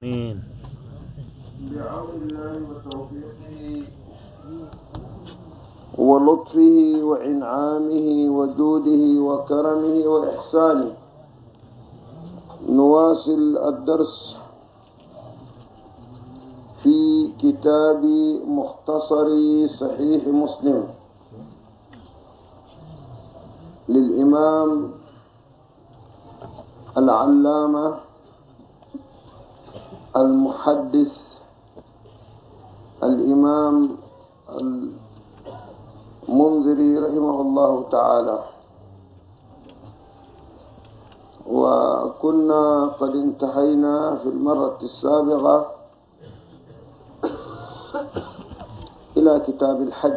آمين. بعون الله وتوفيقه ولطفه وإنعامه وجوده وكرمه وإحسانه نواصل الدرس في كتاب مختصر صحيح مسلم للإمام العلامة المحدث الإمام المنذري رحمه الله تعالى. وكنا قد انتهينا في المرة السابقة إلى كتاب الحج،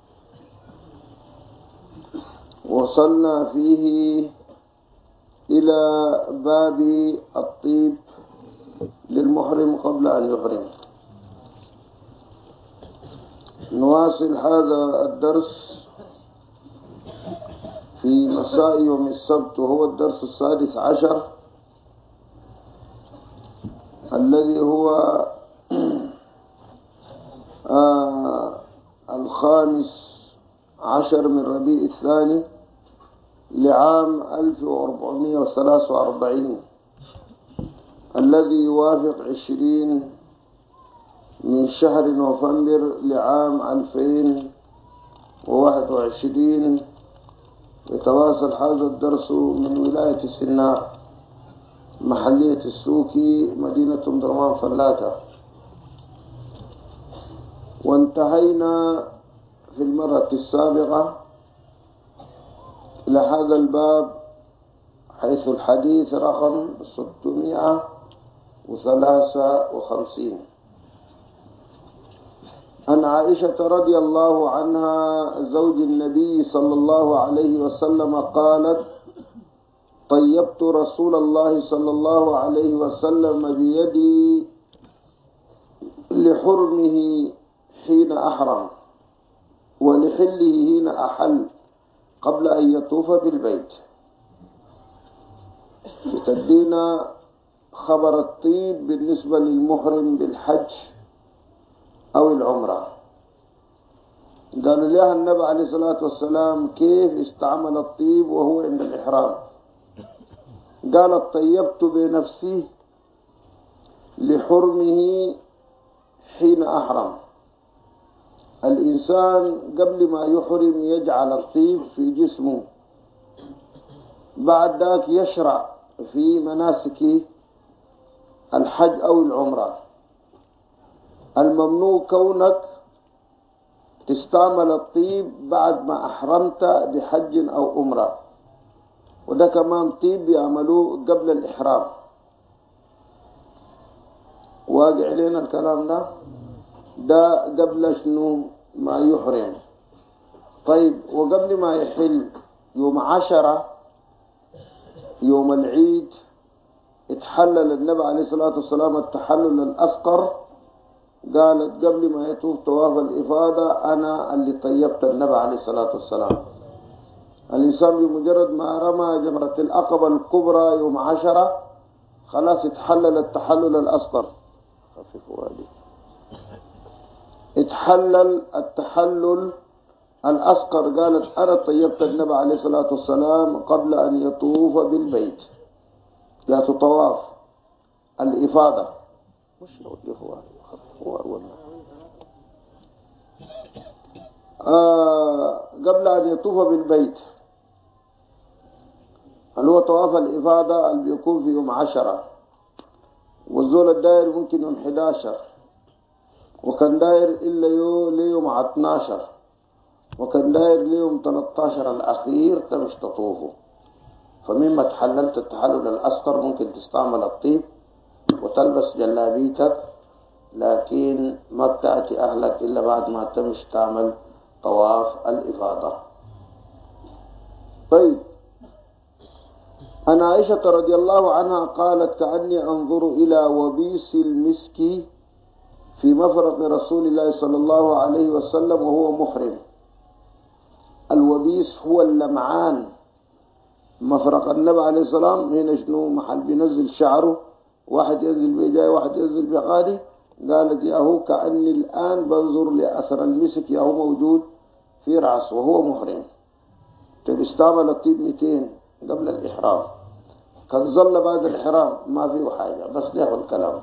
وصلنا فيه إلى باب الطيب للمحرم قبل أن يحرم. نواصل هذا الدرس في مساء يوم السبت، وهو الدرس 16 الذي هو 15 من ربيع الثاني لعام 1443 الذي يوافق 20 من شهر نوفمبر لعام 2021. يتواصل هذا الدرس من ولاية السنار، محلية السوكي، مدينة درمان فلاتة. وانتهينا في المرة السابقة إلى هذا الباب حيث الحديث رقم 653 عن عائشة رضي الله عنها زوج النبي صلى الله عليه وسلم قالت: طيبت رسول الله صلى الله عليه وسلم بيدي لحرمه حين أحرم ولحله حين أحل قبل أن يطوف بالبيت. تدينا خبر الطيب بالنسبة للمحرم بالحج أو العمرة. قالوا لها النبي عليه الصلاة والسلام كيف استعمل الطيب وهو عند الإحرام؟ قالت: طيبت بنفسي لحرمه حين أحرم. الإنسان قبل ما يحرم يجعل الطيب في جسمه، بعد ذاك يشرع في مناسك الحج أو العمرة. الممنوع كونك تستعمل الطيب بعد ما أحرمت بحج أو عمرة، وده كمان طيب يعملوه قبل الإحرام. واقع لنا الكلام ده قبل شنو ما يحرم. طيب، وقبل ما يحل يوم 10 يوم العيد اتحلل النبي عليه الصلاة والسلام التحلل الأصغر. قالت قبل ما يطوف طواف الإفاضة أنا اللي طيبت النبي عليه الصلاة والسلام. الإنسان بمجرد ما رمى جمرة العقبة الكبرى يوم 10 خلاص اتحلل التحلل الأصغر. اتحلل التحلل الأصغر. قالت أنا طيبت النبي عليه الصلاة والسلام قبل أن يطوف بالبيت، لا طواف الإفاضة. مش قبل أن يطوف بالبيت، اللي هو طواف الإفاضة اللي بيكون في يوم 10، والزول الدائر ممكن يوم 11، وكان داير إلا ليوم 12، وكان داير ليوم 13 الأخير مش تطوفه. فمما تحللت التحلل الأصغر ممكن تستعمل الطيب وتلبس جلابيتك، لكن ما بتأتي أهلك إلا بعد ما تمش تعمل طواف الإفاضة. طيب، أن عائشة رضي الله عنها قالت: كأني أنظر إلى وبيس المسك في مفرق رسول الله صلى الله عليه وسلم وهو محرم. الوبيس هو اللمعان. مفرق النبي عليه السلام هنا شنو محل بينزل شعره واحد ينزل بجاي واحد ينزل بغادي. قالت يا هو كأني الآن بنظر لأثر المسك يا هو موجود في رأس وهو محرم. طيب استعمل الطيب 200 قبل الإحرام، كان ظل بعد الإحرام ما فيه حاجة، بس ده الكلام.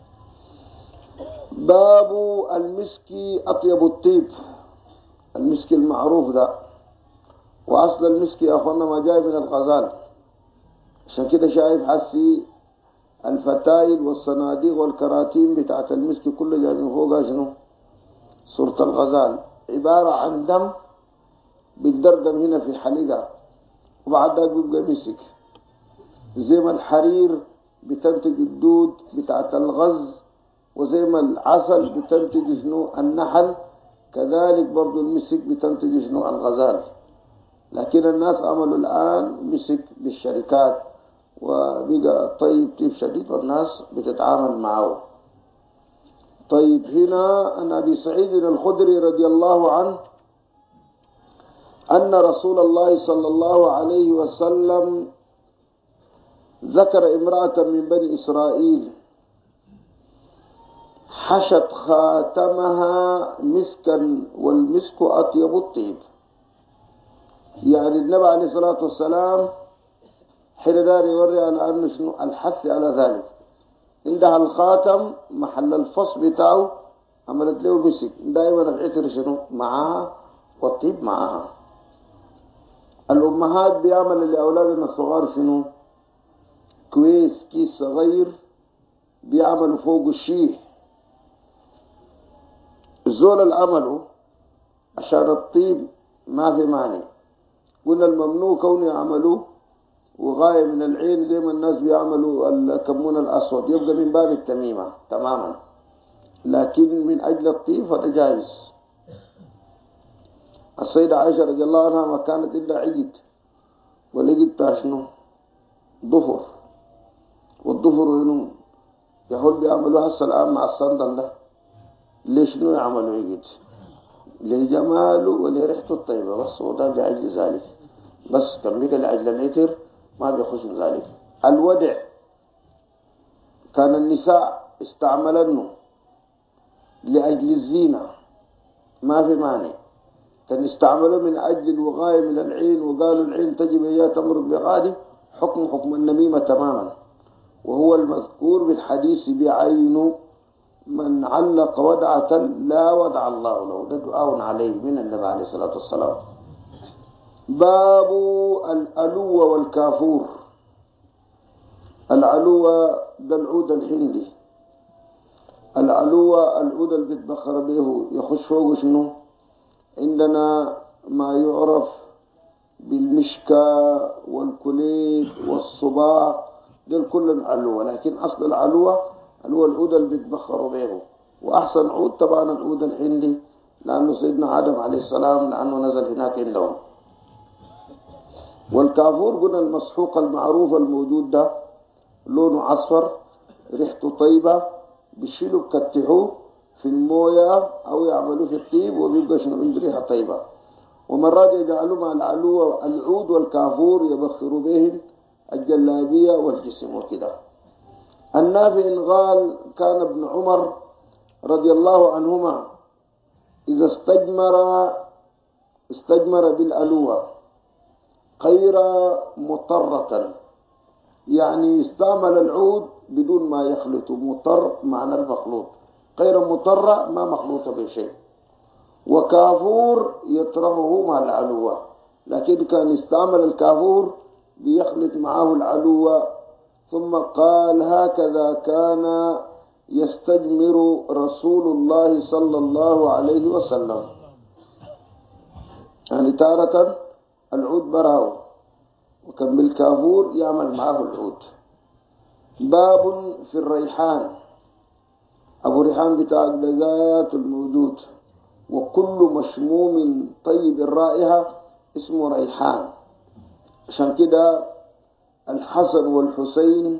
باب المسك أطيب الطيب، المسك المعروف ده. وأصل المسك يا أخوانا ما جاي من الغزال، عشان كده شايف حسي الفتايل والصناديق والكراتين بتاعت المسك كله جاي من فوقها شنو؟ صورة الغزال، عبارة عن دم بيتدردم هنا في حلقة وبعد ذلك بيبقى مسك. زي ما الحرير بتنتج الدود بتاعت الغز، وزي ما العسل بتنتج شنو النحل، كذلك برضو المسك بتنتج شنو الغزال. لكن الناس عملوا الآن مسك بالشركات وبقى طيب شديد والناس بتتعامل معه. طيب هنا عن أبي سعيد الخدري رضي الله عنه أن رسول الله صلى الله عليه وسلم ذكر امرأة من بني إسرائيل حشت خاتمها مسكا والمسك أطيب الطيب. يعني النبي عليه الصلاة والسلام حين دار يوري على أنه شنو الحث على ذلك. عندها الخاتم محل الفص بتاعه عملت له مسك، دائما العطر شنو معها والطيب معها. الأمهات بيعمل لأولادنا الصغار شنو كويس، كيس صغير بيعملوا فوق الشيء الزول العمله عشان الطيب ما في مانع. قلنا الممنوع كونه يعملوه وغاية من العين زي ما الناس بيعملوا الكمون الأسود، يبقى من باب التميمة تماما، لكن من أجل الطيب فده جائز. السيدة عائشة رضي الله عنها ما كانت إلا عقد ولقيت شنو ضفر، والضفر هنا يهول بيعملوا هسه الآن مع الصندل ده. ليش شنو يعملوا عقد؟ لجماله ولريحته الطيبة بس، وده لأجل ذلك بس. كان بيقى لأجل العطر ما بيخش من ذلك. الودع كان النساء استعملنه لأجل الزينة ما في مانع، كان يستعملوا من أجل الوقاية من العين، وقالوا العين تجب هي تمر بغادي حكم النميمة تماما، وهو المذكور بالحديث بعينه من علق ودعة لا ودع الله له، ده دعاء عليه من النبي عليه الصلاة والسلام. باب الألوة والكافور. العلوة ده العود الهندي، العلوة العود اللي بيتبخر به يخش فوق شنو عندنا ما يعرف بالمشكى والكليد والصباع، دول كلهم علوة، لكن أصل العلوة هو العود اللي بيتبخروا به. وأحسن عود طبعا العود الهندي، لأنه سيدنا آدم عليه السلام لأنه نزل هناك عندهم. والكافور قلنا المسحوق المعروف الموجود ده لونه أصفر ريحته طيبة، بيشيلوا بكتحوه في الموية أو يعملوه في الطيب وبيبقى شنو عنده ريحة طيبة. ومرات يجعلوا مع العلوة العود والكافور يبخروا بهم الجلابية والجسم وكده. النافع قال كان ابن عمر رضي الله عنهما إذا استجمر بالألوة غير مطرة، يعني استعمل العود بدون ما يخلط، مطر معنى المخلوط، غير مطرة ما مخلوطة بشيء. وكافور يطرحه مع العلوة، لكن كان يستعمل الكافور بيخلط معه العلوة. ثم قال هكذا كان يستجمر رسول الله صلى الله عليه وسلم، يعني تارة العود براو وكان بالكافور يعمل معه العود. باب في الريحان. أبو ريحان بتاع ذات الموجود، وكل مشموم طيب الرائحة اسمه ريحان. عشان كده الحسن والحسين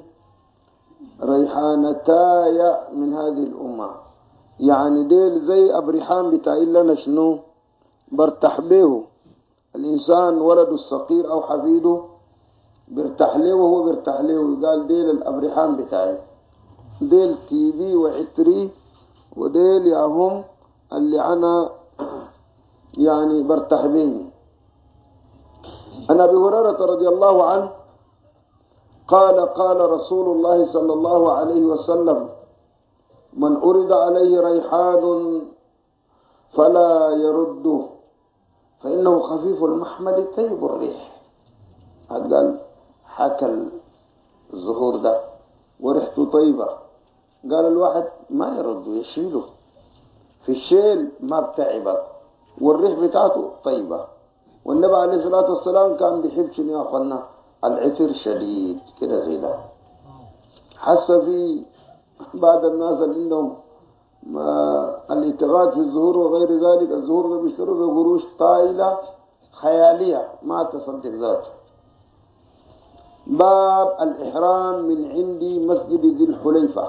ريحانتايا من هذه الأمة، يعني ديل زي أبو ريحان بتاع لنا شنو برتاح به الإنسان، ولده الصغير أو حفيده بيرتاح له وهو بيرتاح له، قال ديل الأبرحان بتاعي. ديل تي بي وعتري، وديل يا هم اللي أنا يعني برتاح بهم. عن أبي هريرة رضي الله عنه قال قال رسول الله صلى الله عليه وسلم: من أرد عليه ريحان فلا يرده فإنه خفيف المحمل طيب الريح. قال حكى الزهور ده وريحته طيبة، قال الواحد ما يرده يشيله، في الشيل ما بتعبك والريح بتاعته طيبة. والنبي عليه الصلاة والسلام كان بيحب شنو يا أخوانا؟ العطر شديد كده زي ده. حس في بعض الناس اللي عندهم الاعتقاد في الزهور وغير ذلك، الزهور اللي بيشتروا بقروش طايلة خيالية ما تصدق ذاته. باب الإحرام من عندي مسجد ذي الحليفة.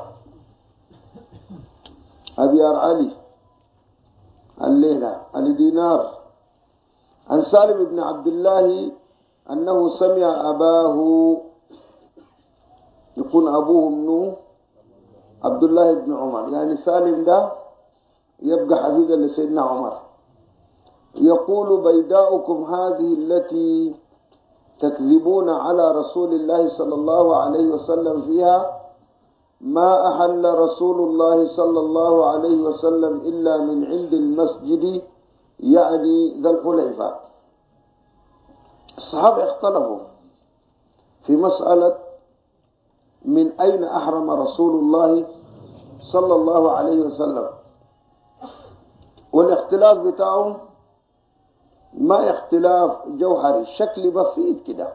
أبي علي الليلة علي دينار عن سالم بن عبد الله أنه سمع أباه، يكون أبوه منه عبد الله بن عمر، يعني سالم ده يبقى حفيدا لسيدنا عمر، يقول: بيداؤكم هذه التي تكذبون على رسول الله صلى الله عليه وسلم فيها ما أحل رسول الله صلى الله عليه وسلم إلا من عند المسجد، يعني ذا الحليفة. الصحابة اختلفوا في مسألة من أين أحرم رسول الله صلى الله عليه وسلم، والاختلاف بتاعهم ما اختلاف جوهري، شكل بسيط كده.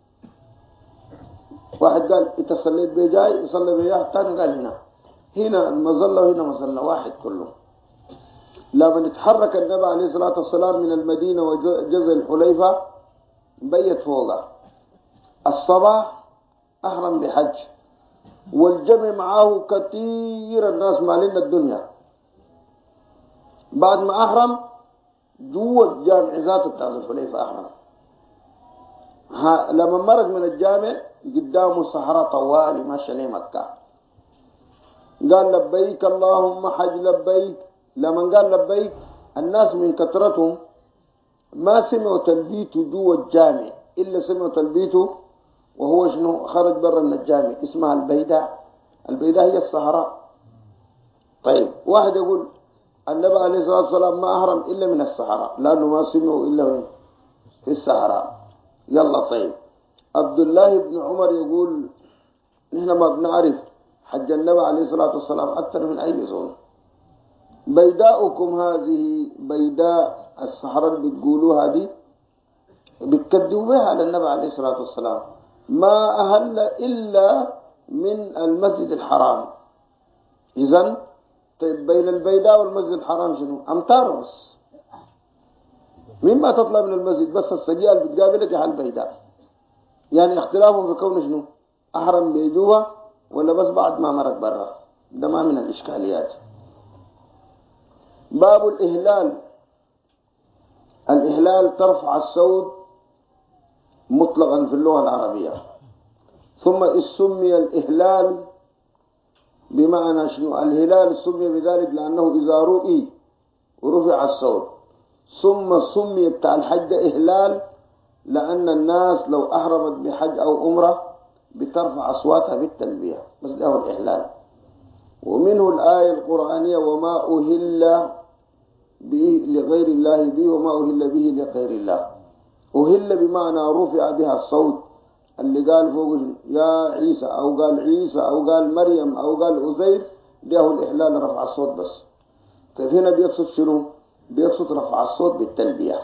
واحد قال انت صليت بجاي صلى بجاي، الثاني قال هنا المظلة وهنا مظلة واحد كله. لما اتحرك النبي عليه الصلاة والسلام من المدينة وجزء الحليفة بيت فوقه. الصباح أحرم بحج، والجمع معه كثير الناس مالين الدنيا. بعد ما أحرم جوا الجامع ذاته بتاع الحليفة أحرم. لما مرق من الجامع قدامه صحراء طوالي ماشي لمكة، قال لبيك اللهم حج لبيك. لما قال لبيك الناس من كثرتهم ما سمعوا تلبيته جوا الجامع، إلا سمعوا تلبيته وهو شنو خرج برا من الجامع، اسمها البيداء. البيداء هي الصحراء. طيب واحد يقول النبي عليه الصلاة والسلام ما أحرم إلا من الصحراء لأنه ما سمعوا إلا في الصحراء. يلا طيب، عبد الله بن عمر يقول نحن ما بنعرف حج النبي عليه الصلاة والسلام أكثر من أي زون. بيداؤكم هذه، بيداء الصحراء اللي بتقولوها دي بتكذبوا بها على النبي عليه الصلاة والسلام، ما أهل إلا من المسجد الحرام. إذن طيب بين البيداء والمسجد الحرام شنو؟ أمتار بس، مما تطلع من المسجد بس السجية اللي بتقابلك يا البيداء. يعني اختلافهم في كون شنو؟ أحرم بيجوها ولا بس بعد ما مرق برا؟ ده ما من الإشكاليات. باب الإهلال. الإهلال ترفع الصوت مطلقا في اللغة العربية، ثم سمي الإهلال بمعنى شنو؟ الهلال سمي بذلك لأنه إذا رؤي ورفع الصوت. ثم سمي بتاع الحج إهلال لأن الناس لو أحرمت بحج أو أمرة بترفع أصواتها بالتلبية، بس ده هو الإهلال. ومنه الآية القرآنية: وما أهل به لغير الله به وما أهل به لغير الله. أهل بمعنى رفع بها الصوت، اللي قال فوق يا عيسى أو قال عيسى أو قال مريم أو قال عزير، ده هو الإهلال رفع الصوت بس. طيب هنا بيقصد شنو؟ بيقصد رفع الصوت بالتلبية.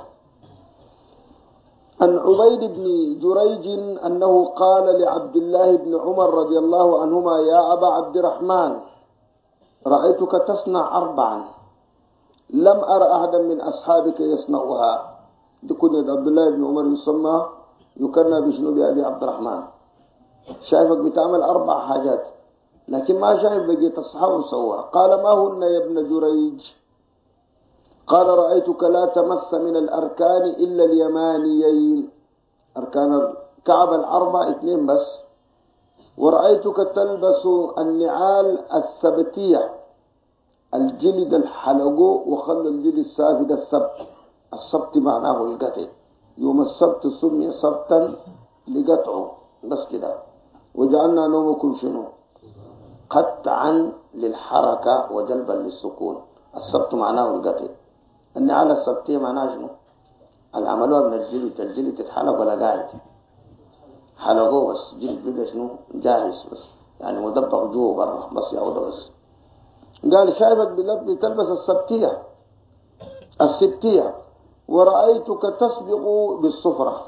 عن عبيد بن جريج أنه قال لعبد الله بن عمر رضي الله عنهما: يا أبا عبد الرحمن، رأيتك تصنع 4 لم أرى أحدا من أصحابك يصنعها. تكون عبد الله بن عمر يكنى بشنو؟ بأبي عبد الرحمن. شايفك بتعمل 4 حاجات لكن ما شايف بقية الصحابة سواها. قال: ما هن يا ابن جريج؟ قال: رأيتك لا تمس من الأركان إلا اليمانيين، أركان الكعبة 4 2 بس، ورأيتك تلبس النعال السبتية، الجلد الحلقو وخل الجلد السافد السبت. السبت معناه القطع، يوم السبت سمي سبتا لقطعه بس كده. وجعلنا نومكم شنو؟ قطعا للحركة وجلبا للسكون. السبت معناه القطع. النعال السبتية معناها شنو؟ العملوها من الجلد، الجلد تتحلق ولا قاعد؟ حلقوه بس، جلد بقى شنو؟ جاهز بس، يعني مدبق جوه برا بس يعوده بس. قال شايفك بتلبس السبتية السبتية. ورأيتك تسبق بالصفرة.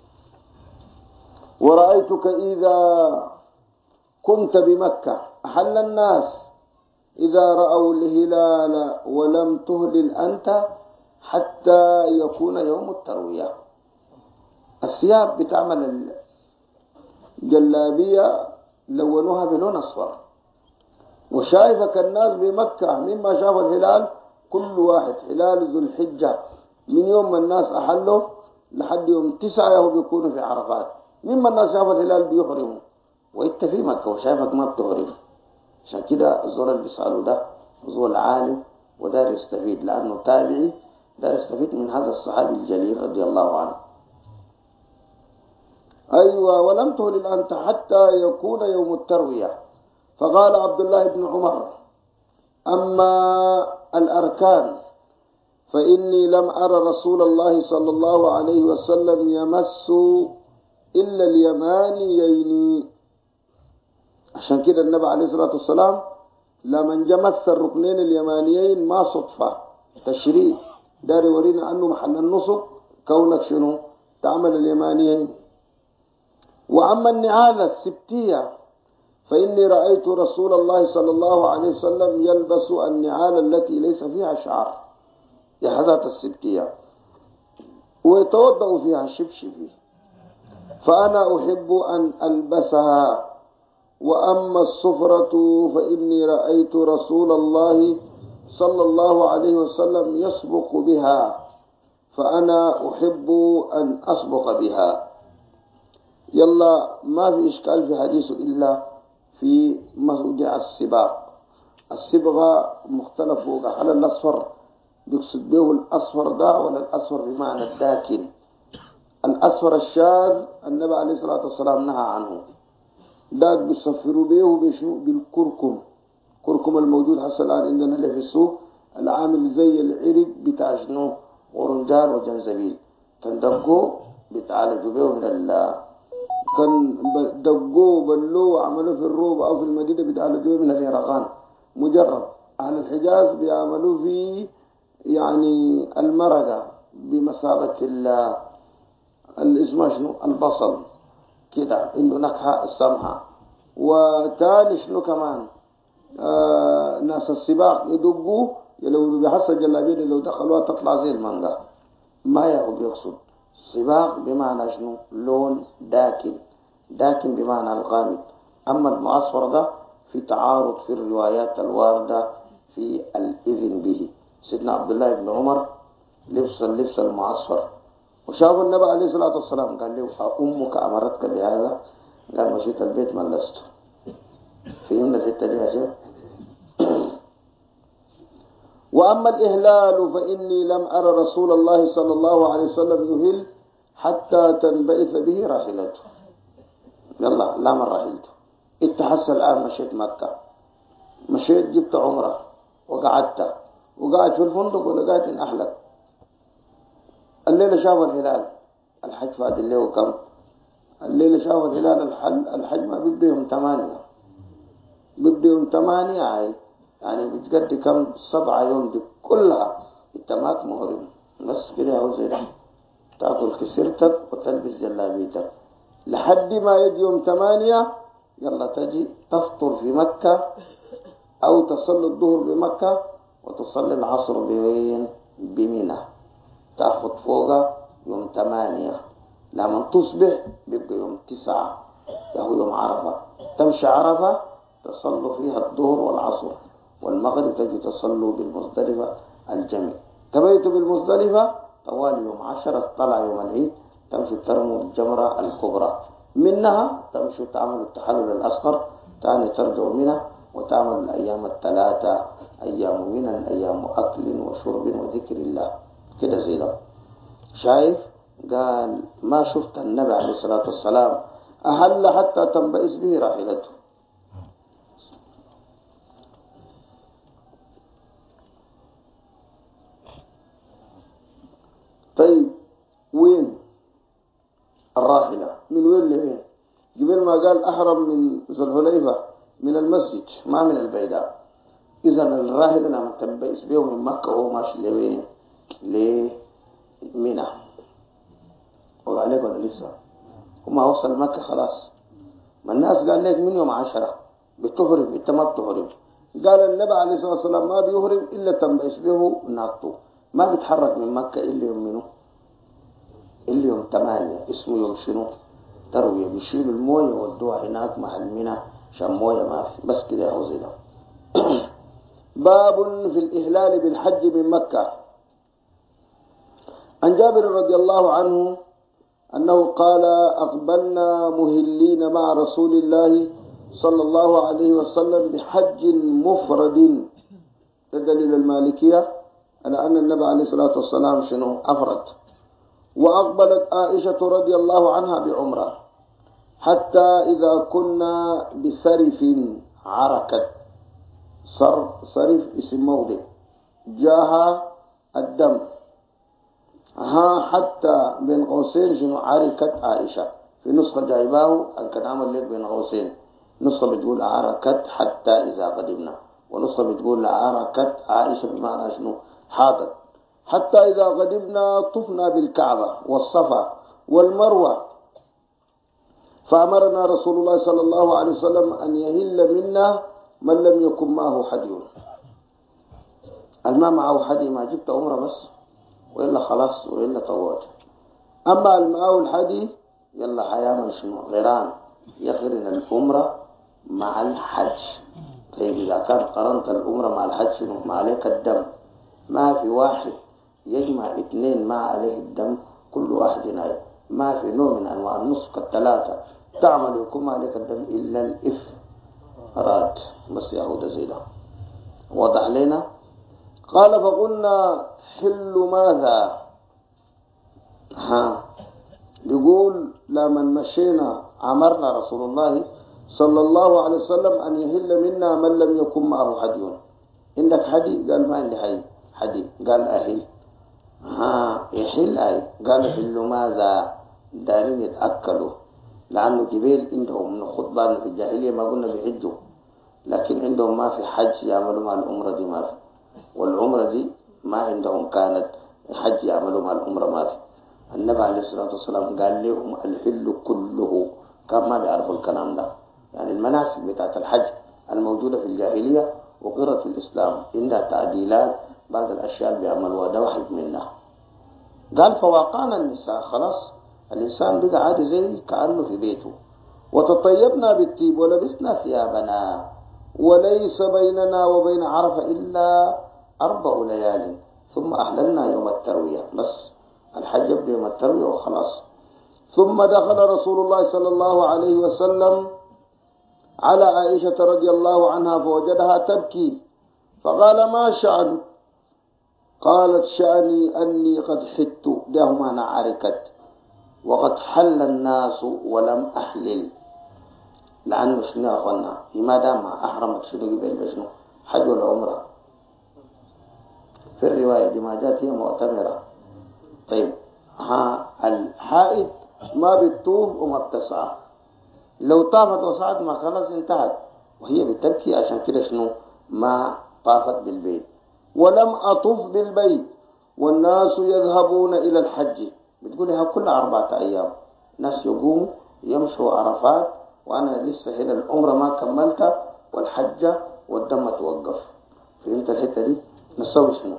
ورأيتك إذا كنت بمكة أحل الناس إذا رأوا الهلال ولم تهلل أنت حتى يكون يوم التروية. الثياب بتعمل الجلابية لونوها بلون أصفر، وشايفك الناس بمكة مما شاف الهلال، كل واحد هلال ذو الحجة من يوم ما الناس أحلوا لحد يوم 9 يوم بيكونوا في عرفات. مما الناس شاف الهلال بيحرموا، وانت في مكة وشايفك ما بتحرم. عشان كده الزول اللي بيسألوا ده زول عالم ودار يستفيد، لأنه تابعي دار يستفيد من هذا الصحابي الجليل رضي الله عنه. أيوة، ولم تهلل أنت حتى يكون يوم التروية. فقال عبد الله بن عمر: أما الأركان فإني لم أرى رسول الله صلى الله عليه وسلم يمس إلا اليمانيين. عشان كده النبي عليه الصلاة والسلام لما جمس الركنين اليمانيين ما صدفة، تشريع داري ورينا أنه محل النصب كونك شنو تعمل اليمانيين. وأما النعال السبتية فإني رأيت رسول الله صلى الله عليه وسلم يلبس النعال التي ليس فيها شعر، يحذات السبتية، ويتوضأ فيها شبشبي، فأنا أحب أن ألبسها. وأما الصفرة فإني رأيت رسول الله صلى الله عليه وسلم يسبق بها، فأنا أحب أن أسبق بها. يلا ما في إشكال في حديثه إلا في موضع السباق. الصبغة مختلف على الأصفر، بيقصد به الأصفر ده ولا الأصفر بمعنى الداكن. الأصفر الشاذ النبي عليه الصلاة والسلام نهى عنه، داك بيصفروا به بالكركم. كركم الموجود حتى الآن عندنا اللي في السوق، العامل زي العرق بتاع شنو ورنجان وجنزبيل، كان دقوا بيتعالجوا به من كان دقوه بلوه عملوه في الروب أو في المدينة بيتعالجوا من اليرقان. مجرب أهل الحجاز بيعملوا فيه يعني المرقة بمثابة الاسم شنو البصل كده، إنه نكهة السمحة. وتاني شنو كمان ناس السباق يدقوه لو بيحصل جلابين لو دخلوها تطلع زي المانجا. ما يهو بيقصد سباق بمعنى شنو لون داكن، داكن بمعنى الغامق. أما المعصفر ده في تعارض في الروايات الواردة في الإذن به. سيدنا عبد الله بن عمر لبس اللبس المعصفر، وشاف النبي عليه الصلاة والسلام قال له: أمك أمرتك بهذا؟ قال: مشيت البيت ما لست. فهمنا الحتة دي يا شيخ؟ وأما الإهلال فإني لم أرى رسول الله صلى الله عليه وسلم يهل حتى تنبئث به راحلته. يلا لا من راحلته اتحس الآن مشيت مكة، مشيت جبت عمرة وقعدت وقاعد في الفندق ولا قاعد إن أحلق. الليلة شاف الهلال، الحج فات الليل كم؟ الليلة شاف الهلال الحج ما بيبديهم 8، بيبديهم 8 يعني بتقضي كم 7 يوم دي كلها التمات مهرم بس كده. هو زي ده تأكل كسرتك وتلبس جلابيتك لحد ما يجي يوم 8 يلا تجي تفطر في مكة أو تصلي الظهر بمكة وتصلي العصر بوين؟ بمنى. تأخذ فوقها يوم 8 لما تصبح بيبقى يوم 9 يهو يوم عرفة. تمشي عرفة تصلوا فيها الظهر والعصر والمغرب، تجي تصلوا بالمزدلفة الجميع. تبيتوا بالمزدلفة طوال يوم 10 طلع يوم العيد تمشي ترموا الجمرة الكبرى. منها تمشوا تعمل التحلل الأصغر، تاني ترجعوا منها وتعمل الأيام الثلاثة أيام من أيام أكل وشرب وذكر الله كده زي ده. شايف؟ قال ما شفت النبي عليه الصلاة والسلام أهل حتى تنبئس به راحلته. طيب وين الراحلة؟ من وين لوين؟ قبل ما قال أحرم من ذو الحليفة من المسجد ما من البيداء. إذا الراحلة لما تنبئس به من مكة وهو ماشي لوين؟ لمنى. وقال لك ولا لسه؟ وما وصل مكة خلاص. ما الناس قال لك من يوم 10 بتهرم انت ما بتهرم. قال النبي عليه الصلاة والسلام ما بيهرم إلا تنبئس به ناقته، ما بيتحرك من مكة إلا يوم منه؟ إلا يوم 8 اسمه يوم شنو؟ تروية. بيشيلوا الموية والدواء هناك مع المنى عشان موية ما في، بس كده يا وزيدا. باب في الإهلال بالحج من مكة. عن جابر رضي الله عنه أنه قال أقبلنا مهلين مع رسول الله صلى الله عليه وسلم بحج مفرد. دليل المالكية على أن النبي عليه الصلاة والسلام شنو أفرد. وأقبلت عائشة رضي الله عنها بعمرة حتى إذا كنا بسرف عركت. صرف اسم موضع جاها الدم حتى بين قوسين شنو عركت عائشة. في نسخة جايباه كان عمل لك بين قوسين، نسخة بتقول عركت حتى إذا قدمنا، ونسخة بتقول عركت عائشة بمعنى شنو حاطت. حتى إذا قدمنا طفنا بالكعبة والصفا والمروة، فأمرنا رسول الله صلى الله عليه وسلم أن يهل منا من لم يكن معه حدي. الماء معه حدي ما جبت عمره بس وإلا خلاص وإلا طوات. أما الماء الحدي يلا حيعمل شنو غيران يقرن العمرة مع الحج. طيب إذا كان قرنت العمرة مع الحج شنو ما عليك الدم، ما في واحد يجمع 2 ما عليه الدم كل واحد نايم. ما في نوع من أنواع النسك الثلاثة تعمل يكون عليك الدم إلا الإفراد بس يعود زيدا. وضع لنا. قال فقلنا حل ماذا؟ يقول لما مشينا أمرنا رسول الله صلى الله عليه وسلم أن يهل منا من لم يكن معه حدي. عندك حدي؟ قال ما عندي حدي. قال أهل. يحل أي قال حل ماذا؟ دارين يتأكلوا، لأنه جبيل عندهم من خطبان في الجاهلية ما قلنا بحجوا، لكن عندهم ما في حج يعملوا مع العمرة دي ما في، والعمرة دي ما عندهم كانت حج يعملوا مع العمرة ما في. النبي عليه الصلاة والسلام قال لهم الحل كله، كان ما بيعرفوا الكلام ده. يعني المناسك بتاعت الحج الموجودة في الجاهلية وقرت في الإسلام عندها تعديلات بعض الأشياء اللي بيعملوها ده واحد منها. قال فواقعنا النساء خلاص الإنسان بقى عادي زي كأنه في بيته. وتطيبنا بالطيب ولبسنا ثيابنا وليس بيننا وبين عرفة إلا 4 ليال ثم أحللنا يوم التروية. بس الحج يبدأ يوم التروية وخلاص. ثم دخل رسول الله صلى الله عليه وسلم على عائشة رضي الله عنها فوجدها تبكي فقال ما شأنك؟ قالت شأني أني قد حدت دهما عركت وقد حل الناس ولم أحلل. لأنه شنو يا أخوانا لماذا ما أحرمت شنو قبل شنو حج ولا عمرة؟ في الرواية دي ما جات هي معتمرة. طيب الحائض ما بتطوف وما بتسعى، لو طافت وسعت ما خلاص انتهت، وهي بتبكي عشان كده شنو ما طافت بالبيت. ولم أطف بالبيت والناس يذهبون إلى الحج. بتقولها كل 4 أيام ناس يقوموا يمشوا عرفات وأنا لسه هنا العمرة ما كملتها والحجة والدم توقف. فهمت الحتة دي؟ نسوي شنو؟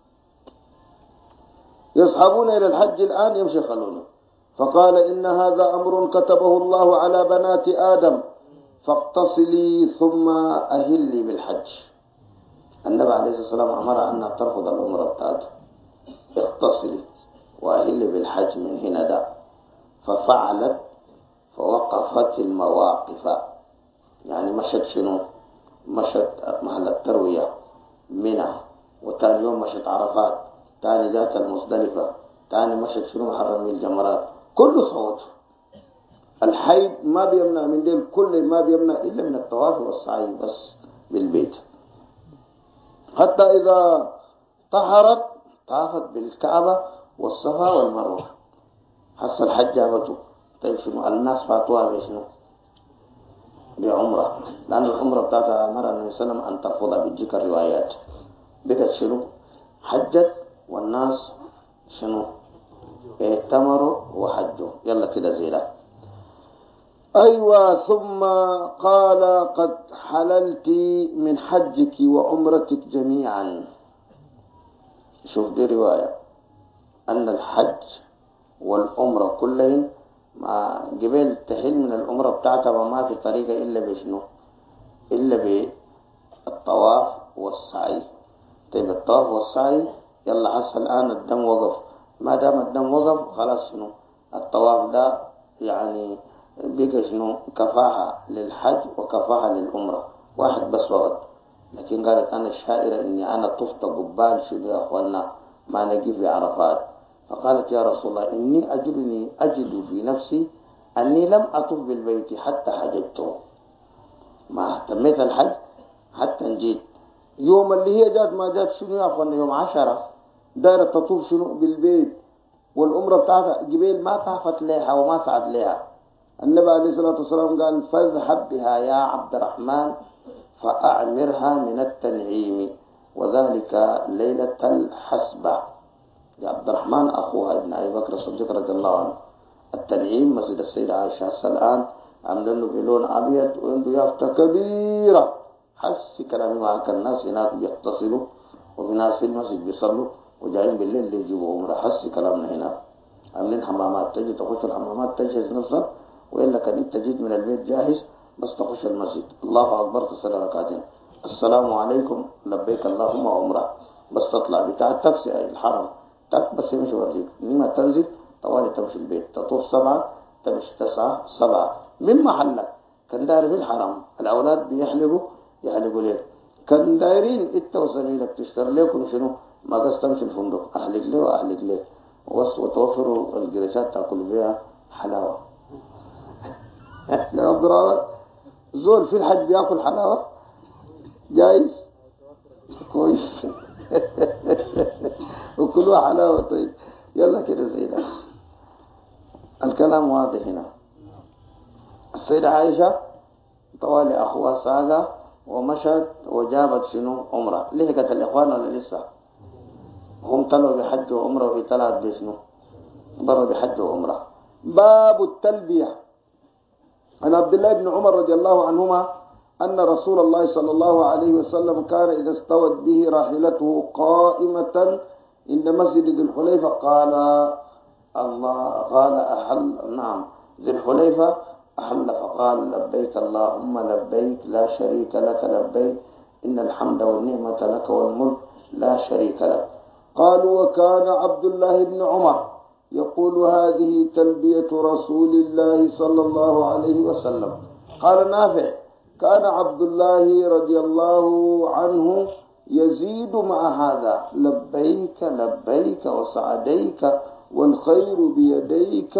يصحبون إلى الحج الآن يمشي خلونه. فقال إن هذا أمر كتبه الله على بنات آدم فاغتسلي ثم أهلي بالحج. النبي عليه الصلاة والسلام أمر أنها ترفض العمرة بتاعته، اغتسلي وأهلي بالحج من هنا ده. ففعلت فوقفت المواقف، يعني مشت شنو؟ مشت محل التروية منى، وتاني يوم مشت عرفات، تاني جات المزدلفة، تاني مشت شنو؟ محرم الجمرات، كله صوت. الحيض ما بيمنع من ديل، كل ما بيمنع إلا من الطواف والسعي بس بالبيت. حتى إذا طهرت طافت بالكعبة والصفا والمروة. حس الحج جابته. طيب شنو الناس فاتوها بشنو؟ بعمرة، لأن العمرة بتاعتها أمر النبي صلى الله عليه وسلم أن ترفضها، بتجيك الروايات. بقت شنو؟ حجت والناس شنو؟ اعتمروا وحجوا، يلا كده زيلا. أيوة. ثم قال قد حللت من حجك وعمرتك جميعا. شوف دي رواية أن الحج والعمرة كلهن ما قبل تحل من العمرة بتاعتها، وما في طريقة إلا بشنو؟ إلا بالطواف والسعي. طيب الطواف والسعي يلا حس الآن الدم وقف، ما دام الدم وقف خلاص شنو؟ الطواف ده يعني بقى شنو؟ كفاحة للحج وكفاحة للعمرة، واحد بس وقت. لكن قالت أنا الشائرة إني أنا طفت قبال شنو يا أخوانا ما نجي في عرفات. فقالت يا رسول الله إني أجد في نفسي أني لم أطف بالبيت حتى حججته، ما اهتميت الحج حتى نجيت. يوم اللي هي جات ما جات شنو يا أخوانا؟ يوم 10 دايرة تطوف شنو؟ بالبيت، والعمرة بتاعتها قبيل ما طافت لها وما سعد لها. النبي عليه الصلاة والسلام قال فاذهب بها يا عبد الرحمن فأعمرها من التنعيم، وذلك ليلة الحسبة. يا عبد الرحمن أخوها ابن أبي بكر الصديق رضي الله عنه. التنعيم مسجد السيدة عائشة هسه الآن عاملينه بلون أبيض وعنده يافطة كبيرة. حس كلامي معك، الناس هناك بيتصلوا وفي ناس في المسجد بيصلوا وجايين بالليل اللي يجيبوا عمره. حس كلامنا هناك عاملين حمامات، تجي تخش الحمامات تجهز نفسك، وإلا كان أنت جيت من البيت جاهز بس تخش المسجد الله أكبر تصلي ركعتين السلام عليكم لبيك اللهم عمره، بس تطلع بتاع التاكسي أي الحرم تك بس يمشي وريك لما تنزل طوالي تمشي البيت، تطوف 7 تمشي 9 7 من محلك. كان داير في الحرم الأولاد يحلقوا ليه، كان دايرين انت وزميلك تشتري لكم شنو؟ ما قص تمشي الفندق أحلق ليه وأحلق ليه وتوفروا الجريشات تاكلوا فيها حلاوة. يا عبد الرحمن زول في الحج بياكل حلاوة جايز كويس. وكلوا حلاوة. طيب يلا كده زي ده الكلام واضح هنا. السيدة عائشة طوالي أخوها ساقة ومشت وجابت شنو؟ عمرة. لحقت الإخوان ولا لسه؟ هم طلعوا بحج وعمرة وهي طلعت بشنو؟ برا بحج وعمرة. باب التلبية. عن عبد الله بن عمر رضي الله عنهما أن رسول الله صلى الله عليه وسلم كان إذا استوت به راحلته قائمة عند مسجد ذي الحليفة قال أحل نعم ذي الحليفة أحل فقال لبيك اللهم لبيك لا شريك لك لبيك إن الحمد والنعمة لك والملك لا شريك لك. قالوا وكان عبد الله بن عمر يقول هذه تلبية رسول الله صلى الله عليه وسلم. قال نافع كان عبد الله رضي الله عنه يزيد مع هذا لبيك لبيك وسعديك والخير بيديك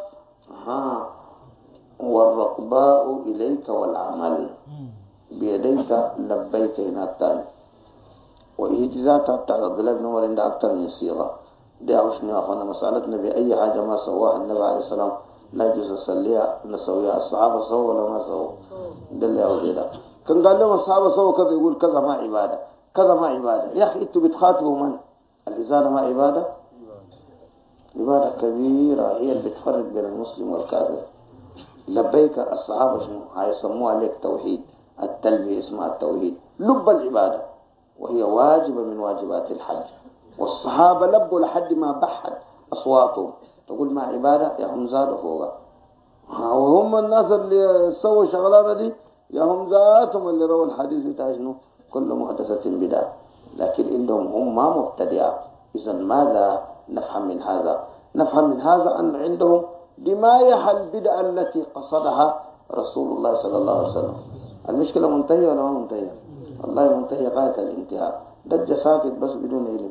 والرقباء إليك والعمل بيديك لبيك هناك. وإجازات عبد الله بن عمر عند أكثر من صيغة. دي عشان يا أخوانا مسألتنا بأي حاجة ما سواها النبي عليه السلام لا يجوز نصليها نسويها. الصحابة سووا ولا ما سووا؟ ده اللي أوجه ده. كان قال لهم الصحابة سووا كذا يقول كذا ما عبادة كذا ما عبادة. يا أخي أنتوا بتخاطبوا من؟ الإزالة ما عبادة؟ عبادة كبيرة هي اللي بتفرق بين المسلم والكافر. لبيك الصحابة شنو هيسموها عليك توحيد. التلبية اسمها التوحيد لب العبادة، وهي واجبة من واجبات الحج. والصحابة لبوا لحد ما بحت أصواتهم. تقول ما عبادة يا هم زادوا فوقها. وهم الناس اللي سووا شغلانة دي يا هم ذاتهم اللي رووا الحديث بتاع شنو كل محدثة بدعة. لكن عندهم هم مبتدعة. إذا ماذا نفهم من هذا؟ نفهم من هذا أن عندهم لما البدع التي قصدها رسول الله صلى الله عليه وسلم. المشكلة منتهية ولا ما منتهية؟ والله منتهية غاية الانتهاء. دج ساكت بس بدون علم.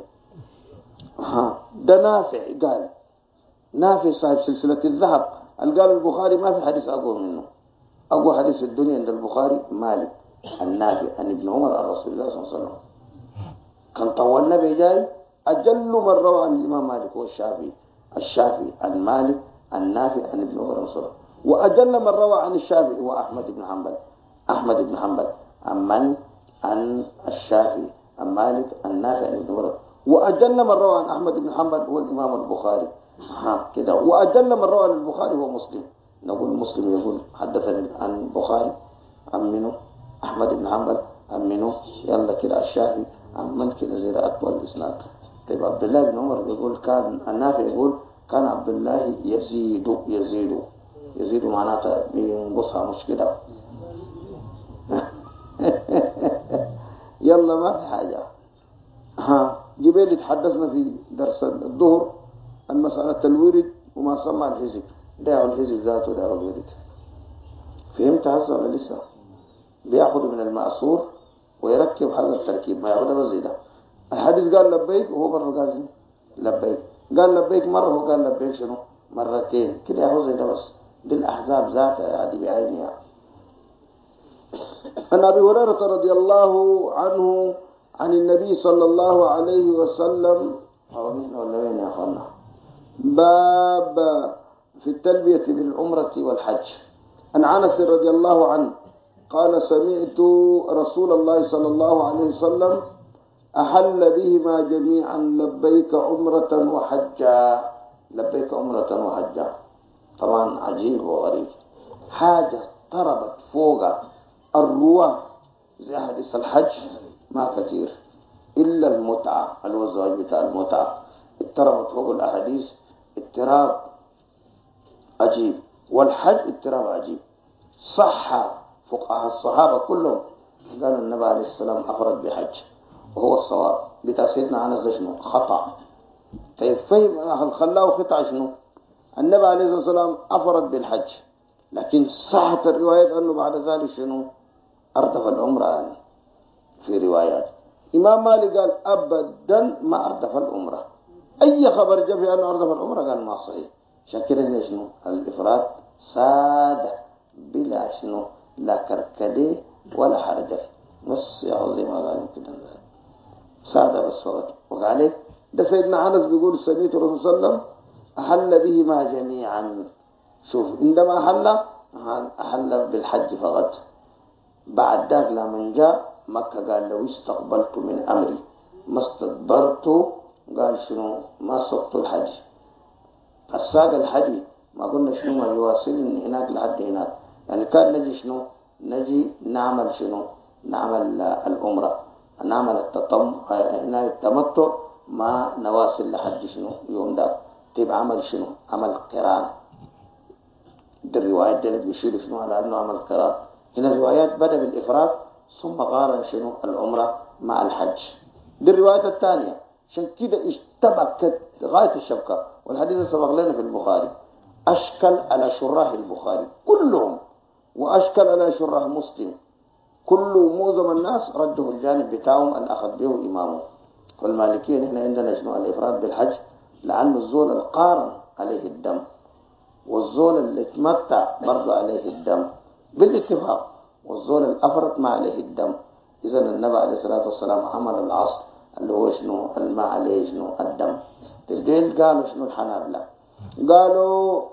ده نافع قال، نافع صاحب سلسلة الذهب قال البخاري ما في حديث أقوى منه. أقوى حديث في الدنيا عند البخاري مالك النافع عن ابن عمر عن رسول الله صلى الله عليه وسلم. كان طولنا بجاي أجل من روى عن الإمام مالك هو الشافعي عن مالك النافع عن ابن عمر رسول الله. وأجل من روى عن الشافعي هو أحمد بن حنبل عن الشافعي عن مالك النافع عن ابن عمر. وأجل من روى عن أحمد بن حنبل هو الإمام البخاري كده. وأجل من روى عن البخاري هو مسلم. نقول مسلم يقول حدثني عن البخاري عن منه أحمد بن حنبل عن منه يلا كده الشافعي عن من كده زي أطول الإسناد. طيب عبد الله بن عمر يقول كان النافع يقول كان عبد الله يزيد معناته بينقصها مش كده. يلا ما في حاجة. جبال تحدثنا في درس الظهر عن مسألة الورد وما سمى الحزب. دعوا الحزب ذاته دعوا الورد. فهمت هسه ولا لسه؟ بياخذ من المأثور ويركب هذا التركيب ما ياخذ بزيادة. الحديث قال لبيك وهو مرة قال لبيك، قال لبيك مرة وهو قال لبيك شنو مرتين كده ياخذ زي ده بس. دي الأحزاب ذاتها يعني بعينها. عن أبي هريرة رضي الله عنه عن النبي صلى الله عليه وسلم ولا وين يا أخوانا؟ باب في التلبية بالعمرة والحج. عن أنس رضي الله عنه قال سمعت رسول الله صلى الله عليه وسلم أحل بهما جميعا لبيك عمرة وحجا. لبيك عمرة وحجا طبعا عجيب وغريب. حاجة طربت فوق الرواة زي حديث الحج ما كثير إلا المتعة الوزواج بتاع المتعة اضطربت فوق الأحاديث اضطراب عجيب. والحج اضطراب عجيب. صح فقهاء الصحابة كلهم قالوا النبي عليه السلام أفرد بحج وهو الصواب. بتاع سيدنا أنس ده شنو خطأ. طيب فهم خلاه خطأ شنو؟ النبي عليه الصلاة والسلام أفرد بالحج لكن صحت الروايات أنه بعد ذلك شنو أردف العمرة يعني في روايات. إمام مالك قال أبدا ما أردف العمرة. أي خبر جاء في أنه أردف العمرة قال ما صحيح. شكرا شنو الإفراد سادة بلا شنو لا كركدي ولا حرجة بس يا عظيم ما قال كده سادة بس فقط. وقال ده سيدنا أنس بيقول سمعت الرسول صلى الله عليه وسلم أحل بهما جميعا. شوف عندما أحل بالحج فقط. بعد ذلك لما جاء مكة قال لو استقبلت من أمري ما استدبرت. قال شنو ما سقط الحج. الساق الحج ما قلنا شنو ما يواصل هناك لحد هناك يعني كان نجي شنو نجي نعمل شنو نعمل العمرة نعمل التمتع ما نواصل لحد شنو يوم ده تبقى عمل شنو عمل قران. دي الروايات دي بيشيروا شنو على انه عمل قران. هنا الروايات بدأ بالإفراد ثم قارن شنو العمرة مع الحج. دي الروايات الثانية عشان كده اشتبكت غاية الشبكة. والحديث سبق لنا في البخاري أشكل على شراه البخاري كلهم وأشكل على شراه مسلم كل معظم الناس ردوا الجانب بتاعهم الأخذ به إمامه. والمالكيين هنا عندنا شنو الإفراد بالحج لأنه الزول القارن عليه الدم والزول اللي اتمتع برضه عليه الدم بالاتفاق والزول الأفرط ما عليه الدم. إذا النبي عليه الصلاة والسلام عمل العصر اللي هو شنو الماء عليه شنو الدم. تلقين قالوا شنو الحنابلة قالوا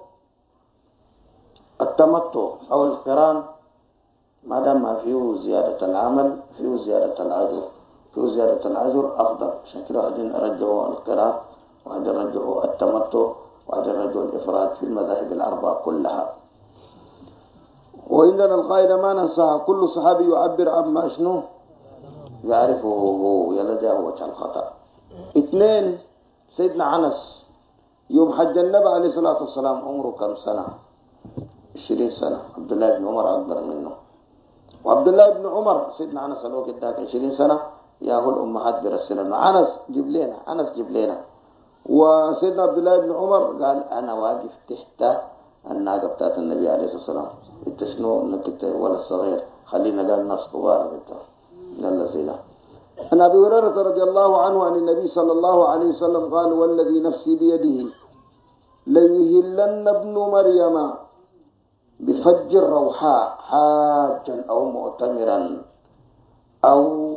التمتع أو القران ما دام ما فيه زيادة العمل فيه زيادة الأجر أفضل. عشان كده قاعدين رجعوا القران وقاعدين رجعوا التمتع وقاعدين رجعوا الإفراد في المذاهب الأربعة كلها. وعندنا القاعدة ما ننساها كل صحابي يعبر عما شنو يعرفه هو يلجأ وجه الخطأ. اثنين سيدنا أنس يوم حج النبي عليه الصلاة والسلام عمره كم سنة 20 سنة. عبد الله بن عمر أكبر منه. وعبد الله بن عمر سيدنا أنس الوقت ذاك 20 سنة ياهو الأمهات برسلنا أنس جيب لنا. وسيدنا عبد الله بن عمر قال أنا واقف تحت الناقة بتاعت النبي عليه الصلاة والسلام. انت شنو انك ولا الصغير خلينا قال ناس كبار انت قال زي ده. عن ابي هريرة رضي الله عنه عن النبي صلى الله عليه وسلم قال والذي نفسي بيده ليهلن ابن مريم بفج الروحاء حاجا او معتمرا او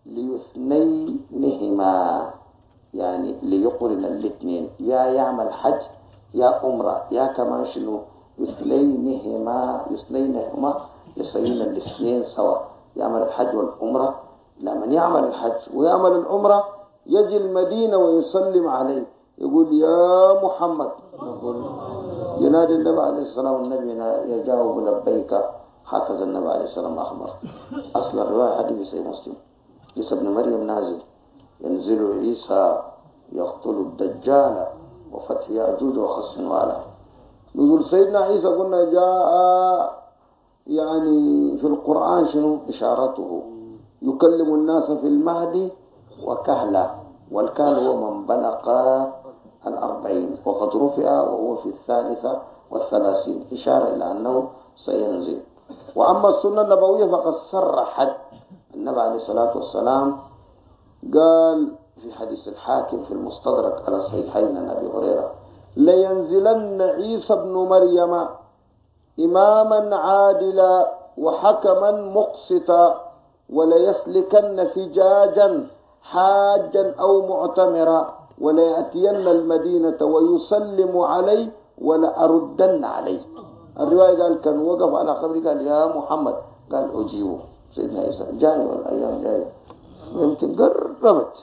ليثنينهما، يعني ليقرن الاثنين، يا يعمل حج يا عمره يا كمان شنو يثنينهما يصير الاثنين سوا، يعمل الحج والعمره. لمن يعمل الحج ويعمل العمره يجي المدينه ويسلم عليه يقول يا محمد، يقول ينادي النبي عليه السلام والنبي يجاوب لبيك. هكذا النبي عليه السلام أخبر. أصل الرواية حديث في مسلم. عيسى ابن مريم نازل، ينزل عيسى يقتل الدجال وفتح يأجوج وخصم واله. نزول سيدنا عيسى قلنا جاء يعني في القرآن شنو إشارته، يكلم الناس في المهد وكهلا، والكهل هو من بلغ 40 وقد رفع وهو في 33 إشارة إلى أنه سينزل. وأما السنة النبوية فقد صرحت النبي عليه الصلاة والسلام قال في حديث الحاكم في المستدرك على الصحيحين عن أبي هريرة لينزلن عيسى ابن مريم إماما عادلا وحكما مقسطا وليسلكن فجاجا حاجا أو معتمرا وليأتين المدينة ويسلم عليه ولأردن عليه. الرواية قال كان وقف على قبري قال يا محمد، قال أجيبه. سيدنا عيسى جاي والأيام جاية يمكن قربت.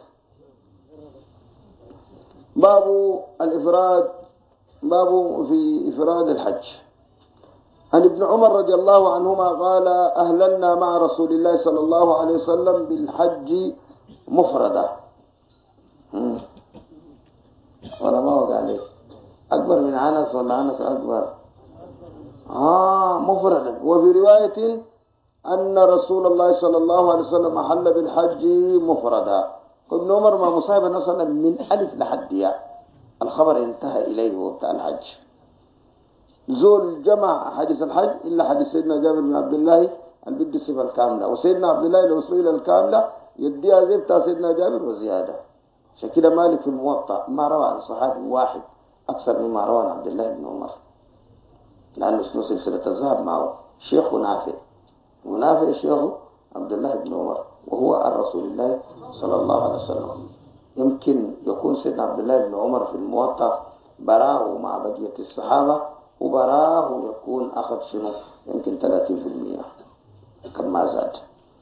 باب الإفراد، باب في إفراد الحج. عن ابن عمر رضي الله عنهما قال أهللنا مع رسول الله صلى الله عليه وسلم بالحج مفردة. ولا ما وقع عليه أكبر من أنس ولا أنس أكبر؟ مفردا. وفي رواية أن رسول الله صلى الله عليه وسلم أحل بالحج مفردا. ابن عمر ما مصاحب النبي صلى الله عليه وسلم من ألف لحد ياء، الخبر انتهى إليه وبتاع الحج. زول جمع حديث الحج إلا حديث سيدنا جابر بن عبد الله اللي بدي الصفة الكاملة، وسيدنا عبد الله لو سئل الكاملة يديها زي بتاع سيدنا جابر وزيادة. عشان كده مالك في الموطأ ما روى عن صحابي واحد أكثر مما روى عن عبد الله بن عمر، لأنه شنو سلسلة الذهب معه شيخ نافع، ونافع شيخه عبد الله بن عمر وهو عن رسول الله صلى الله عليه وسلم. يمكن يكون سيدنا عبد الله بن عمر في الموطأ براه مع بقية الصحابة، وبراه يكون أخذ شنو يمكن 30% كما زاد.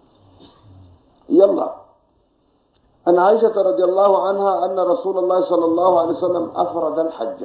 يلا. عن عائشة رضي الله عنها أن رسول الله صلى الله عليه وسلم أفرد الحج.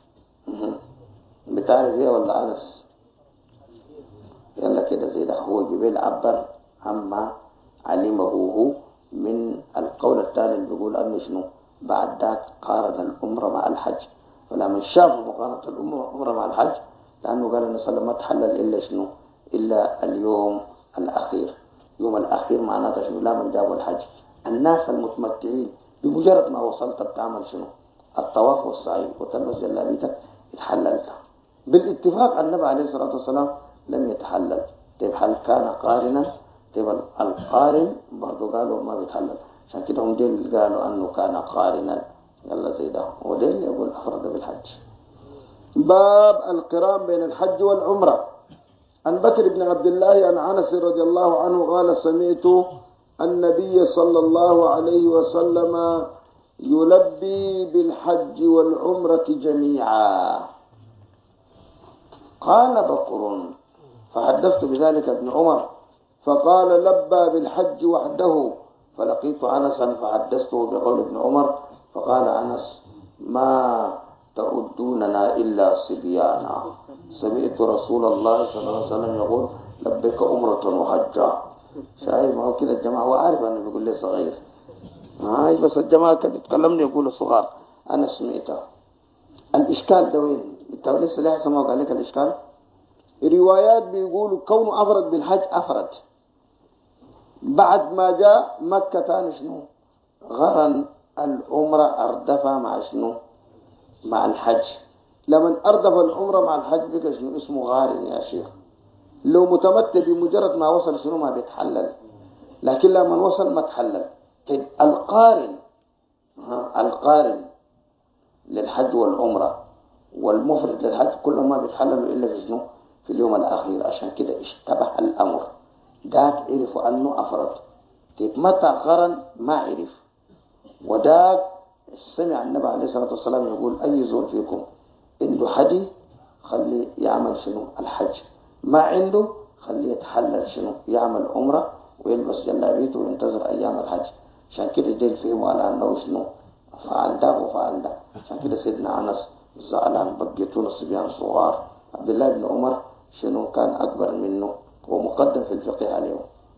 بتعرف ايه ولا أنس؟ يلا كده زي ده. هو جبريل عبر عما علمه هو من القول الثاني اللي بيقول أنه شنو بعد ذاك قارن الأمر مع الحج. فلما شاف مقارنة الأمر مع الحج، لأنه قال النبي صلى الله عليه وسلم ما تحلل إلا شنو إلا اليوم الأخير. يوم الأخير معناته شنو لا من جابوا الحج. الناس المتمتعين بمجرد ما وصلت بتعمل شنو الطواف والسعي وتلبس جلابيتك اتحللت بالاتفاق. عن النبي عليه الصلاة والسلام لم يتحلل. طيب هل كان قارنا؟ طيب القارن برضو قالوا ما بيتحلل. عشان كده هم دين قالوا أنه كان قارنا. يلا زي ده. ودين يقول أفرد بالحج. باب القران بين الحج والعمرة. عن بكر بن عبد الله عن أنس رضي الله عنه قال سمعت النبي صلى الله عليه وسلم يلبي بالحج والعمرة جميعا. قال بكر فحدثت بذلك ابن عمر فقال لبى بالحج وحده، فلقيت أنسا فحدثته بقول ابن عمر فقال أنس ما تعدوننا إلا صبيانا، سمعت رسول الله صلى الله عليه وسلم يقول لبيك عمرة وحجا. شايف ما هو كده الجماعة وعارف أنه بيقول لي صغير هاي، بس الجماعة كانت تتكلمني يقولوا صغار. أنا سمعته. الإشكال ده وين؟ أنت لسه لا يحسن ما قال لك الإشكال. روايات بيقولوا كونه أفرد بالحج أفرد بعد ما جاء مكة تاني شنو غرن العمرة أردفها مع شنو مع الحج. لمن أردف العمرة مع الحج بقى شنو اسمه غارم يا شيخ. لو متمتع بمجرد ما وصل شنو ما بيتحلل، لكن لما وصل ما تحلل. طيب القارن، القارن للحج والعمرة والمفرد للحج كلهم ما بيتحللوا إلا في شنو؟ في اليوم الأخير. عشان كده اشتبه الأمر، داك عرفوا أنه أفرد. طيب متى قرن ما عرف، وداك سمع النبي عليه الصلاة والسلام يقول أي زول فيكم عنده حدي خليه يعمل شنو الحج، ما عنده خليه يتحلل شنو يعمل عمرة ويلبس جلابيته وينتظر أيام الحج. عشان كده ديل فيهم على أنه شنو فعل ده وفعل ده. عشان كده سيدنا أنس زعلان بقيتون الصبيان صغار. عبد الله بن عمر شنو كان أكبر منه ومقدم في الفقه عليه.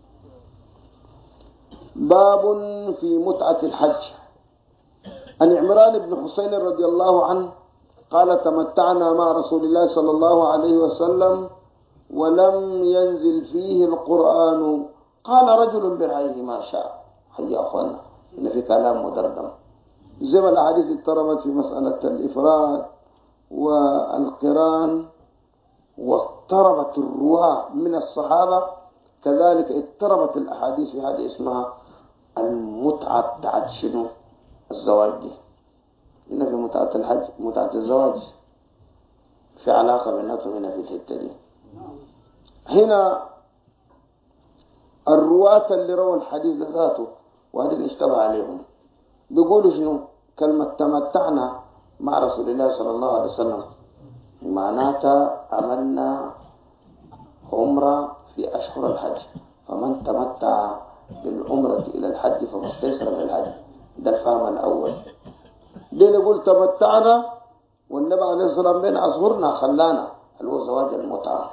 باب في متعة الحج. عن عمران بن حسين رضي الله عنه قال تمتعنا مع رسول الله صلى الله عليه وسلم ولم ينزل فيه القرآن. قال رجل برأيه ما شاء. حيا أخوانا إن في كلام مدردم زي ما الأحاديث اضطربت في مسألة الإفراد والقران، واضطربت الرواة من الصحابة، كذلك اضطربت الأحاديث في هذه اسمها المتعة بتاعت شنو الزواج دي. هنا في متعة الحج متعة الزواج في علاقة بيناتهم هنا في الحتة دي. هنا الرواة اللي رووا الحديث ذاته وهذا اللي اشتبه عليهم بيقولوا شنو كلمة تمتعنا مع رسول الله صلى الله عليه وسلم معناتها عملنا عمرة في أشهر الحج، فمن تمتع بالعمرة إلى الحج فما استيسر من الحج. ده الفهم الأول. ليه نقول تمتعنا والنبي عليه الصلاة والسلام بين أصهرنا خلانا اللي هو زواج المتعة؟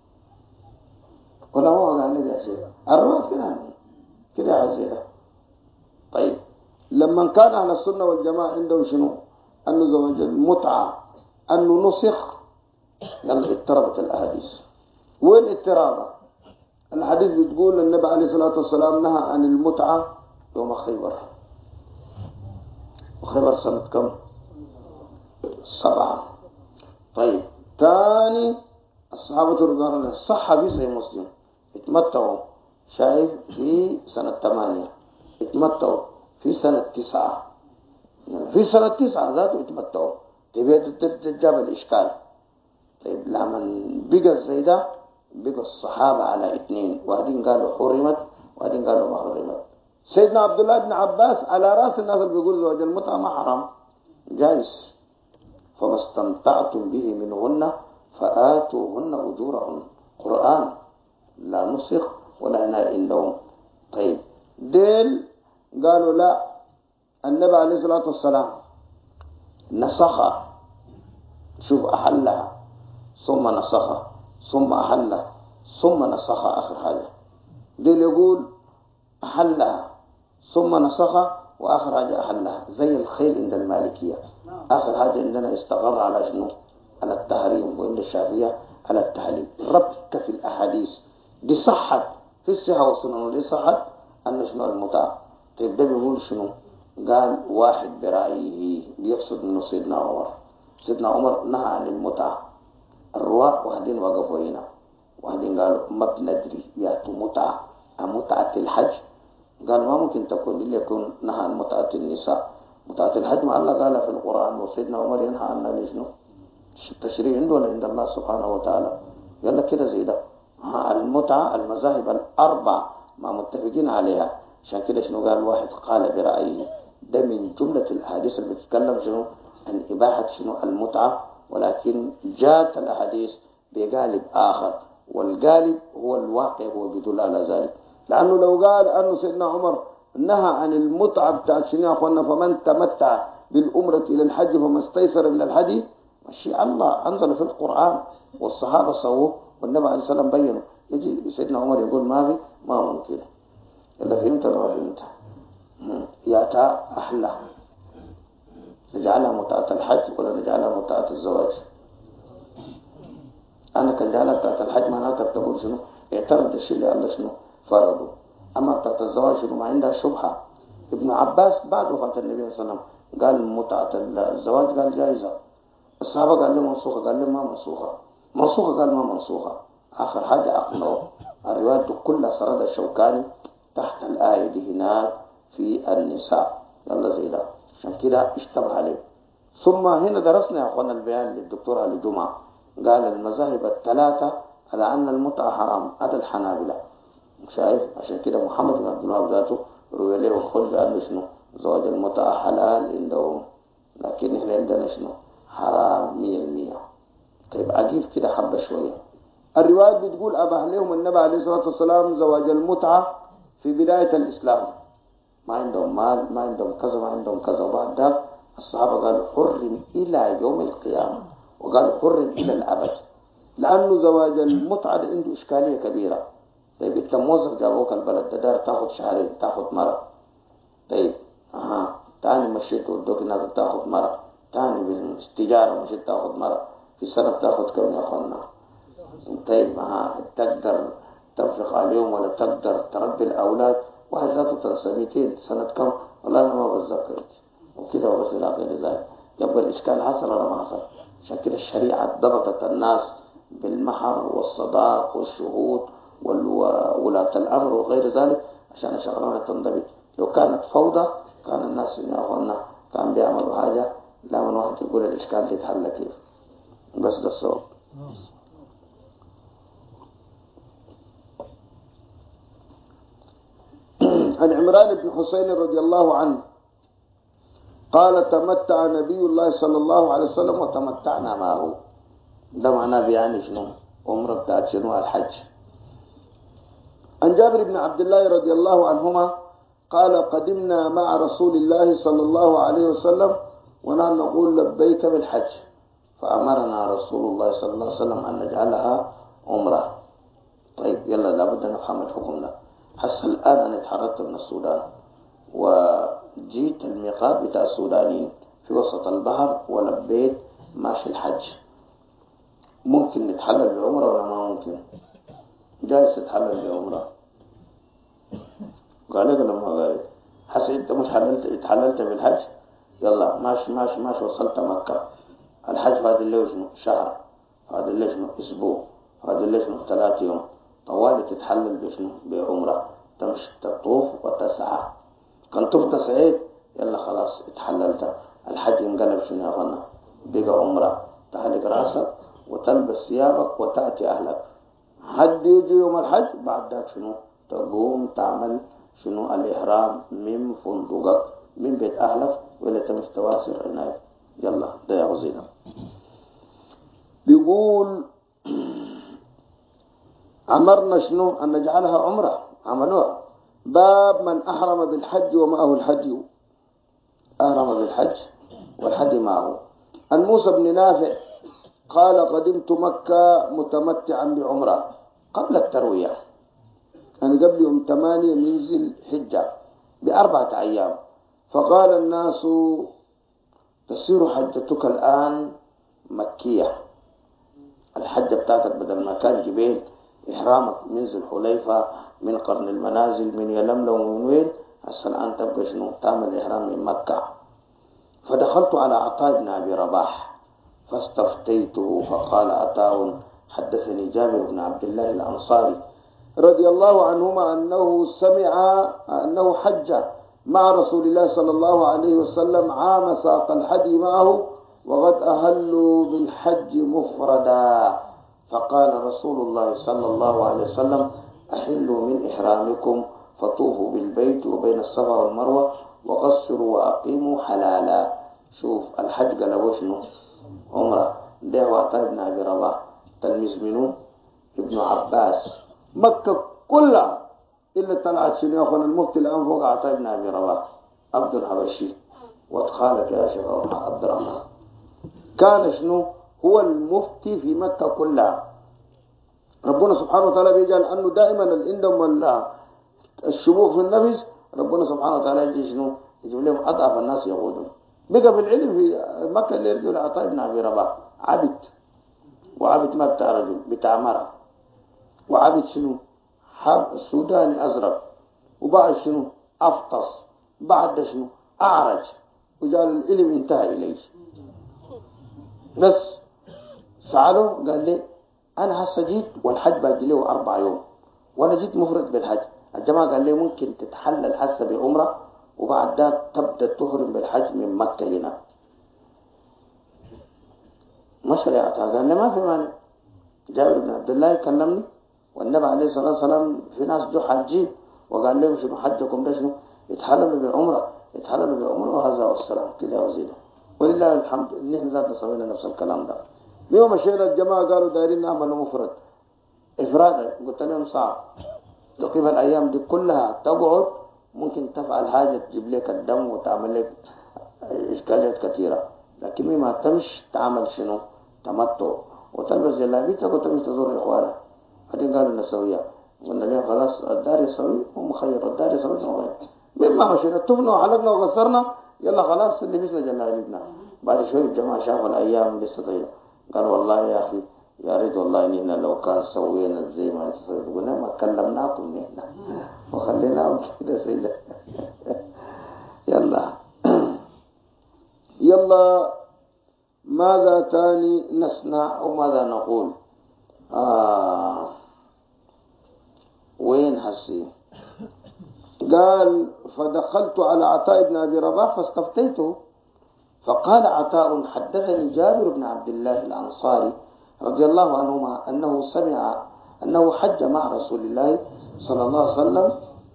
ولا هو قال يا شيخ الرواة كده عزيزة. طيب لما كان أهل السنة والجماعة عندهم شنو أنه زواج المتعة أنه نسخ، يلا اضطربت الأحاديث. وين اضطرابة؟ الحديث بتقول النبي عليه الصلاة والسلام نهى عن المتعة يوم خيبر، وخيبر سنة كم؟ 7. طيب تاني الصحابة رضوان الله صح في صحيح مسلم اتمتعوا شايف في سنة 8، اتمتعوا في سنة 9، في سنة 9 ذاته اتمتعوا. تبي تجاب الإشكال. طيب لما بقى زي ده بقى الصحابة على 2، واحدين قالوا حرمت واحدين قالوا ما حرمت. سيدنا عبد الله بن عباس على رأس الناس اللي بيقول زواج المتعة ما حرام جائز. فما استمتعتم به منهن فآتوهن أجورهن. قرآن لا نسخ ولا نائل لهم. طيب ديل قالوا لا، النبي عليه الصلاة والسلام نسخ، شوف أحلها ثم نسخ ثم أحلها ثم نسخ آخر حاجة. ديل يقول أحلها ثم نسخ وآخر حاجة أحلها، زي الخيل عند المالكية آخر حاجة عندنا استقر على شنو؟ على التحريم، وعند الشافعية على التحليل. ربط في الأحاديث دي صحت في الصحة والسنن ودي صحت أن شنو المتعة. طيب ده بيقول شنو؟ قال واحد برأيه بيقصد منه سيدنا عمر. سيدنا عمر نهى عن المتعة. الرواة واحدين وقفوا هنا، واحدين قالوا ما بندري يأتوا متعة متعة الحج. قال ما ممكن تكون إلا يكون نهى عن متعة النساء. متعة الحج ما الله قال في القرآن، وسيدنا عمر ينهى عنها لشنو؟ التشريع عنده ولا عند الله سبحانه وتعالى؟ يلا كده زي ده. المتعة المذاهب الأربع ما متفقين عليها. عشان كده شنو قال واحد قال برأيه. ده من جملة الأحاديث اللي بتتكلم شنو عن إباحة شنو المتعة، ولكن جاءت الأحاديث بقالب آخر، والقالب هو الواقع هو بيدل على ذلك. لأنه لو قال أنه سيدنا عمر نهى عن المتعة بتاعت شنو يا أخوانا فمن تمتع بالأمرة إلى الحج فما استيسر من الحدي، ماشي الله أنزل في القرآن والصحابة سووه والنبي عليه الصلاة والسلام بينه. يجي سيدنا عمر يقول ما ممكن. إلا فهمت ولا ما فهمت؟ ياتا أحلى، نجعلها متعة الحج ولا نجعلها متعة الزواج؟ أنا كان جعلها متعة الحج معناتها بتقول شنو اعترض الشيء اللي الله شنو فرضه. أما متعة الزواج شنو ما عندها شبهة. ابن عباس بعد وفاة النبي صلى الله عليه وسلم قال متعة الزواج قال جائزة، الصحابة قال له منسوخة، قال له ما منسوخة. منسوخة قال ما منسوخة. آخر حاجة أقنعوا. الروايات كلها سرد الشوكاني تحت الآية دي هناك في النساء. يلا زي ده عشان كده اشتبه عليه. ثم هنا درسنا يا أخوانا البيان للدكتور علي جمعة، قال المذاهب الثلاثة على أن المتعة حرام، هذا الحنابلة. شايف؟ عشان كده محمد بن عبد الوهاب ذاته روي له وخل بأنه شنو زواج المتعة حلال عندهم، لكن احنا عندنا شنو حرام 100%. طيب أجيب كده حبة شوية. الروايات بتقول أباح لهم النبي عليه الصلاة والسلام زواج المتعة في بداية الإسلام، ما عندهم مال، ما عندهم كذا، ما عندهم كذا. وبعد ذلك الصحابة قالوا حرم إلى يوم القيامة، وقالوا حرم إلى الأبد، لأنه زواج المتعة عنده إشكالية كبيرة. طيب أنت موظف جابوك البلد ده دار تاخد شهرين تاخد مرة، طيب تاني مشيت ودوك هناك تاخد مرة، تاني بالتجارة مشيت تاخد مرة، في السنة بتاخد كم يا أخوانا؟ طيب تقدر تنفق عليهم ولا تقدر تربي الأولاد؟ واحد ذاته 300 سنة كم؟ والله أنا ما بتذكر. وكده وبس إلى غير ذلك. يبقى الإشكال حصل ولا ما حصل؟ عشان كده الشريعة ضبطت الناس بالمهر والصداق والشهود وولاة الأمر وغير ذلك عشان الشغلانة تنضبط. لو كانت فوضى كان الناس يا أخوانا كان بيعملوا حاجة لا من واحد يقول الإشكال دي يتحل كيف. بس ده الصواب. عن عمران بن حسين رضي الله عنه قال تمتع نبي الله صلى الله عليه وسلم وتمتعنا معه. ده معناه بيعني شنو؟ عمره بتاعت شنو؟ الحج. عن جابر بن عبد الله رضي الله عنهما قال قدمنا مع رسول الله صلى الله عليه وسلم ونحن نقول لبيك بالحج، فأمرنا رسول الله صلى الله عليه وسلم أن نجعلها عمره. طيب يلا لابد أن نفهم الحكم ده. حس الآن أنا اتحركت من السودان وجيت الميقات بتاع السودانيين في وسط البحر ولبيت ماشي الحج، ممكن نتحلل بعمرة ولا ما ممكن؟ جايز تتحلل بعمرة. قال لك لما قال حس انت مش اتحللت بالحج، يلا ماشي ماشي ماشي وصلت مكة. الحج هذا اللي شنو شهر، هذا اللي شنو اسبوع، هذا اللي شنو 3 يوم طوالي تتحلل بشنو بعمرة، تمشي تطوف وتسعى. كان طفت سعيد يلا خلاص اتحللت. الحج انقلب شنو يا غنى بقى عمرة، تحلق راسك وتلبس ثيابك وتأتي أهلك. حد يجي يوم الحج بعد ذاك شنو تقوم تعمل شنو الإحرام من فندقك من بيت أهلك ولا تمشي تواسر عناية. يلا ده يا غزينا. بيقول أمرنا شنو أن نجعلها عمرة، عملوها. باب من أحرم بالحج ومعه الحدي، أحرم بالحج والحدي معه. عن موسى بن نافع قال قدمت مكة متمتعا بعمرة قبل التروية، يعني قبل يوم 8 من ذي الحجة ب4 أيام. فقال الناس تصير حجتك الآن مكية، الحجة بتاعتك بدل ما كان جبيل إحرامك من ذي الحليفة من قرن المنازل من يلملم ومن وين، هسه الآن تبقى شنو تعمل إحرام من مكة. فدخلت على عطاء بن أبي رباح فاستفتيته فقال عطاء حدثني جابر بن عبد الله الأنصاري رضي الله عنهما أنه سمع أنه حج مع رسول الله صلى الله عليه وسلم عام ساق الحدي معه وقد أهلوا بالحج مفردا. فقال رسول الله صلى الله عليه وسلم أحلوا من إحرامكم فطوفوا بالبيت وبين الصفا والمروة وقصروا وأقيموا حلالا. شوف الحج قالوا شنو عمره. ده عطاء بن أبي رباح تلميذ منه ابن عباس، مكة كلها إلا طلعت شنو يا أخوان المفتي الآن فوق عطاء بن أبي رباح عبد الحبشي. وادخالك يا شيخ عبد الرحمن كان شنو هو المفتي في مكة كلها. ربنا سبحانه وتعالى بيجعل أنه دائما عندهم الشموخ في النفس، ربنا سبحانه وتعالى يجي شنو يجيب لهم أضعف الناس يقودهم. بقى في العلم في مكة اللي يرجع لعطاء بن أبي رباح عبد، وعبد ما بتاع رجل بتاع مرة، وعبد شنو السوداني أزرق، وبعد شنو أفطس، بعد شنو أعرج، وجعل العلم انتهى إليه. بس سأله قال لي أنا هسه جيت والحج باقي له 4 يوم وأنا جيت مفرد بالحج. الجماعة قال لي ممكن تتحلل هسه بعمرة وبعد ذلك تبدأ تهرم بالحج من مكة هنا. ما شريعتها. قال لي ما في مانع. جابر بن عبد الله كلمني والنبي عليه الصلاة والسلام في ناس جو حاجين وقال لهم شنو حجكم ده شنو يتحللوا بالعمرة وهذا والسلام كده وزيده. ولله الحمد نحن ذات سوينا نفس الكلام ده. يوم مشينا الجماعة قالوا دايرين نعمل مفرد إفراد. قلت لهم صعب تقيم الأيام دي كلها تقعد ممكن تفعل حاجة تجيب لك الدم وتعمل لك إشكاليات كثيرة. لكن ما تمش تعمل شنو تمتع وتلبس جلابيتك وتمش تزور إخوانك. بعدين قالوا نسويها. قلنا لهم خلاص الدار يسوي ومخير الدار يسوي ومخير. مما مشينا تبنا وحلقنا وغسرنا يلا خلاص اللي مثل جلابيتنا. بعد شوي الجماعة شافوا الأيام لسه طويلة قالوا والله يا أخي يا ريت والله إننا لو كان سوينا زي ما أنت سويت. قلنا ما كلمناكم نحن وخليناهم كده سيدة. يلا ماذا تاني نصنع أو ماذا نقول؟ وين حسي؟ قال فدخلت على عطاء بن أبي رباح فاستفتيته فقال عطاء حدثني جابر بن عبد الله الأنصاري رضي الله عنهما أنه سمع أنه حج مع رسول الله صلى الله عليه وسلم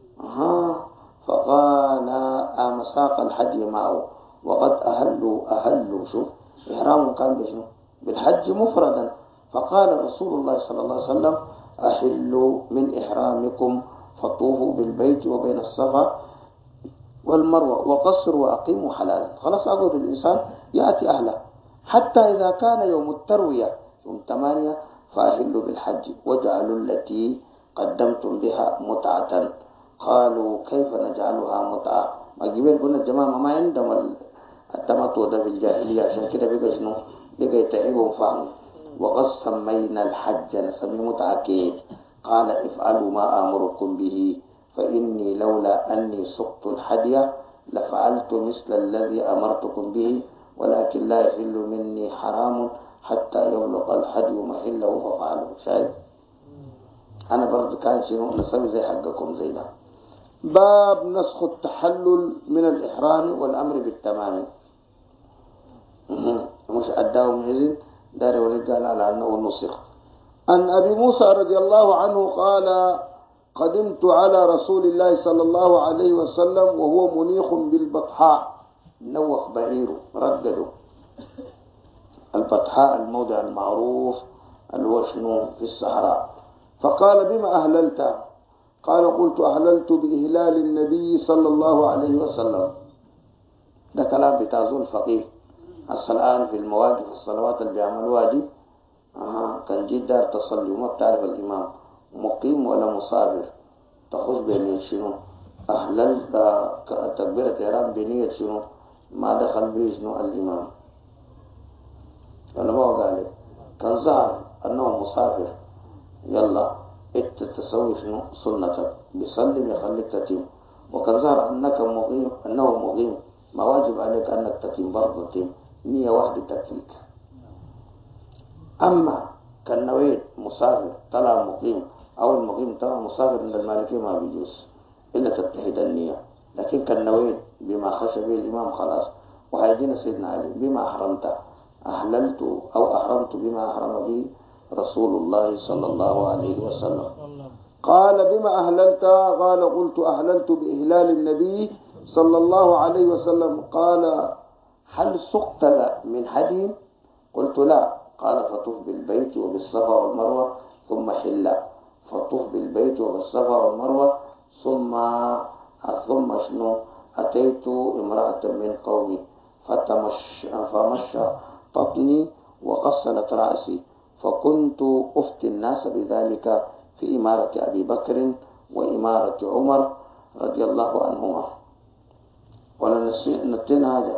فقال مساق الحج معه وقد أهلوا شوف إحرام كان بشنو بالحج مفردا. فقال رسول الله صلى الله عليه وسلم أحلوا من إحرامكم فطوفوا بالبيت وبين الصفا والمروة وقصروا وأقيموا حلالا. خلاص أقول الإنسان يأتي أهله حتى إذا كان يوم التروية يوم 8 فأحلوا بالحج وجعلوا التي قدمتم بها متعة. قالوا كيف نجعلها متعة؟ ما جبين قلنا الجماعة ما عندهم التمتع ده في الجاهلية عشان كده بقى شنو بقى يتعبوا فهم. وقد سمينا الحج نسمي متعة كيف؟ قال افعلوا ما آمركم به فإني لولا أني سقت الحدي لفعلت مثل الذي أمرتكم به ولكن لا يحل مني حرام حتى يبلغ الحدي محله ففعلوا. شايف أنا برضو كان شنو نسوي زي حقكم زي ده. باب نسخ التحلل من الإحرام والأمر بالتمام. مش أداهم إذن دار ورجال على أنه نسخ. عن أبي موسى رضي الله عنه قال قدمت على رسول الله صلى الله عليه وسلم وهو منيخ بالبطحاء. نوخ بعيره ردده. البطحاء الموضع المعروف الوشنو في الصحراء. فقال بما أهللت؟ قال قلت أهللت بإهلال النبي صلى الله عليه وسلم. ده كلام بتازول فقيه. الآن في المواقف الصلوات اللي بيعملوها دي كان جيت دار تصلي وما بتعرف الإمام مقيم ولا مسافر تخش بين شنو أهللت تكبيرة إحرام بنية شنو ما دخل به شنو الإمام ولا ما قال كان ظهر أنه مسافر يلا انت تسوي شنو سنتك بيسلم يخليك تتيم. وكان ظهر أنه مقيم ما واجب عليك أنك تتيم برضه تتيم نية واحدة تكفيك. أما كان نويت مسافر طلع مقيم أو المقيم طلع مسافر من المالكية ما بيجوز إلا تتحد النية. لكن كان نويت بما خشى به الإمام خلاص. وهيجينا سيدنا علي بما أحرمت أحللت أو أحرمت بما أحرم به رسول الله صلى الله عليه وسلم. قال بما أهللت؟ قال قلت أهللت بإهلال النبي صلى الله عليه وسلم. قال هل سقت من حدي؟ قلت لا. قال فطف بالبيت وبالصفا والمروة ثم حل. فطف بالبيت وبالصفا والمروة ثم شنو أتيت امرأة من قومي فمشى بطني وغسلت رأسي فكنت أفتي الناس بذلك في إمارة أبي بكر وإمارة عمر رضي الله عنهما. ولا نتين هذا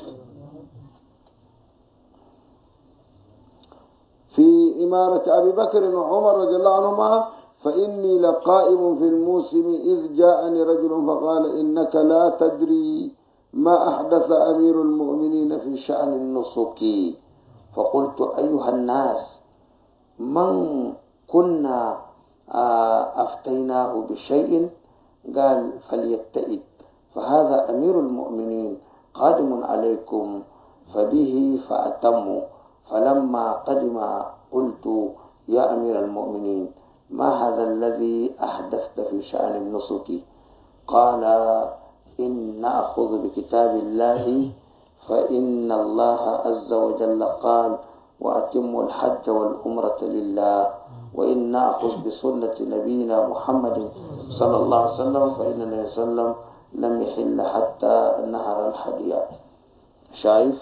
في إمارة أبي بكر وعمر رضي الله عنهما. فإني لقائم في الموسم إذ جاءني رجل فقال إنك لا تدري ما أحدث أمير المؤمنين في شأن النسك فقلت أيها الناس من كنا أفتيناه بشيء؟ قال فليتئد، فهذا أمير المؤمنين قادم عليكم فبه فأتموا. فلما قدم قلت يا أمير المؤمنين ما هذا الذي أحدثت في شأن النسك؟ قال إن نأخذ بكتاب الله، فإن الله عز وجل قال وأتموا الحج والعمرة لله، وإن نأخذ بسنة نبينا محمد صلى الله عليه وسلم فإن النبي صلى الله عليه وسلم لم يحل حتى نهر الحدية. شايف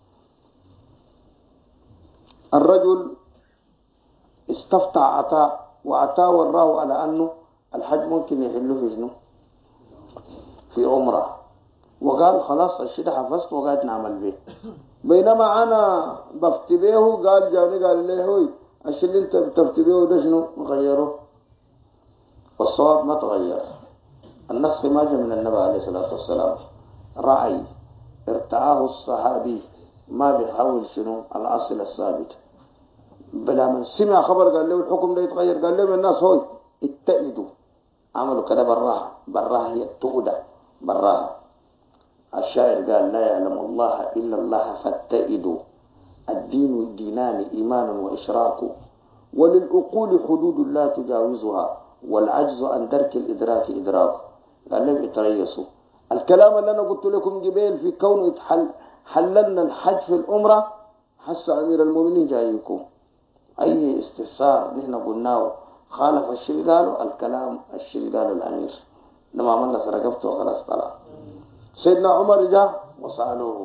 الرجل استفتى عطاء وعطاء وراه على أنه الحج ممكن يحله في شنو؟ في عمره، وقال خلاص الشيء ده حفظت وقاعد نعمل به. بينما أنا بفتي به قال جاني قال لي هوي الشيء اللي انت بتفتي به ده شنو؟ غيره. والصواب ما تغير. النسخ ما جاء من النبي عليه الصلاة والسلام، رأي ارتعاه الصحابي ما بيحاول شنو الأصل الثابت. بلا من سمع خبر قال له الحكم ده يتغير، قال له الناس هوي اتئدوا، عملوا كده براها هي التؤدة براها. الشاعر قال لا يعلم الله إلا الله فاتئدوا، الدين دينان إيمان وإشراك، وللعقول حدود لا تجاوزها، والعجز عن درك الإدراك إدراك. قال لهم اتريسوا. الكلام اللي أنا قلت لكم قبل في كونه حللنا الحج في الأمرة، حس أمير المؤمنين جايكم أي استفسار نحن قلناه خالف الشيء قالوا الكلام الشيء قالوا الأمير لما عملنا سرقفته وخلاص طلع. سيدنا عمر جاء وسألوه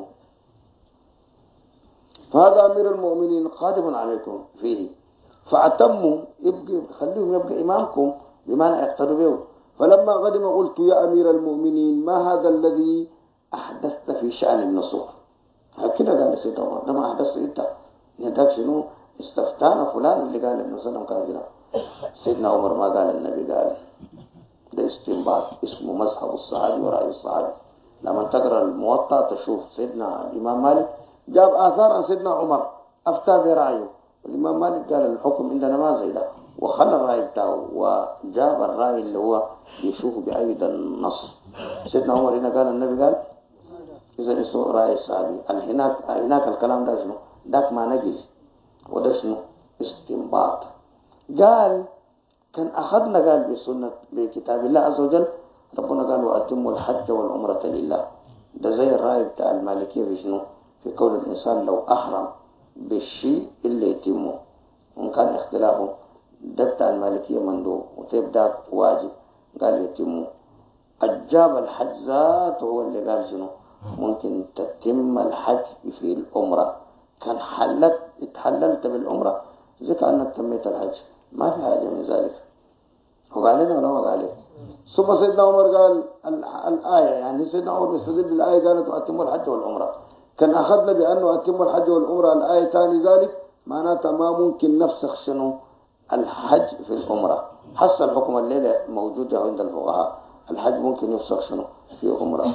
فهذا أمير المؤمنين قادم عليكم فيه فأتموا، خليهم يبقى إمامكم بمعنى يقتدوا به. فلما قدم قلت يا أمير المؤمنين ما هذا الذي أحدثت في شأن النسك؟ هكذا قال سيدنا عمر ده ما أحدثت أنت، نداك شنو استفتانا فلان اللي قال النبي صلى الله عليه وسلم. سيدنا عمر ما قال النبي، قال ده استنباط اسمه مذهب الصحابي ورأي الصحابي. لما تقرأ الموطأ تشوف سيدنا الإمام مالك جاب آثار عن سيدنا عمر أفتى برأيه، والإمام مالك قال الحكم عندنا ما زي ده، وخلى الرأي بتاعه وجاب الرأي اللي هو يشوفه بأيد النص. سيدنا عمر هنا قال النبي قال إذا اسمه رأي الصحابي. هناك الكلام ده شنو؟ داك ما نجز وده شنو؟ استنباط. قال كان أخذنا قال بسنة بكتاب الله عز وجل، ربنا قال وأتموا الحج والعمرة لله. ده زي الرأي بتاع المالكية في شنو؟ في قول الإنسان لو أحرم بالشيء اللي يتمه، وإن كان اختلافه ده بتاع المالكية مندوب وتبدأ واجب قال يتمه. أجاب الحج ذات هو اللي قال شنو؟ ممكن تتم الحج في العمرة. كان اتحللت بالعمرة زي كأنك تميت الحج، ما في حاجة من ذلك. هو قال لنا ولا هو قال لك؟ ثم سيدنا عمر قال الآية، يعني سيدنا عمر بيستدل بالآية قالت وأتموا الحج والعمرة. كان أخذنا بأنه أتموا الحج والعمرة الآية تاني ذلك معناتها ما ممكن نفسخ شنو الحج في العمرة. حس الحكم الليلة موجودة عند الفقهاء، الحج ممكن يفسخ شنو في عمرة.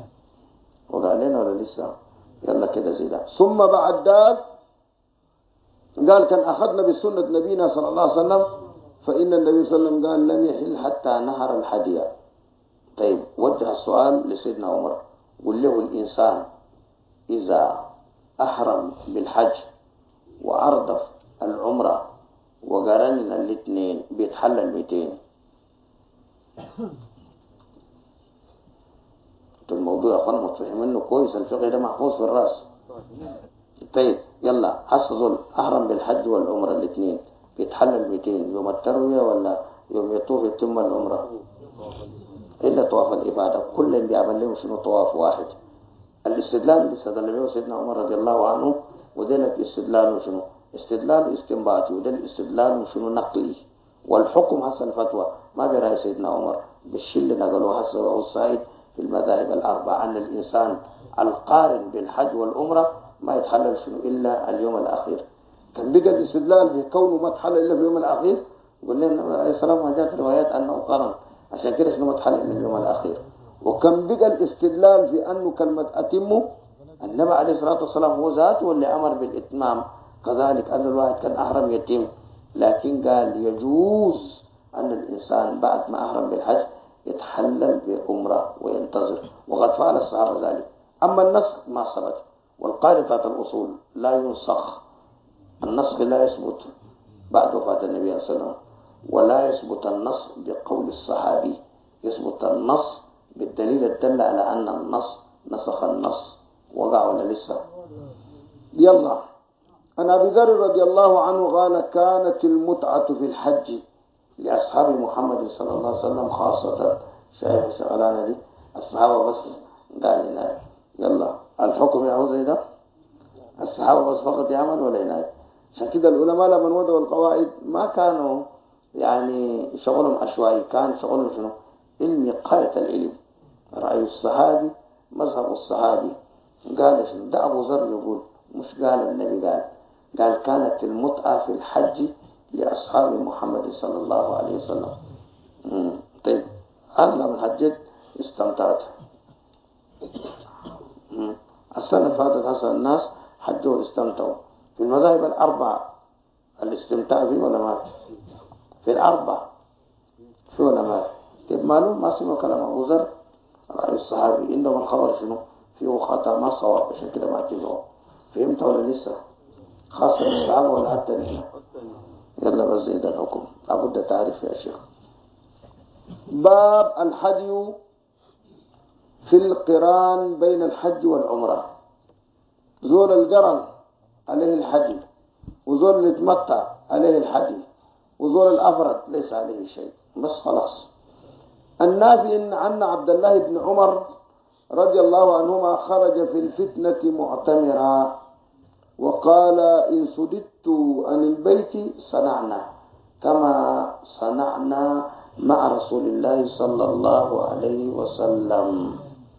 وقال لنا ولا لسه؟ يلا كده زي ده. ثم بعد ذلك قال كان أخذنا بسنة نبينا صلى الله عليه وسلم، فإن النبي صلى الله عليه وسلم قال لم يحل حتى نهر الحدية. طيب وجه السؤال لسيدنا عمر، قل له الإنسان إذا أحرم بالحج وأردف العمرة وقرن الاثنين بيتحلل 200. الموضوع يا اخوان متفهمينه كويس، الفقه ده محفوظ في الراس. طيب يلا حصلوا احرم بالحج والعمره الاثنين بيتحلل 200 يوم الترويه ولا يوم يطوف يتم العمره؟ الا طواف الافاده كل بيعمل لهم شنو طواف واحد. الاستدلال اللي استدل به سيدنا عمر رضي الله عنه وذلك استدلال شنو؟ استدلال استنباطي، وده الاستدلال شنو نقلي. والحكم حسن الفتوى ما برأي سيدنا عمر بالشيء اللي نقلوه حسن الصعيد في المذاهب الأربعة أن الإنسان القارن بالحج والعمرة ما يتحلل شنو إلا اليوم الأخير. كان بقى الاستدلال بكونه ما تحلل إلا في اليوم الأخير، قلنا النبي عليه السلام ما جاءت روايات أنه قارن عشان كده شنو ما تحلل إلا اليوم الأخير. وكان بقى الاستدلال في أنه كلمة أتمه النبي عليه الصلاة والسلام هو ذاته اللي أمر بالإتمام كذلك أن الواحد كان أحرم يتيم، لكن قال يجوز أن الإنسان بعد ما أحرم بالحج يتحلل بعمرة وينتظر، وقد فعل الصحابة ذلك. أما النسخ ما ثبت، والقاعدة الأصول لا ينسخ، النسخ لا يثبت بعد وفاة النبي صلى الله عليه وسلم، ولا يثبت النص بقول الصحابي، يثبت النص بالدليل الدل على أن النص نسخ النص. وقع ولا لسه؟ يلا. عن أبي ذر رضي الله عنه قال كانت المتعة في الحج لأصحاب محمد صلى الله عليه وسلم خاصة. شايف شغلانة دي الصحابة بس؟ قال لنا يلا الحكم يا هو زي ده، الصحابة بس فقط يعمل ولا يناي. عشان كده العلماء لما وضعوا القواعد ما كانوا يعني شغلهم عشوائي، كان شغلهم شنو؟ علمي غاية العلم. رأي الصحابي مذهب الصحابي. قال شنو ده؟ أبو ذر يقول، مش قال النبي، قال كانت المتعة في الحج لأصحاب محمد صلى الله عليه وسلم. طيب أنا من حجت استمتعت. السنة اللي فاتت حصل الناس حجوا واستمتعوا. في المذاهب الأربعة الاستمتاع فيه ولا ما في الأربعة؟ في ولا ما في؟ طيب معلوم ما سمعوا كلام أبو ذر رأي الصحابي، عندهم الخبر شنو فيه خطأ ما صواب، عشان كده ما اتبعوه. فهمت ولا لسه؟ خاصة الصحابة ولا حتى نحن؟ يلا بس زيد الحكم لابد تعرف يا شيخ. باب الحدي في القران بين الحج والعمرة. زول القرن عليه الحدي، وزول اللي يتمتع عليه الحدي، وزول الأفرد ليس عليه شيء، بس خلاص. النافع عن عبد الله بن عمر رضي الله عنهما خرج في الفتنة معتمرا وقال إن سددت عن البيت صنعنا كما صنعنا مع رسول الله صلى الله عليه وسلم.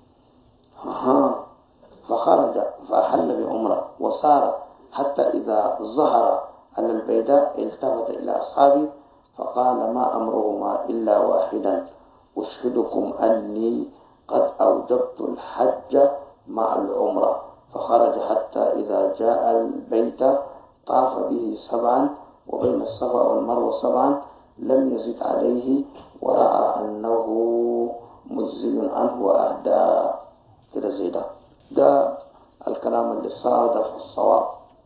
فخرج فأحل بعمرة وسار حتى إذا ظهر على البيداء التفت إلى أصحابه فقال ما أمرهما إلا واحدا أشهدكم أني قد أوجبت الحج مع العمرة. فخرج حتى إذا جاء البيت طاف به 7 وبين الصفا والمروة 7 لم يزد عليه ورأى أنه مجزي عنه وأهدى كده زيدا. ده الكلام اللي صادف الصواب.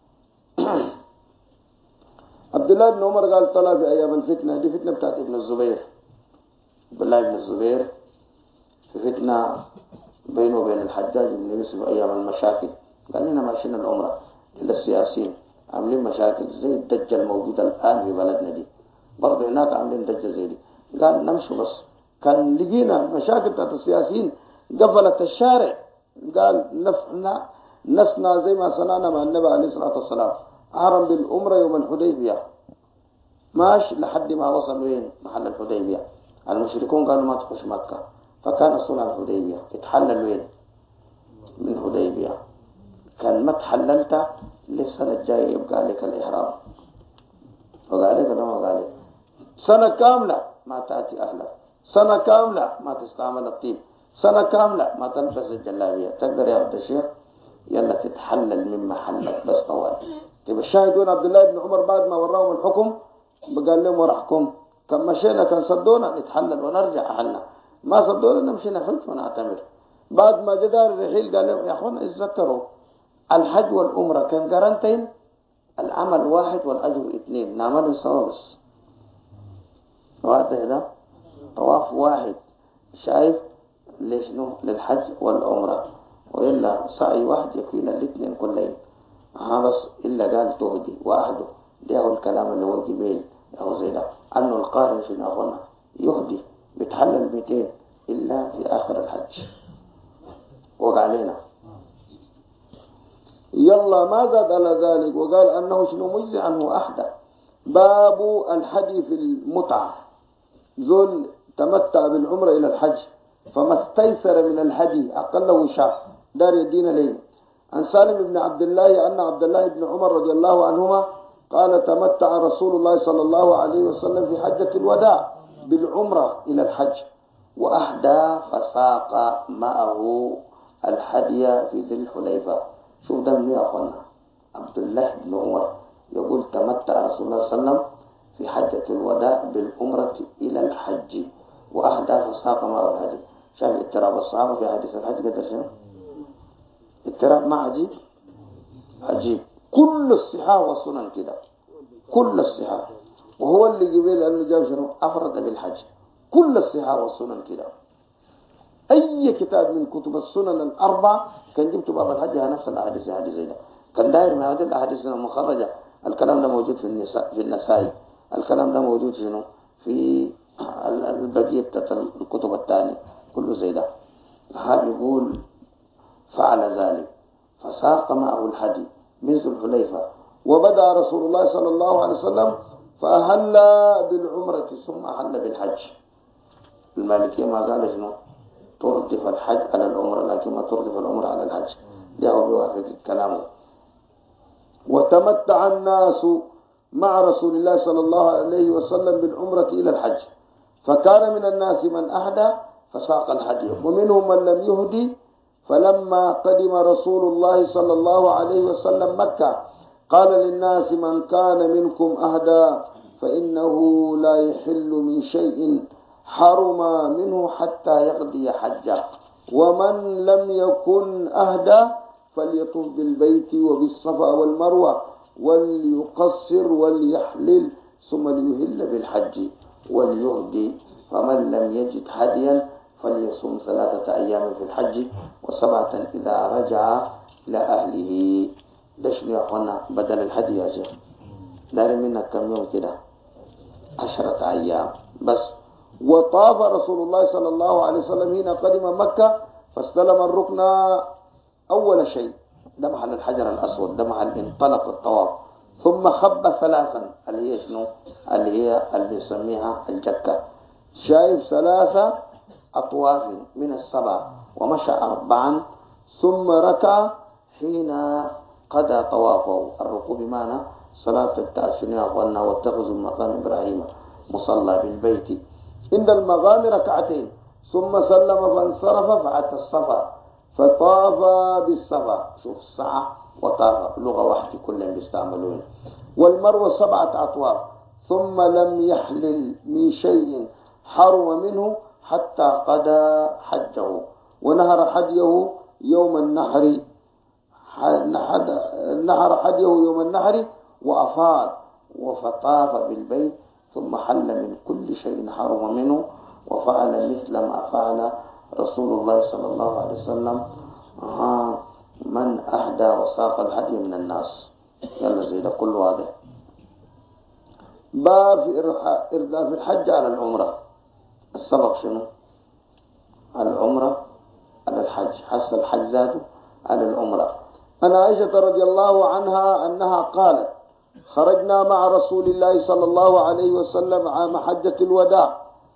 عبد الله بن عمر قال طلع في أيام الفتنة دي، فتنة بتاعت ابن الزبير، عبد الله بن الزبير في فتنة بينه وبين الحجاج بن يوسف أيام المشاكل. قال لنا ماشيين العمرة إلا السياسيين عاملين مشاكل زي الدجة الموجودة الآن في بلدنا دي، برضه هناك عاملين دجة زي دي. قال نمشوا بس، كان لقينا مشاكل بتاعت السياسيين قفلت الشارع. قال نسنا زي ما صنعنا مع النبي عليه الصلاة والسلام، أحرم بالعمرة يوم الحديبية ماشي لحد ما وصل وين محل الحديبية. المشركون قالوا ما تخش مكة، فكان صلح الحديبية اتحلل وين من حديبية. كان ما تحللت للسنة الجاية يبقى لك الإحرام، وقال لك ولا ما قال لك سنة كاملة ما تأتي أهلك، سنة كاملة ما تستعمل الطيب، سنة كاملة ما تلبس الجلابية. تقدر يا عبد الشيخ يلا تتحلل من محلك بس طوال. طيب الشاهدون عبد الله بن عمر بعد ما وراهم الحكم قال لهم وراحكم، كان مشينا كان صدونا نتحلل ونرجع أهلنا، ما صدونا نمشي نحج ونعتمر. بعد ما جدار الرحيل قال لهم يا أخوانا اتذكروا الحج والعمرة كان قرنتين، العمل واحد والأجر 2 نعمل سوا بس. واضح ده؟ طواف واحد شايف ليش للحج والعمرة، وإلا سعي واحد يكفينا الاثنين كلين. بس إلا قال تهدي وأحده. ده هو الكلام اللي هو جبيل أو زي ده، أنه القارن شنو أخونا يهدي بيتحلل 200 إلا في آخر الحج. وقع علينا يلا ما زاد على ذلك وقال أنه شنو مجزي عنه أحدى. باب الحدي في المتعة. ذل تمتع بالعمرة إلى الحج فما استيسر من الهدي أقله شاة دار يدين ليه. عن سالم بن عبد الله أن عبد الله بن عمر رضي الله عنهما قال تمتع رسول الله صلى الله عليه وسلم في حجة الوداع بالعمرة إلى الحج وأهدى فساق معه الحدي في ذي الحليفة. شوف ده منو يا أخوانا؟ عبد الله بن عمر يقول تمتع رسول الله صلى الله عليه وسلم في حجة الوداع بالعمرة إلى الحج وأهدى فساق معه الهدي. شايف اضطراب الصحابة في حديث الحج قدر شنو؟ اضطراب ما عجيب؟ عجيب. كل الصحاح والسنن كده، كل الصحاح، وهو اللي قبل أنه جاب شنو؟ أفرد بالحج. كل الصحاح والسنن كده. أي كتاب من كتب السنن الأربع كان جبت باب الحج نفس الأحاديث زي ده. كان داير من هذه الأحاديث المخرجة. الكلام ده موجود في النسائي. الكلام ده موجود شنو؟ في البقية بتاعت الكتب الثانية كله زي ده. هذا يقول فعل ذلك فساق معه الحدي من ذو الحليفة، وبدأ رسول الله صلى الله عليه وسلم فأهل بالعمرة ثم أهل بالحج. المالكية ما قال شنو؟ تردف الحج على العمرة، لكن ما تردف العمرة على الحج. جاءوا بوافق كلامه. وتمتع الناس مع رسول الله صلى الله عليه وسلم بالعمرة إلى الحج، فكان من الناس من أهدى فساق الحدي، ومنهم من لم يهدي. فلما قدم رسول الله صلى الله عليه وسلم مكة قال للناس من كان منكم أهدى فإنه لا يحل من شيء حرم منه حتى يقضي حجه، ومن لم يكن أهدى فليطف بالبيت وبالصفا والمروة وليقصر وليحلل ثم ليهل بالحج وليهدي. فمن لم يجد هديا فليصوم 3 أيام في الحج و7 إذا رجع إلى أهله. ده شنو يا أخوانا بدل الهدي يا شيخ؟ داري منك كم يوم كده؟ 10 أيام بس. وطاف رسول الله صلى الله عليه وسلم حين قدم مكة فاستلم الركن أول شيء، ده محل الحجر الأسود، ده محل انطلق الطواف. ثم خب 3 اللي هي شنو؟ اللي بنسميها الجكة. شايف 3 أطواف من 7 ومشى 4 ثم ركع حين قضى طوافه. الركوع بمعنى صلاة التعشين يا أخوانا. واتخذوا مقام إبراهيم مصلى بالبيت عند المقام 2 ثم سلم فانصرف فأتى الصفا فطاف بالصفا. شوف الساعة وطاف لغة واحدة كلهم بيستعملون. والمروة 7 أطواف ثم لم يحلل من شيء حرم منه حتى قضى حجه، ونهر حديه يوم النحر. نحر حديه يوم النحر وأفاض وفطاف بالبيت ثم حل من كل شيء حرم منه وفعل مثل ما فعل رسول الله صلى الله عليه وسلم. من أهدى وساق الهدي من الناس. يلا زي ده كل واضح. باب إرداف الحج على العمرة. السبق شنو؟ العمرة على الحج، حس الحج ذاته على العمرة. أن عائشة رضي الله عنها أنها قالت خرجنا مع رسول الله صلى الله عليه وسلم عام حجة الوداع،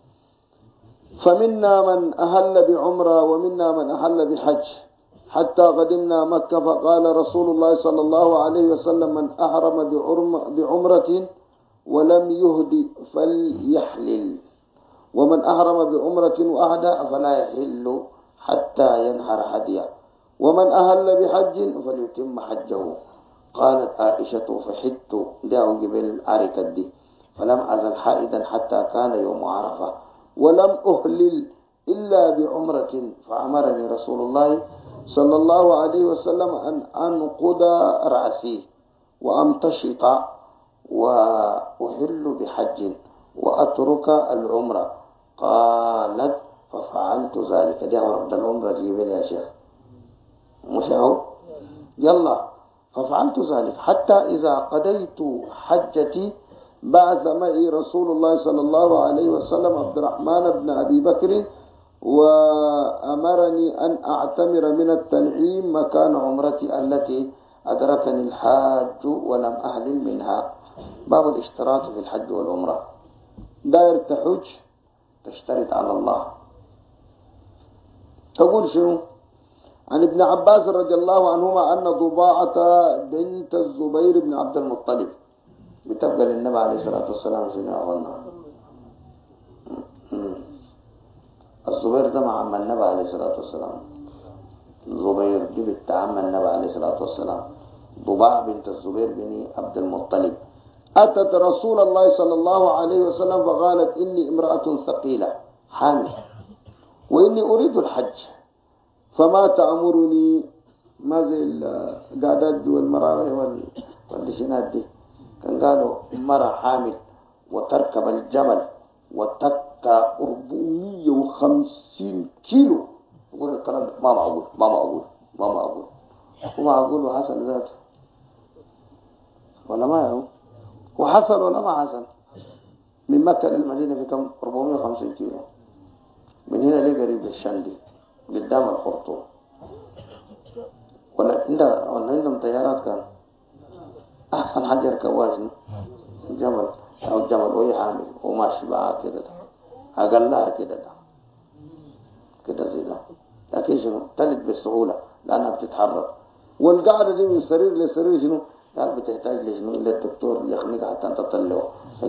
فمنا من أهل بعمرة ومنا من أهل بحج، حتى قدمنا مكة فقال رسول الله صلى الله عليه وسلم من أحرم بعمرة ولم يهدي فليحلل، ومن أحرم بعمرة وأهدى فلا يحل حتى ينحر هديه، ومن أهل بحج فليتم حجه. قالت عائشة فحدت دعوا قبل عركة دي فلم أزل حائدا حتى كان يوم عرفة ولم أهلل إلا بعمرة، فأمرني رسول الله صلى الله عليه وسلم أن أنقض رأسي وأمتشط وأهل بحج وأترك العمرة. قالت ففعلت ذلك. دي عمرة العمرة قبل يا شيخ مش هو؟ يلا ففعلت ذلك حتى إذا قضيت حجتي بعث معي رسول الله صلى الله عليه وسلم عبد الرحمن بن أبي بكر وأمرني أن أعتمر من التنعيم مكان عمرتي التي أدركني الحاج ولم أهلل منها. باب الاشتراط في الحج والعمرة. داير تحج تشترط على الله. تقول شنو؟ عن ابن عباس رضي الله عنهما أن ضباعة بنت الزبير بن عبد المطلب بتبقى للنبي عليه الصلاة والسلام سنة أولنا. الزبير ده مع عم النبي عليه الصلاة والسلام. الزبير دي بنت عم النبي عليه الصلاة والسلام. ضباع بنت الزبير بن عبد المطلب أتت رسول الله صلى الله عليه وسلم فقالت إني امرأة ثقيلة حامل وإني أريد الحج فما تأمرني؟ ما زي القعدات دي والمراوح والدشينات دي. كان قالوا مرة حامل وتركب الجبل وتكتى 450 كيلو. يقول الكلام ده ما معقول ما معقول ما معقول وما أقول وحصل ذاته ولا ما هو وحصل ولا ما حصل. من مكة للمدينة في كم 450 كيلو. من هنا ليه قريب الشندي قدام الخرطوم. ولا عندهم طيارات. كان أحسن حاجة يركبوها جمل أو جمل وهي حامل وماشي معاه كده أقلها كده زي ده. لكن شنو تلد بالسهولة لأنها بتتحرك. والقعدة دي من سرير لسرير شنو يعني بتحتاج لشنو إلا الدكتور يخنقها حتى تطلعه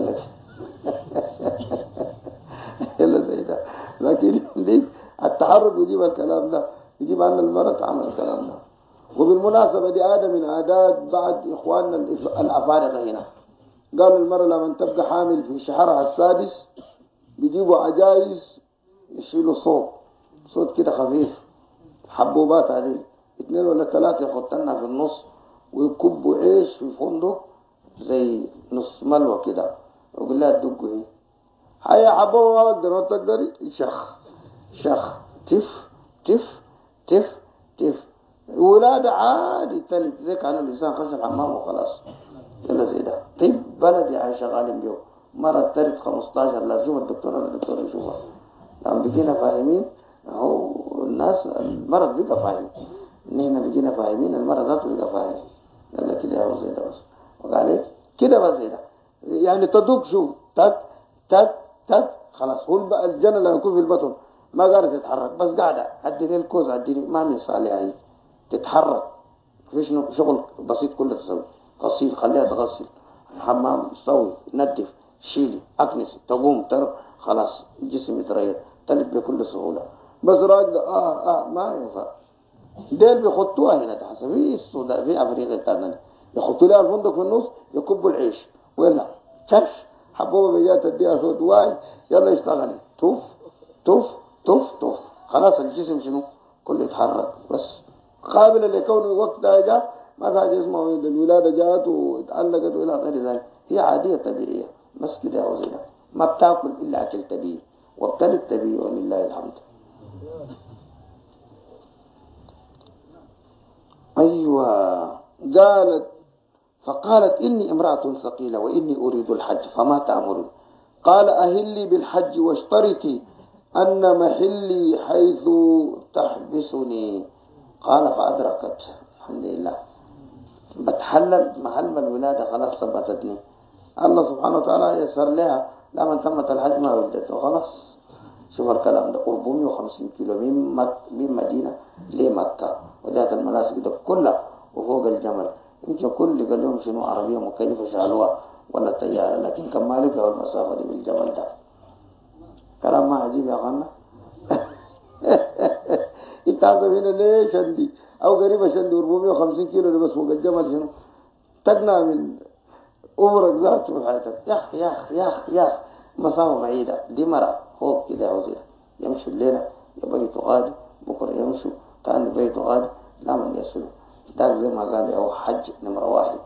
إلا زي ده. لكن دي التحرك يجيب الكلام ده، يجيب أن المرأة تعمل الكلام ده. وبالمناسبة دي عادة من عادات بعض إخواننا الأفارقة هنا. قالوا المرأة لما تبقى حامل في شهرها السادس بيجيبوا عجايز يشيلوا صوت كده خفيف حبوبات عليه 2 ولا 3 يحطنها في النص ويكبوا عيش في فندق زي نص ملوى كده ويقول لها تدقوا ايه هيا حبوبة ما بقدر ما تقدري شخ تف تف تف تف ولادة عادي تلت زي كان الإنسان خش الحمام وخلاص يلا زي ده. طيب بلدي عايشة غالب بيو مرة ترد 15 لا تشوف الدكتور ولا الدكتور يشوفها. لما بقينا فاهمين هو الناس المرض بقى فاهم نحن بقينا فاهمين المرض ذاته بقى فاهم. يلا كده هو زي ده بس وقال كده بس زي ده يعني تدوق شو تك تك تك خلاص. هو بقى الجنة لما يكون في البطن ما قادرة تتحرك بس قاعدة اديني الكوز اديني ما من صالحة هي تتحرك في شغل بسيط كله تسوي غسيل خليها تغسل الحمام سوي ندف شيلي اكنس تقوم خلاص الجسم يتريح تلت بكل سهولة. بس راجل ما ينفع. ديل بيخطوها هنا تحت في السودان في افريقيا بتاعتنا يخطوا لها الفندق في النص يكبوا العيش ولا تش حبوبة بيجات تديها صوت واي يلا اشتغلي توف توف توف توف خلاص الجسم شنو كله يتحرك بس قابل لكونه وقت جاء ما في حاجة اسمه الولادة جاءت وتعلقت وإلى غير ذلك. هي عادية طبيعية بس كده وزينة ما بتاكل إلا أكل طبيعي وابتلت طبيعي ولله الحمد. أيوة فقالت إني امرأة ثقيلة وإني أريد الحج فما تأمرني؟ قال أهلي بالحج واشترطي أن محلي حيث تحبسني. قال فأدركت الحمد لله بتحلل محل الولادة خلاص ثبتتني الله سبحانه وتعالى يسر لها لما تمت الحج ما ولدت وخلاص. شوف الكلام ده 450 كيلو من مدينة لمكة وذات المناسك ده كلها وفوق الجمل. يمكن كل قال لهم شنو عربية مكيفة شالوها ولا طيارة لكن كان مالك له المسافة دي بالجمل ده. كلام ما عجيب يا أخوانا. انت عارف هنا ليش عندي او قريبة عندي 450 كيلو ده بس فوق الجمل شنو تقنع من عمرك ذاته في حياتك. يا أخ مسافة بعيدة دي مرة فوق كده عوزيها يمشوا الليلة يبيت غادي بكرة يمشوا تاني بيت غادي لا من يسلوا داك زي ما قال أو حج نمرة 1.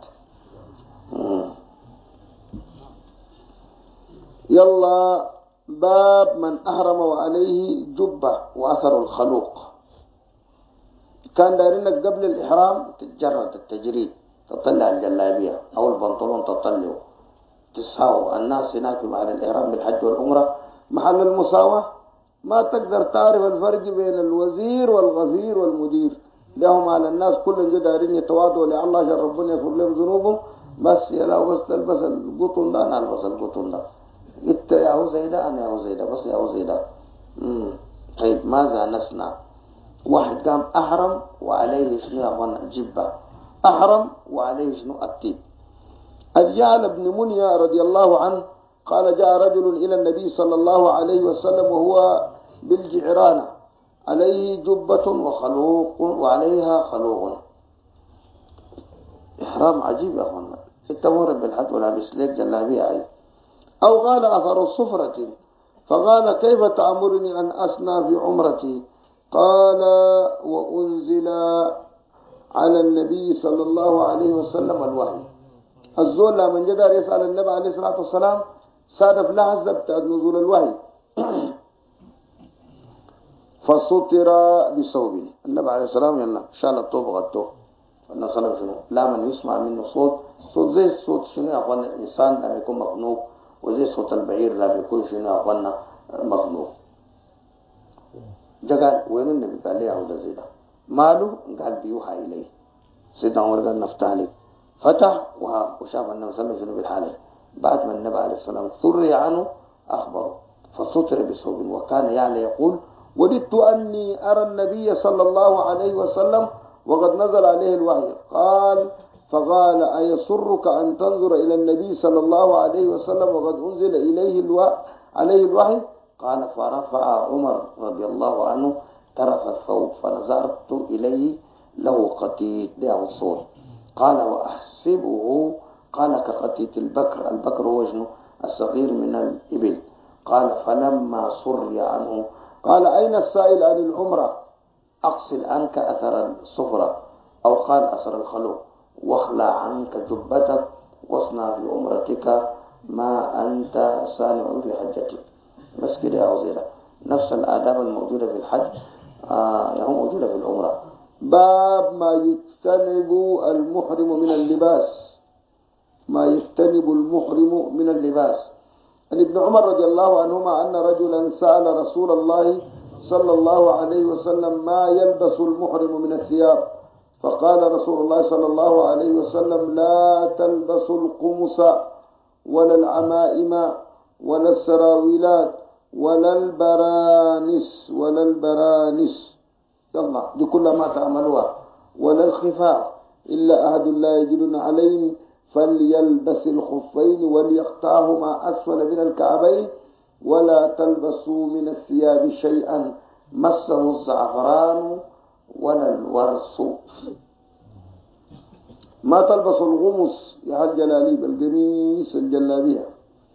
يلا باب من أحرم وعليه جبة وأثر الخلوق. كان دارينك قبل الإحرام تتجرد التجريد تطلع الجلابية أو البنطلون تطلعه تساوي. الناس هناك في محل الإحرام بالحج والعمرة محل المساواة ما تقدر تعرف الفرق بين الوزير والغفير والمدير. لهم على الناس كل جدارين يتواضعوا لله عشان ربنا يغفر لهم ذنوبهم بس يلاقوا بس تلبس القطن ده أنا ألبس القطن ده إنت يا هو زي ده أنا يا هو زي ده بس يا هو زي ده. طيب ماذا نصنع؟ واحد قام أحرم وعليه شنو يا أخوانا جبة أحرم وعليه شنو التيب. الجعل بن منيا رضي الله عنه قال جاء رجل إلى النبي صلى الله عليه وسلم وهو بالجعرانة عليه جبة وخلوق وعليها خلوق. إحرام عجيب يا أخوانا، أنت مهرب بالحج ولابس ليك جلابية عادي. أو قال أثر الصفرة، فقال كيف تأمرني أن أصنع في عمرتي؟ قال وأنزل على النبي صلى الله عليه وسلم الوحي. الزول من جدار يسأل النبي عليه الصلاة والسلام صادف لحظة بتاعت نزول الوحي فسطر بثوب. النبي عليه السلام يلا شال الطوب غطوه. النبي صلى الله عليه وسلم لا من يسمع منه صوت زي صوت شنو يا اخوانا الانسان لما يكون مخنوق، وزي صوت البعير لما يكون شنو يا اخوانا مخنوق. جا وين النبي؟ قال لي يا زيد ماله؟ قال بيوحى اليه. سيدنا عمر قال نفتح لك، فتح وشاف النبي صلى الله عليه وسلم بالحاله. بعد ما النبي عليه السلام ثري عنه اخبره فسطر بثوب، وكان يعني يقول وددت أني أرى النبي صلى الله عليه وسلم وقد نزل عليه الوحي. فقال أيسرك أن تنظر إلى النبي صلى الله عليه وسلم وقد أنزل عليه الوحي؟ قال فرفع عمر رضي الله عنه طرف الثوب فنظرت إليه له قتيت له الصوت. قال وأحسبه قال كقتيت البكر هو شنو؟ الصغير من الإبل. قال فلما صري عنه قال أين السائل عن العمرة؟ أغسل عنك أثر الصفرة، أو قال أثر الخلوق، واخلع عنك جبتك واصنع في عمرتك ما أنت صانع في حجتك. بس كده يا وزيرة، نفس الآداب الموجودة في الحج موجودة في العمرة. باب ما يجتنب المحرم من اللباس. ما يجتنب المحرم من اللباس. عن ابن عمر رضي الله عنهما أن رجلا سأل رسول الله صلى الله عليه وسلم ما يلبس المحرم من الثياب؟ فقال رسول الله صلى الله عليه وسلم لا تلبسوا القمص ولا العمائم ولا السراويلات ولا البرانس يلا دي كل ما تعملوها، ولا الخفاف إلا أحد لا يجدون عليه فليلبس الخفين وليقطعهما أسفل من الكعبين، ولا تلبسوا من الثياب شيئا مسه الزعفران ولا الورس. ما تلبسوا الغمص يا الجلاليب القميص الجلابية،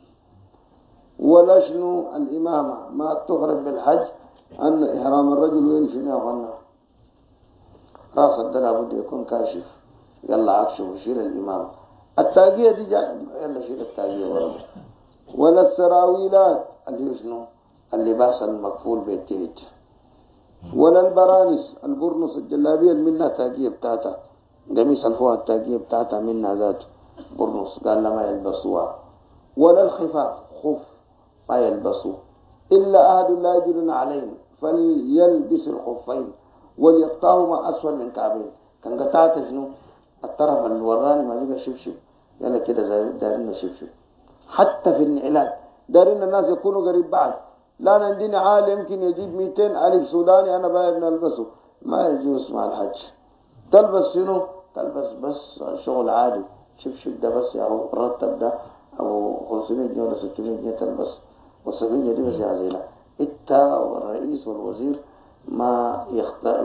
ولا شنو الإمامة ما تخرج بالحج أن إحرام الرجل وين يا أخوانا راس الدرع بده يكون كاشف. يلا عكشه وشيل الإمامة. التاقية دي يلا شيل التاقية برضه. ولا السراويلات اللي شنو اللباس المقفول بالتيت، ولا البرانس البرنس الجلابية منها تاقية بتاعتها، قميص الفوق التاقية بتاعتها منها ذات برنس قال لما يلبسوها، ولا الخفاف خف ما يلبسوه إلا أحد لا يجدون عليهم فليلبس الخفين وليقطعهما أسفل من كعبين. كان قطعت شنو الطرف الوراني ما بيبقى شبشب، يلا كده دارين شبشب. حتى في النعلات دارين الناس يكونوا قريب بعض. لا عندنا عالي يمكن يجيب 200 ألف سوداني أنا باير نلبسه، ما يجوز مع الحج. تلبس شنو؟ تلبس بس شغل عادي، شبشب ده بس أو رتب ده أو 500 جنيه ولا 600 جنيه تلبس، والصبية دي بس يا زينة. انت والرئيس والوزير ما يختار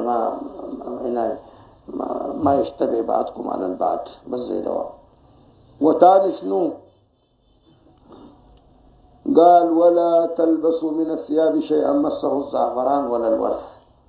ما يشتبه بعضكم على البعض بس زي دواء. وتاني شنو قال ولا تلبسوا من الثياب شيئا مسه الزعفران ولا الورث،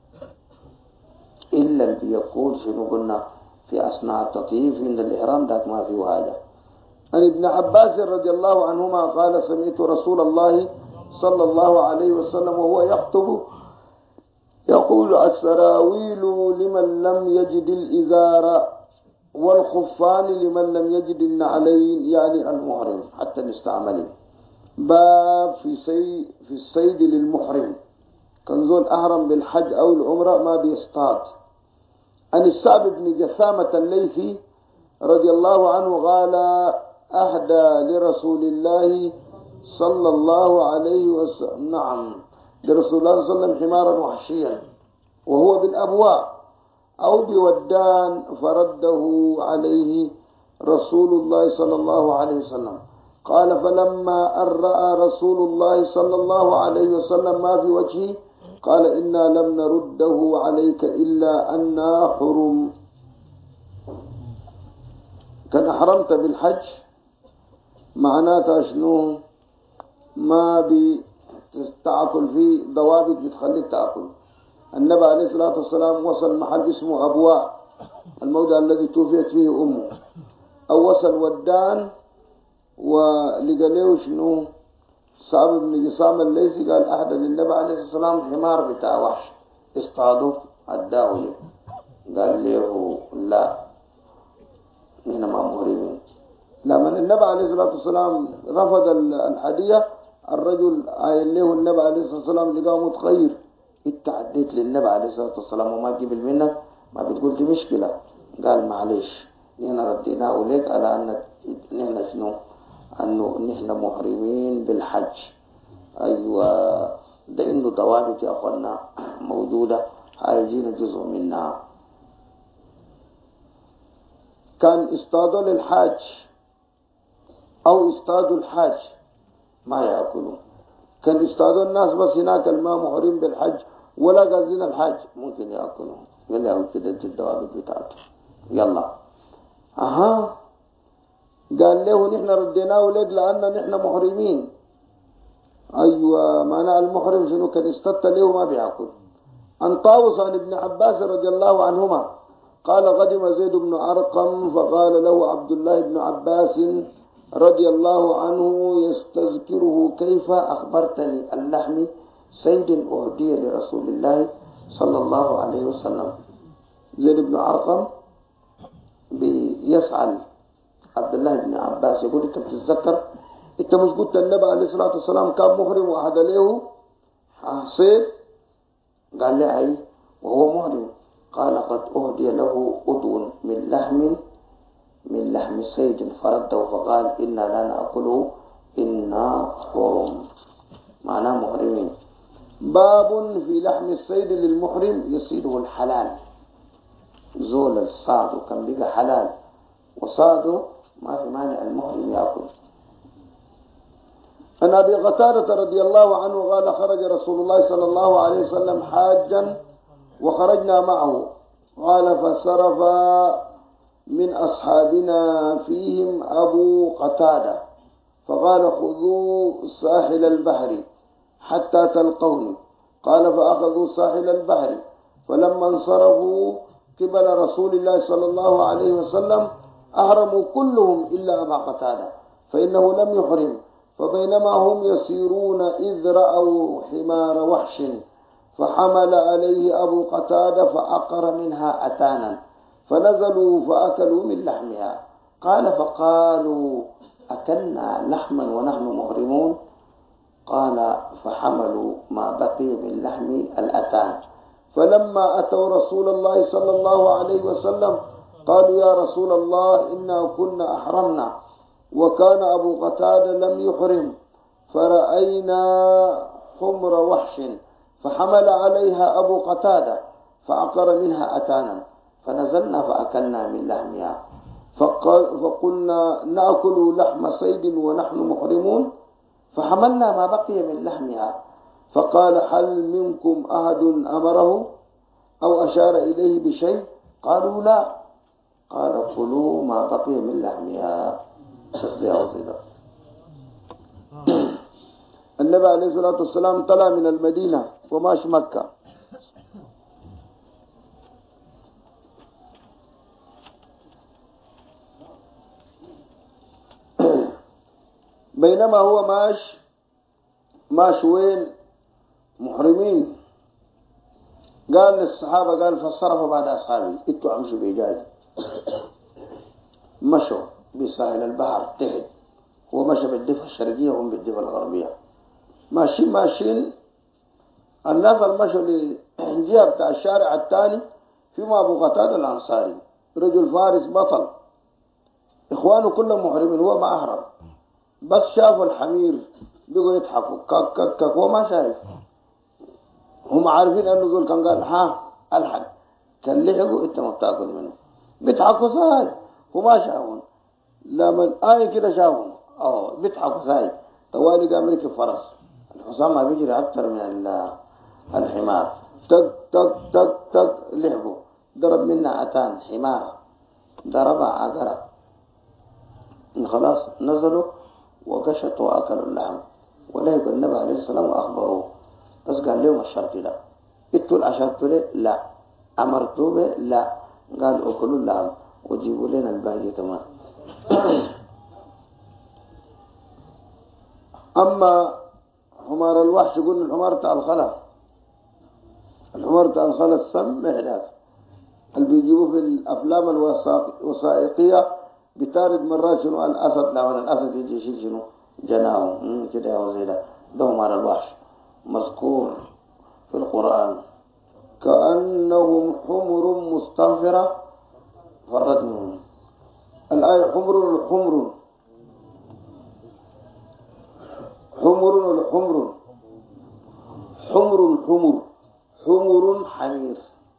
إلا اللي يقول شنو قلنا في أثناء التطييف عند الإحرام ذاك ما فيه حاجة. عن ابن عباس رضي الله عنهما قال سمعت رسول الله صلى الله عليه وسلم وهو يخطب يقول السراويل لمن لم يجد الإزار والخفان لمن لم يجد النعلين، يعني المحرم حتى نستعمله. باب في الصيد للمحرم، كان زول أحرم بالحج أو العمرة ما بيصطاد. عن السعب بن جثامة الليثي رضي الله عنه قال أهدى لرسول الله صلى الله عليه وسلم لرسول الله صلى الله عليه وسلم حمارا وحشيا وهو بالأبواء أو بودان فرده عليه رسول الله صلى الله عليه وسلم. قال فلما أن رأى رسول الله صلى الله عليه وسلم ما في وجهه قال إنا لم نرده عليك إلا أننا حرم. أحرمت بالحج معناتها شنو؟ ما بتاكل فيه ضوابط بتخليك تاكل. النبي عليه الصلاة والسلام وصل محل اسمه أبواء، الموضع الذي توفيت فيه أمه، أو وصل ودان ولقى له شنو؟ صعب بن جسام الليثي قال أهدى للنبي عليه الصلاة والسلام حمار بتاع وحش اصطادوه أداه له، قال له لا نحن ما مهرمين. لما النبي عليه الصلاة والسلام رفض الهدية، الرجل قال له النبي عليه الصلاة والسلام لقاه متغير، انت عديت للنبي عليه الصلاة والسلام وما قبل منك، ما بتقول دي مشكلة. قال معلش نحن رديناه لك على أن نحن شنو؟ أنه نحن محرمين بالحج. أيوة، ده إنه ضوابط يا أخوانا موجودة هيجينا جزء منها. كان اصطادوا للحاج أو اصطادوا الحاج ما يأكلوا، كان اصطادوا الناس بس هناك الماء محرم بالحج ولا قازين الحاج ممكن يأكلوا. قال له كده الضوابط بتاعته. يلا قال له نحن رديناه لك لأن نحن محرمين. أيوة، معنى المحرم شنو؟ كان استطى له ما بيأكل. عن طاووس عن ابن عباس رضي الله عنهما قال قدم زيد بن أرقم فقال له عبد الله بن عباس رضي الله عنه يستذكره كيف أخبرتني اللحم صيد أهدي لرسول الله صلى الله عليه وسلم. زيد بن أرقم بيسأل عبد الله بن عباس يقول انت بتتذكر انت مش قلت النبي عليه الصلاة والسلام كان محرم وأهدى له صيد؟ قال لي أي وهو محرم. قال قد أهدي له أدو من لحم صيد فرده فقال إنا لا نأكله إنا حرم، معناه محرمين. باب في لحم الصيد للمحرم يصيده الحلال. زول الصاد كان بقى حلال وصاده ما في مانع المحرم يأكل. عن أبي قتادة رضي الله عنه قال خرج رسول الله صلى الله عليه وسلم حاجا وخرجنا معه، قال فصرف من أصحابنا فيهم أبو قتادة فقال خذوا ساحل البحر حتى تلقوني. قال فأخذوا ساحل البحر، فلما انصرفوا قبل رسول الله صلى الله عليه وسلم أحرموا كلهم إلا أبا قتادة فإنه لم يحرم. فبينما هم يسيرون إذ رأوا حمار وحش فحمل عليه أبو قتادة فأقر منها أتانا فنزلوا فأكلوا من لحمها. قال فقالوا أكلنا لحما ونحن محرمون؟ قال فحملوا ما بقي من لحم الأتان. فلما أتوا رسول الله صلى الله عليه وسلم قالوا يا رسول الله إنا كنا أحرمنا وكان أبو قتادة لم يحرم، فرأينا حمر وحش فحمل عليها أبو قتادة فعقر منها أتانا فنزلنا فأكلنا من لحمها. فقلنا نأكل لحم صيد ونحن محرمون؟ فحملنا ما بقي من لحمها. فقال هل منكم أحد أمره أو أشار إليه بشيء؟ قالوا لا. قال كلوا ما بقي من لحمها. النبي عليه الصلاة والسلام طلع من المدينة وماش مكة، بينما هو ماش وين؟ محرمين. قال للصحابة قال فصرف بعد أصحابي اتوا امشوا بإيجاز، مشوا بساحل البحر تحت، هو مشى بالضفة الشرقية وهم بالضفة الغربية، ماشيين الناس المشوا للجهة بتاع الشارع الثاني فيما أبو قتادة الأنصاري رجل فارس بطل، إخوانه كلهم محرمين هو ما أحرم، بس شافوا الحمير بيقوا يضحكوا كك كك كك، هو ما شايف، هم عارفين أنه ذول كان قال ها الحق كان لحقوا انت ما بتاكل منه، بيضحكوا ساي وما شافون. لما الآية كده شافهم بيضحكوا ساي طوالي قام ركب فرس، الحصان ما بيجري أكثر من الحمار، تك تك تك تك لحقوا، ضرب منا أتان حمار ضربها عقرة إن خلاص نزلوا وقشطوا وأكلوا اللحم، ولا يقول النبي عليه السلام وأخبروه، بس قال لهم الشرط ده، اتوا العشرة له لا، أمرتوا به لا، قال أكلوا اللحم وجيبوا لنا الباقي كمان. أما حمار الوحش قلنا الحمار بتاع الخلا، الحمار بتاع الخلا السم هناك اللي بيجيبوه في الأفلام الوثائقية بتارد مرات شنو الأسد، لما الأسد يجي يشيل شنو جناه كده يا وزيدا، ده حمار الوحش مذكور في القرآن كأنهم حمر مستنفرة فرت منهم. الآية حمر الحمر، حمر الحمر، حمر الحمر، حمر حمير.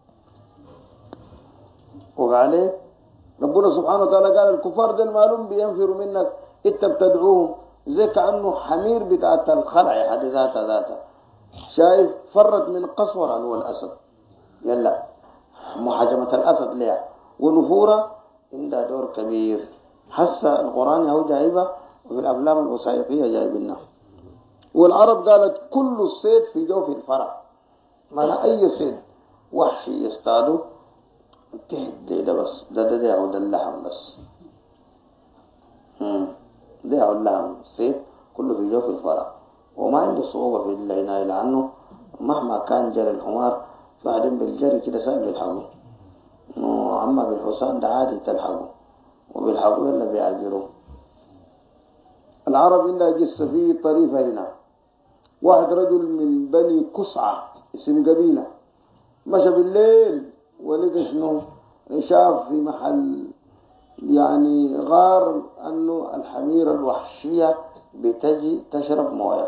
وقال ربنا سبحانه وتعالى قال الكفار دول معلوم بينفروا منك، انت بتدعوهم زي كأنه حمير بتاعت الخلع حد ذاتها شايف فرت من قسورة هو الأسد، يلا محاجمة الأسد لها ونفورة عندها دور كبير. حسا القرآن هو جايبه وفي الأفلام الوثائقية جايبينها. والعرب قالت كل الصيد في جوف الفرع، ما أي صيد وحشي يصطادوا تهدي ده بس ده يعود اللحم بس، ده يعود اللحم الصيد كله في جوف الفرع، وما عنده صعوبة في العناية لأنه مهما كان جري الحمار بعدين بالجري كده سهل بيلحقوا، أما بالحصان ده عادي تلحقوا وبيلحقوا إلا بيعجلوا. العرب عندها قصة فيه طريفة هنا. واحد رجل من بني كسعة اسم قبيلة مشى بالليل ولقى شنو، شاف في محل يعني غار أنه الحميرة الوحشية بتجي تشرب موية.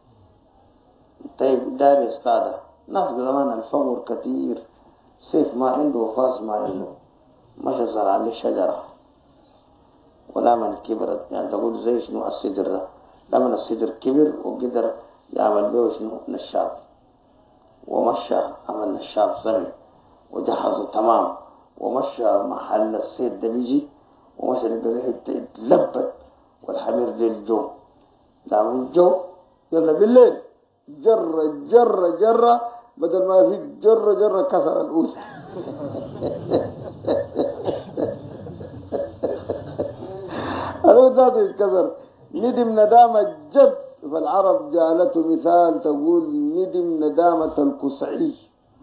طيب دار يصطادها، ناس زمان الفقر كتير، سيف ما عنده وفاس ما عنده، مشى زرع عليه شجرة ولا من كبرت، يعني تقول زي شنو السدر ده، لما السدر كبر وقدر يعمل به شنو نشاف، ومشى عمل نشاف سمي وجهزه تمام، ومشى محل الصيد ده بيجي ومشى لقى يتلبت والحمير دي الجو، لما الجو يلا بالليل جرة بدل ما في جرة كسر الأوس. الأوس يتكسر، ندم ندامة جد. فالعرب جعلته مثال تقول ندم ندامة الكسعي،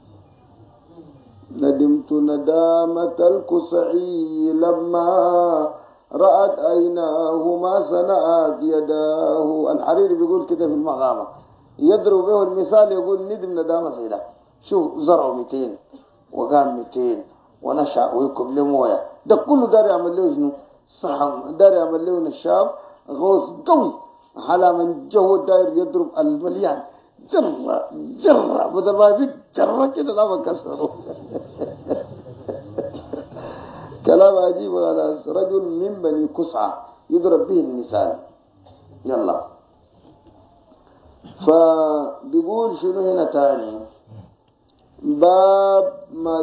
ندمت ندامة الكسعي لما رأت عيناه ما صنعت يداه. الحريري بيقول كده في المغامة يضرب به المثال، يقول ندم ندامة سيدة، شوف زرعوا 200 وقام 200 ونشأ ويكب له مويه، ده كله دار يعمل له شنو صحن، دار يعمل له نشاف غوص قوي على من جو داير يضرب المليان جرة بدل ما في جرة كده لا بكسره. كلام عجيب. رجل من بني كسعة يضرب به المثال. يلا فبيقول شنو هنا تاني، باب ما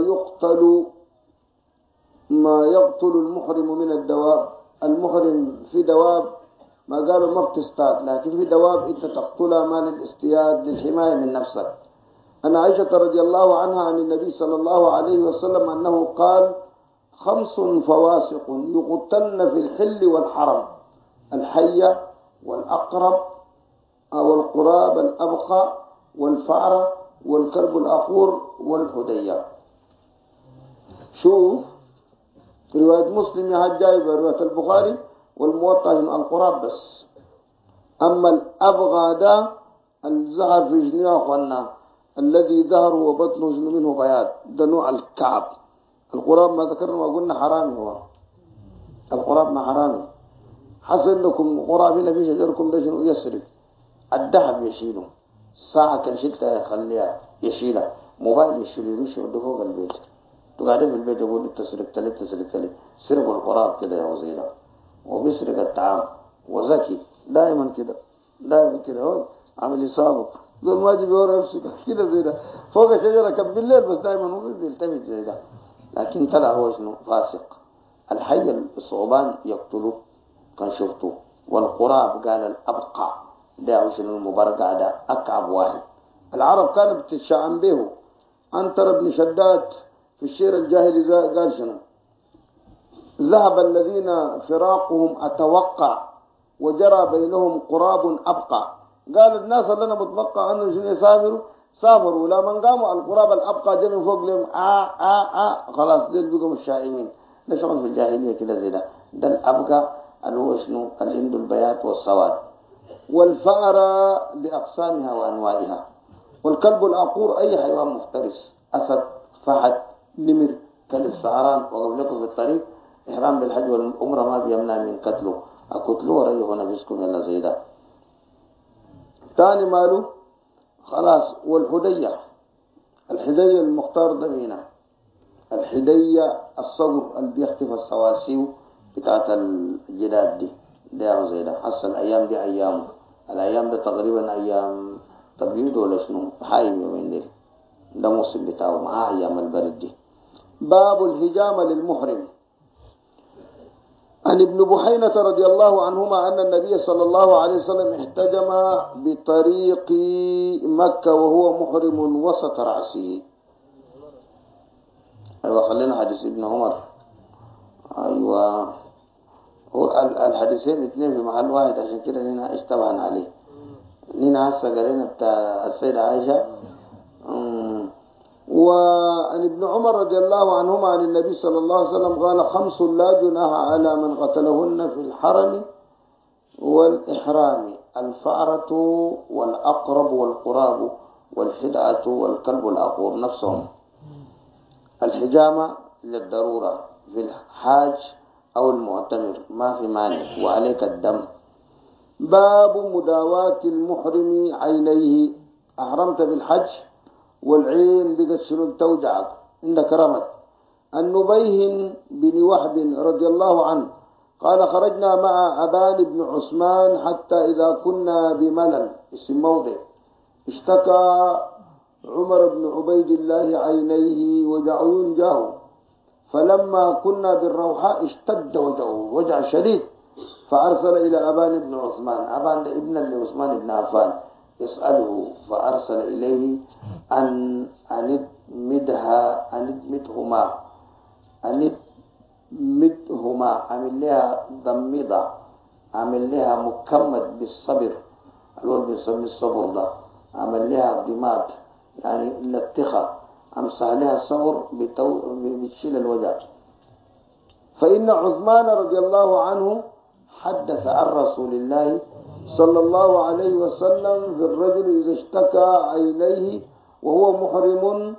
يقتل المحرم من الدواب. المحرم في دواب ما قالوا ما بتصطاد، لكن في دواب انت تقتلها ما للاصطياد للحماية من نفسك. أن عائشة رضي الله عنها عن النبي صلى الله عليه وسلم أنه قال 5 فواسق يقتلن في الحل والحرم: الحية والأقرب والقراب الأبقى والفأرة والكلب الأقور والحدية. شوف رواية مسلم يا جايبة، رواية البخاري والموطأ القراب بس. أما الأبغى ده الزهر في جنيه أخوانا، الذي ظهر وبطنه منه بياض، ده نوع الكعب. القراب ما ذكرنا ما قلنا حرامي، هو القراب ما حرامي. حصل لكم قراب هنا في شجركم ده شنو يسرق الذهب يشيله، ساعة كان شلتها يخليها يشيلها، موبايل يشيله يمشي يوديه فوق البيت، تقعدين في البيت يقول تسرقت لي. سرقوا القراب كده يا وزيرة، وبيسرق الطعام وذكي دائما كده هو عمل يصابه دول ما يجي بيورا يمسك كده زي ده فوق الشجرة كان بالليل، بس دائما هو بيلتفت زي ده، لكن طلع هو شنو فاسق. الحي الصعبان يقتلوه كان شفته. والقراب قال الأبقع ده شنو المبرقع ده أكعب واحد. العرب كانت بتتشعم به. عنتر بن شداد في الشعر الجاهلي قال شنو؟ ذهب الذين فراقهم أتوقع وجرى بينهم قراب أبقع. قال الناس اللي أنا متوقع أنه شنو يسافروا سافروا، لما قاموا القراب الأبقى جاء من فوق لهم خلاص ديل بقوا مش شائمين. ده شغل في الجاهلية كده زي ده الأبقى اللي هو شنو اللي عنده البياض والسواد. والفأر بأقسامها وأنواعها. والكلب العقور أي حيوان مفترس، أسد، فهد، نمر، كلب سعران. وقبلكم في الطريق إحرام بالحج والعمرة ما بيمنع من قتله، أقتلوه وريحوا نفسكم يلا زي ده. تاني ماله خلاص. والحدية، الحدية المختار ده مينا. الحدية الصقر اللي بيختفى السواسيو بتاعت الجداد دي ده زي ده. هسه الأيام دي أيام، الأيام ده تقريبا أيام تبريد ولا شنو حايم يومين دي، ده موسم بتاعه مع أيام البرد دي. باب الهجامة للمحرم. عن ابن بحينة رضي الله عنهما أن النبي صلى الله عليه وسلم احتجم بطريق مكة وهو محرم وسط رأسه. أيوة خلينا حديث ابن عمر. أيوة هو الحديثين اثنين في محل واحد عشان كده نينا اشتبهنا عليه. نينا هسه قرينا بتاع السيدة عائشة. وعن ابن عمر رضي الله عنهما عن النبي صلى الله عليه وسلم قال 5 لا جناح على من قتلهن في الحرم والإحرام: الفأرة والأقرب والقراب والحدعة والكلب العقور نفسهم. الحجامة للضرورة في الحاج أو المعتمر ما في مانع وعليك الدم. باب مداواة المحرم عينيه. أحرمت بالحج والعين بقت شنو توجعك عندك رمد. النبيه بن وهب رضي الله عنه قال خرجنا مع أبان بن عثمان حتى إذا كنا بملل اسم موضع اشتكى عمر بن عبيد الله عينيه وجعون جاهه، فلما كنا بالروحاء اشتد وجعه وجع شديد، فأرسل إلى أبان بن عثمان، أبان ابن لعثمان بن عفان، يسأله، فأرسل إليه أن أندمدهما أعمل لها ضميضة، أعمل لها مكمد بالصبر، الولد بيسمي الصبر ده، أعمل لها ضماد يعني للتخة، أمسح لها الصبر بتشيل الوجع. فإن عثمان رضي الله عنه حدث عن رسول الله صلى الله عليه وسلم في الرجل إذا اشتكى عينيه وهو محرم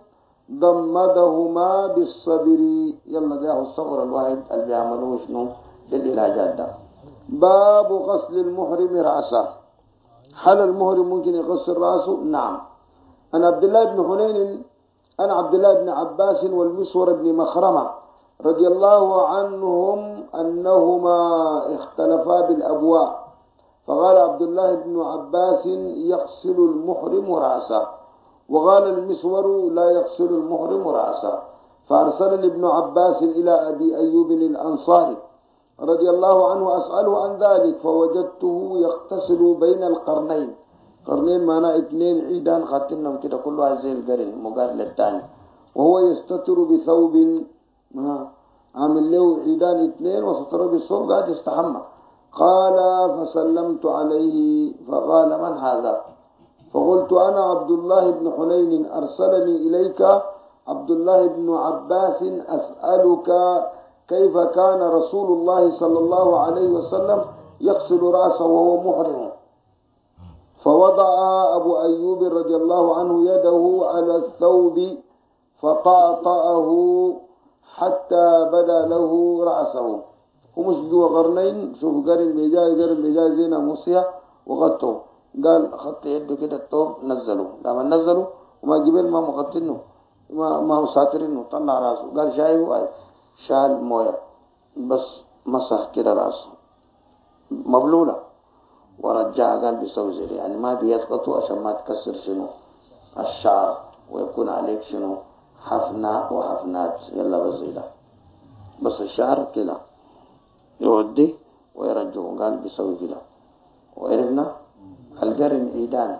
ضمدهما بالصبر. يلا ده الصبر الواحد اللي بيعملوه شنو للعلاجات ده. باب غسل المحرم رأسه. هل المحرم ممكن يغسل رأسه؟ نعم. أنا عبد الله بن حنين أنا عبد الله بن عباس والمسور بن مخرمة رضي الله عنهم أنهما اختلفا بالأبواء، فقال عبد الله بن عباس يغسل المحرم رأسه، وقال المسور لا يغسل المحرم رأسه. فأرسلني ابن عباس إلى أبي أيوب الأنصاري رضي الله عنه أسأله عن ذلك، فوجدته يغتسل بين القرنين. قرنين معناه 2 عيدان خاتمهم كده كل واحد زي القرن مقابل للثاني، وهو يستتر بثوب عامل له عيدان 2 وستره بالثوب قاعد يستحمى. قال فسلمت عليه فقال من هذا؟ فقلت أنا عبد الله بن حنين أرسلني إليك عبد الله بن عباس أسألك كيف كان رسول الله صلى الله عليه وسلم يغسل رأسه وهو محرم. فوضع أبو أيوب رضي الله عنه يده على الثوب فطأطأه حتى بدا له رأسه. ومش جوا قرنين، شوف قرن بيجاي زينا موسيا وغطه. قال خط يده كده الثوب نزله، لما نزله وما جبل ما مغطينه ما هو ساترينه، طلع راسه. قال شايفه أي شال مويه بس مسح كده راسه مبلولة ورجع. قال بيسوي زي يعني ما بيسقطوا عشان ما تكسر شنو الشعر ويكون عليك شنو حفناء وحفنات. يلا بس زي ده بس الشعر كده يودي ويرجعه قال بيسوي كده. وعرفنا القرن عيدان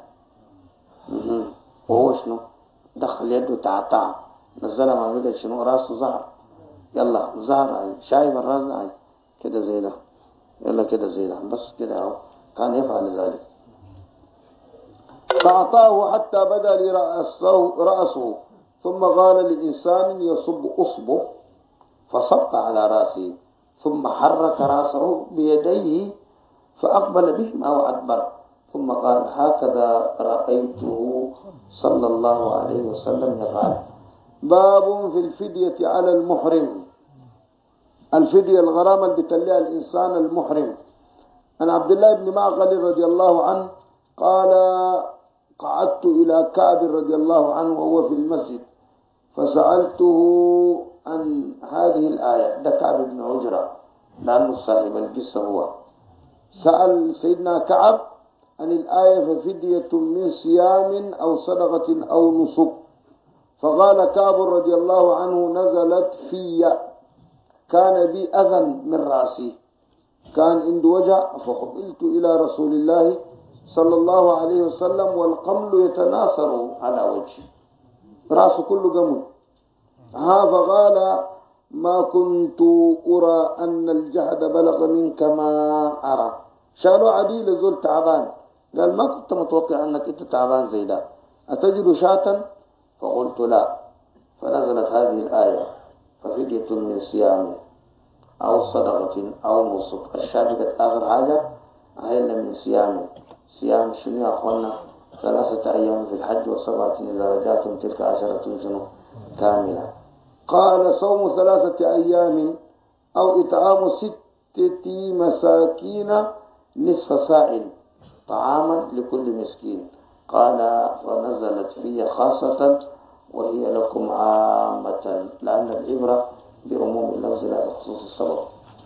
وهو شنو دخل يده تعتع نزلها ما قدر شنو راسه ظهر يلا ظهر هاي شايف الراس هاي كده زي ده يلا كده زي ده بس كده اهو كان يفعل ذلك. فأعطاه حتى بدا لي رأسه ثم قال لإنسان يصب أصبه فصب على رأسه ثم حرك رأسه بيديه فأقبل بهما وأدبر ثم قال هكذا رأيته صلى الله عليه وسلم يفعل. باب في الفدية على المحرم. الفدية الغرامة اللي بتليها الإنسان المحرم. عن عبد الله بن معقل رضي الله عنه قال قعدت إلى كعب رضي الله عنه وهو في المسجد فسألته عن هذه الآية. ده كعب بن عجرة لأنه صاحب القصة هو سأل سيدنا كعب عن الآية ففدية من صيام أو صدقة أو نسك. فقال كعب رضي الله عنه نزلت في كان بي أذى من رأسي كان عند وجع فقبلت إلى رسول الله صلى الله عليه وسلم والقمل يتناثر على وجهي رأسه كله قمل. فقال ما كنت أرى أن الجهد بلغ منك ما أرى. شالوا عديل زول تعبان قال ما كنت متوقع أنك أنت تعبان زي ده أتجد شاة فقلت لا. فنزلت هذه الآية ففدية من صيام أو صدقة أو نسك. الشاهد آخر حاجة أهل من صيام شنو يا أخوانا 3 أيام في الحج و7 إذا رجعتم تلك 10 شنو كاملة. قال صوم 3 أيام أو إطعام 6 مساكين نصف ساع طعاما لكل مسكين. قال فنزلت في خاصة وهي لكم عامة لأن العبرة بعموم اللفظ لا بخصوص السبب.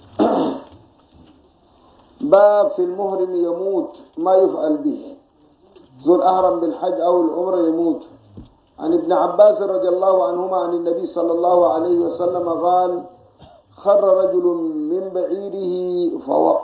باب في المهرم يموت ما يفعل به. ذو الأهرم بالحج أو العمرة يموت. عن ابن عباس رضي الله عنهما عن النبي صلى الله عليه وسلم قال خر رجل من بعيره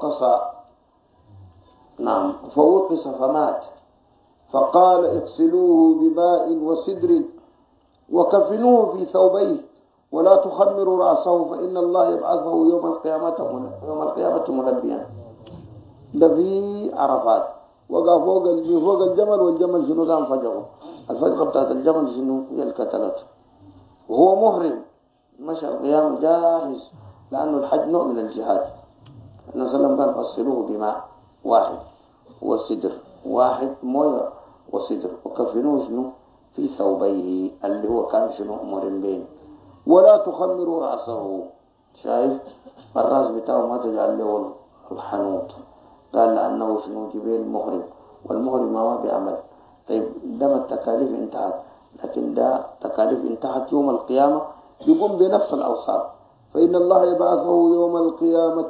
فوقص فمات فقال اغسلوه بماء وسدر وكفنوه في ثوبيه ولا تخمروا رأسه فإن الله يبعثه يوم القيامة ملبيا. ده في عرفات وقع فوق الجمل والجمل شنو كان فجعه الفجعة بتاعت الجمل شنو هي الكتلت وهو محرم مشى القيام جاهز لأنه الحج نوع من الجهاد. النبي صلى الله عليه وسلم قال فصلوه بماء واحد وسدر واحد مويه وسدر وكفنوه شنو في ثوبيه اللي هو كان شنو محرم بين ولا تخمروا رأسه. شايف الراس بتاعه ما تجعل له الحنوط قال لأنه شنو جبال محرم والمحرم ما بيعمل. طيب ده التكاليف انتهت لكن ده تكاليف انتهت يوم القيامة يقوم بنفس الأوصاف فإن الله يبعثه يوم القيامة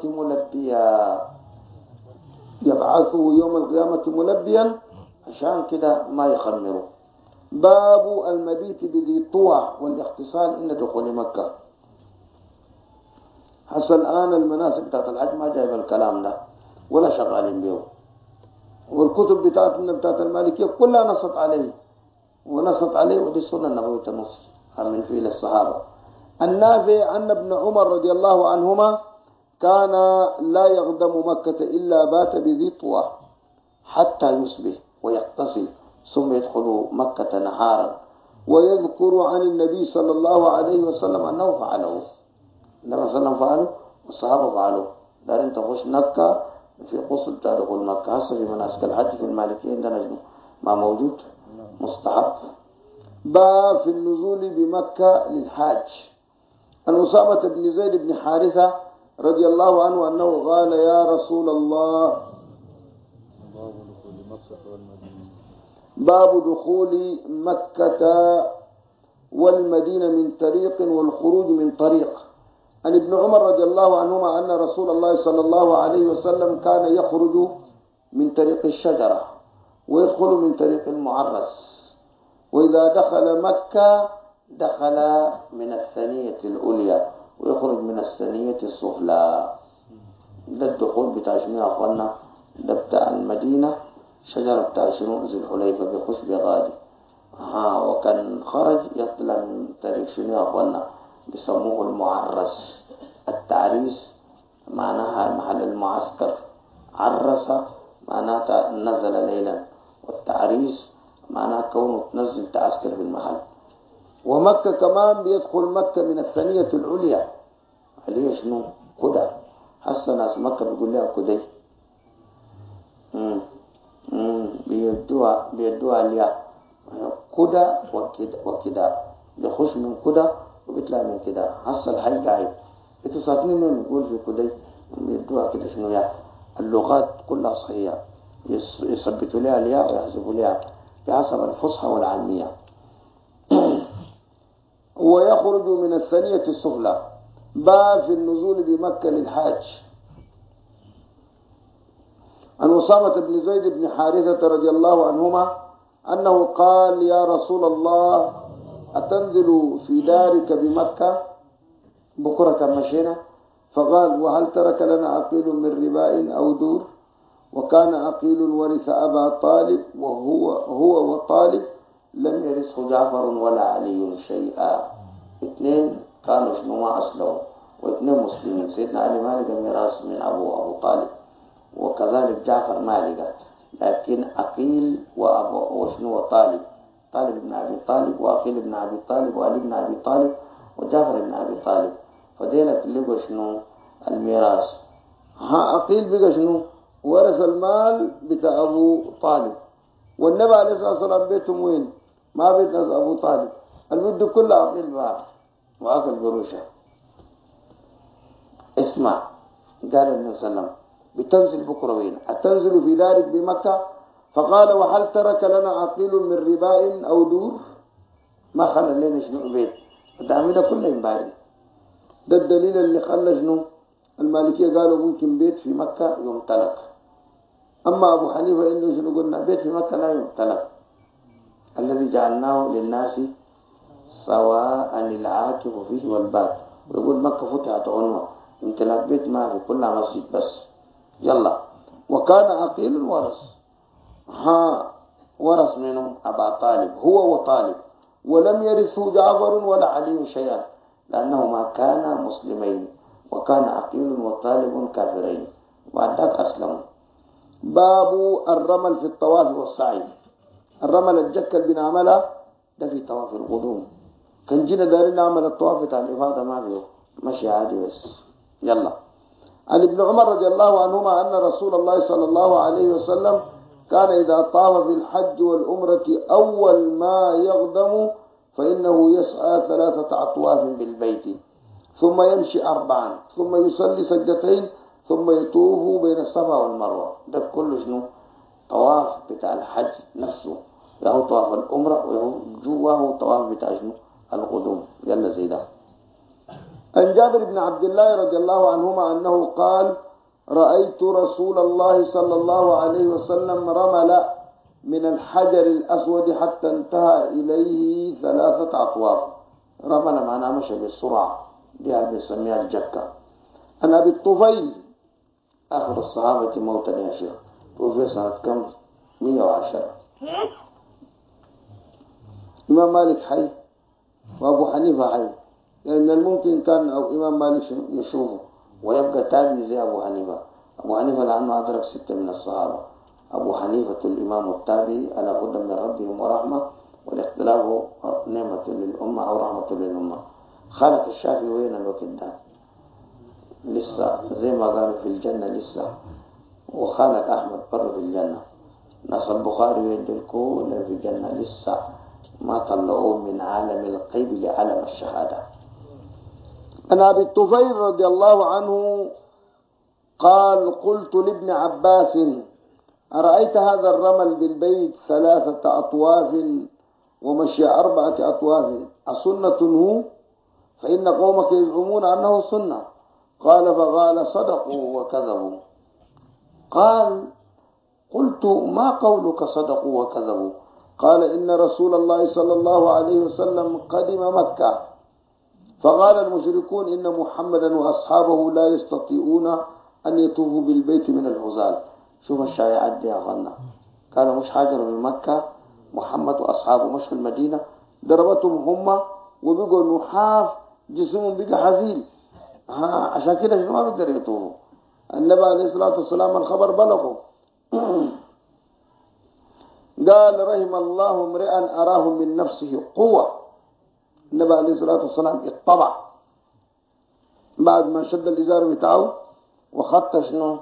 ملبيا عشان كده ما يخمروا. باب المبيت بذي طوى والاغتسال عند دخول مكة. حتى الآن المناسك بتاعت الحج ما جايب الكلام ده ولا شغالين به والكتب بتاعت المالكية كلها نصت عليه ودي السنة النبوية النص من فيل الصحابة. النافع عن ابن عمر رضي الله عنهما كان لا يقدم مكة إلا بات بذي طوى حتى يصبح ويغتسل ثم يدخل مكة نهارا ويذكر عن النبي صلى الله عليه وسلم أنه فعله. النبي صلى الله عليه وسلم فعله والصحابة فعلوا. دارين تخش مكة في قصد تدخل مكة هسه في مناسك الحج في المالكية عندنا ما موجود مستحب. باب في النزول بمكة للحاج. عن أسامة بن زيد بن حارثة رضي الله عنه أنه قال يا رسول الله باب دخول مكة والمدينة من طريق والخروج من طريق. عن ابن عمر رضي الله عنهما أن رسول الله صلى الله عليه وسلم كان يخرج من طريق الشجرة ويدخل من طريق المعرس وإذا دخل مكة دخل من الثانية العليا ويخرج من الثانية السفلى. ده الدخول بتاع شنو يا أخوانا؟ ده بتاع المدينة، شجرة بتاع شنو ذي الحليفة بخشب غادي. وكان خرج يطلع من طريق شنو يا أخوانا؟ بيسموه المعرس. التعريس معناها محل المعسكر، عرس معناتها نزل ليلا، والتعريس معناها كونه تنزل تعسكر في المحل. ومكة كمان بيدخل مكة من الثانية العليا اللي هي شنو؟ كدا. حسن ناس مكة بيقول لها كدي. بيدوها الياء كدا وكدا، بيخش من كدا وبيطلع من كدا. حس الحي قاعد انتوا ساكنين من بيقول في كدي، بيدوها كده شنو يا. اللغات كلها صحيحة، يثبتوا لها الياء ويحذفوا لها بحسب الفصحى والعامية. ويخرج من الثانية السفلى. باب في النزول بمكة للحاج. عن أسامة بن زيد بن حارثة رضي الله عنهما أنه قال يا رسول الله أتنزل في دارك بمكة؟ بكرة كم مشينا؟ فقال وهل ترك لنا عقيل من رباء أو دور؟ وكان عقيل ورث أبا طالب، وهو وطالب لم يرثه جعفر ولا علي شيئا. اثنين كانوا شنو ما أسلموا، واثنين مسلمين. سيدنا علي ما لقى ميراث من أبو طالب، وكذلك جعفر ما لقى، لكن عقيل وشنو طالب بن أبي طالب، وعقيل بن أبي طالب، وعلي بن أبي طالب، وجعفر بن أبي طالب. فديلك لقوا شنو الميراث. عقيل بقى شنو ورث المال بتاع أبو طالب. والنبي عليه الصلاة والسلام بيتهم وين؟ ما بيت ناس أبو طالب، البيت كله عقيل بقى وأكل قروشه. اسمع، قال النبي صلى الله عليه وسلم بتنزل بكرة وين؟ أتنزل في دارك بمكة؟ فقال وهل ترك لنا عقيل من رباء أو دور؟ ما خلى لنا شنو بيت، الدعم ده كله ينباري. ده الدليل اللي خلى شنو المالكية قالوا ممكن بيت في مكة يمتلك. أما أبو حنيفة إنه شنو قلنا بيت في مكة لا يمتلك. الذي جعلناه للناس سواء العاكف فيه والباد. ويقول مكة فتحت عنوة، امتلاك بيت ما في، كلها مسجد بس. يلا. وكان عقيل ورث منه أبا طالب هو وطالب، ولم يرثه جعفر ولا علي شيئا لأنهما كانا مسلمين، وكان عقيل وطالب كافرين وعندك أسلموا. باب الرمل في الطواف والسعي. الرمل الجكل بنعملها ده في طواف القدوم. كان جينا دارين نعمل الطواف بتاع الإفاضة ما فيه، مشي عادي بس. يلا. عن ابن عمر رضي الله عنهما أن رسول الله صلى الله عليه وسلم كان إذا طاف في الحج والأمرة أول ما يقدم فإنه يسعى 3 أطواف بالبيت، ثم يمشي 4، ثم يصلي سجدتين، ثم يطوف بين الصفا والمروة. ده كله شنو؟ طواف بتاع الحج نفسه، يهو طواف الأمرة ويهو جواه طواف بتاع شنو؟ القدوم. يلا زي ده. عن جابر بن عبد الله رضي الله عنهما أنه قال رأيت رسول الله صلى الله عليه وسلم رمل من الحجر الأسود حتى انتهى إليه 3 أطواف. رمل معناه مشى بالسرعة، دي بنسميها الجكة. عن أبي الطفيل آخر الصحابة موتا يا شيخ، توفي سنة كم؟ 110. إمام مالك حي وأبو حنيفة حي، لأن الممكن كان أو إمام مالك يشوفه ويبقى تابعي زي أبو حنيفة. أبو حنيفة لأنه أدرك 6 من الصحابة. أبو حنيفة الإمام التابعي على هدى من ربهم ورحمة، والاختلاف نعمة للأمة أو رحمة للأمة. خالة الشافعي وين الوقت ده؟ لسه زي ما قالوا في الجنة لسه. وخالة أحمد بر في الجنة. ناس البخاري وين الكل في الجنة لسه، ما طلعوه من عالم الغيب لعالم الشهادة. عن أبي الطفيل رضي الله عنه قال قلت لابن عباس أرأيت هذا الرمل بالبيت 3 أطواف ومشي 4 أطواف أسنة هو؟ فإن قومك يزعمون أنه سنة. قال فقال صدقوا وكذبوا. قال قلت ما قولك صدقوا وكذبوا؟ قال إن رسول الله صلى الله عليه وسلم قدم مكة فقال المشركون إن محمدا وأصحابه لا يستطيعون أن يطوفوا بالبيت من الهزال. شوف الشائعات دي يا أخوانا، كانوا مش هاجروا من مكة، محمد وأصحابه مش في المدينة، ضربتهم هم وبقوا نحاف، جسمهم بقى حزين. عشان كده شنو ما بيقدر يطوفوا. النبي عليه الصلاة والسلام الخبر بلغه قال رحم الله امرئا أراه من نفسه قوة. النبي عليه الصلاة والسلام اتطبع بعد ما شد الإزار بتاعه وخط شنو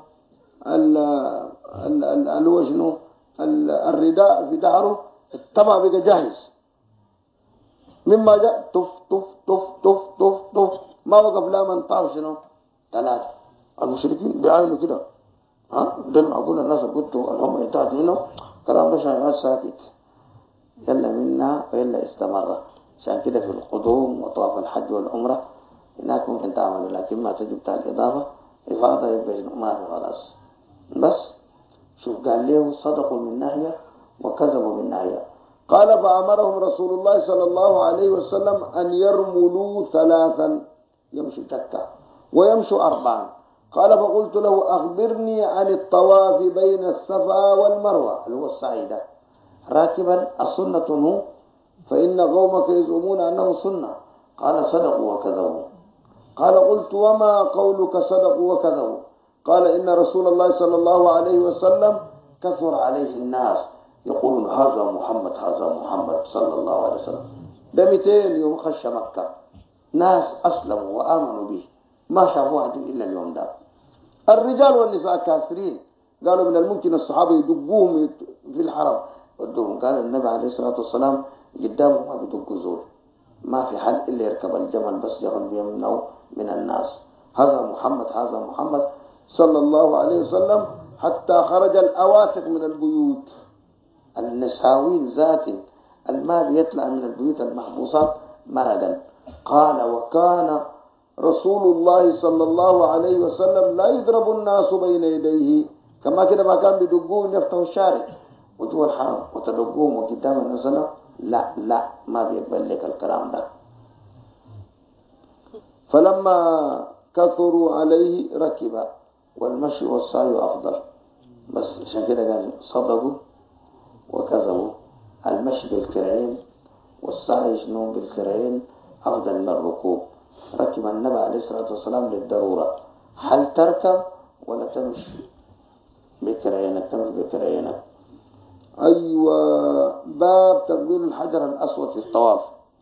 هو شنو الرداء في ظهره، اتطبع بقى جاهز. مما جاء طف طف طف طف طف طف، ما وقف لا من طاف شنو ثلاثة. المشركين بيعاينوا كده، ده معقول الناس قلت الهم انتهت منه كلام ده شغال ساكت، يلا منا ويلا استمر. عشان كده في القدوم وطواف الحج والعمرة هناك ممكن تعملوا، لكن ما تجي بتاع الإضافة إفاضة يبقى ما في خلاص. بس شوف قال له صدقوا من ناحية وكذبوا من ناحية. قال فأمرهم رسول الله صلى الله عليه وسلم أن يرملوا ثلاثا، يمشوا تكة ويمشوا أربعا. قال فقلت له أخبرني عن الطواف بين الصفا والمروة اللي هو السعيدة راكبا السنة هو، فإن قومك يزعمون أنه سنة. قال صدقوا وكذبوا. قال قلت وما قولك صدقوا وكذبوا؟ قال إن رسول الله صلى الله عليه وسلم كثر عليه الناس يقولون هذا محمد هذا محمد صلى الله عليه وسلم. ده 200 يوم خش مكة ناس أسلموا وآمنوا به، ما شافوا واحد إلا اليوم ده. الرجال والنساء كاسرين، قالوا من الممكن الصحابة يدقوهم في الحرم ودوهم. قال النبي عليه الصلاة والسلام قدامهم ما بيدقوا زول، ما في حل إلا يركب الجمل بس جمل بيمنعوا من الناس هذا محمد هذا محمد صلى الله عليه وسلم. حتى خرج الأواتق من البيوت، النساوين ذات الماء بيطلع من البيوت المحبوسات مردا. قال وكان رسول الله صلى الله عليه وسلم لا يضرب الناس بين يديه، كما كده ما كان بيدقوهم يفتحوا الشارع وجوه الحرم وتدقوهم وقدام الناس، لا ما بيقبل لك الكلام ده. فلما كثروا عليه ركب، والمشي والسعي أفضل. بس عشان كده قال صدقوا وكذبوا. المشي بالكرعين والسعي شنو بالكرعين أفضل من الركوب. ركب النبي عليه الصلاة والسلام للضرورة، هل تركب ولا تمشي بكرعينك تمشي بكرعينك. أيوة. باب تقبيل الحجر الأسود في الطواف.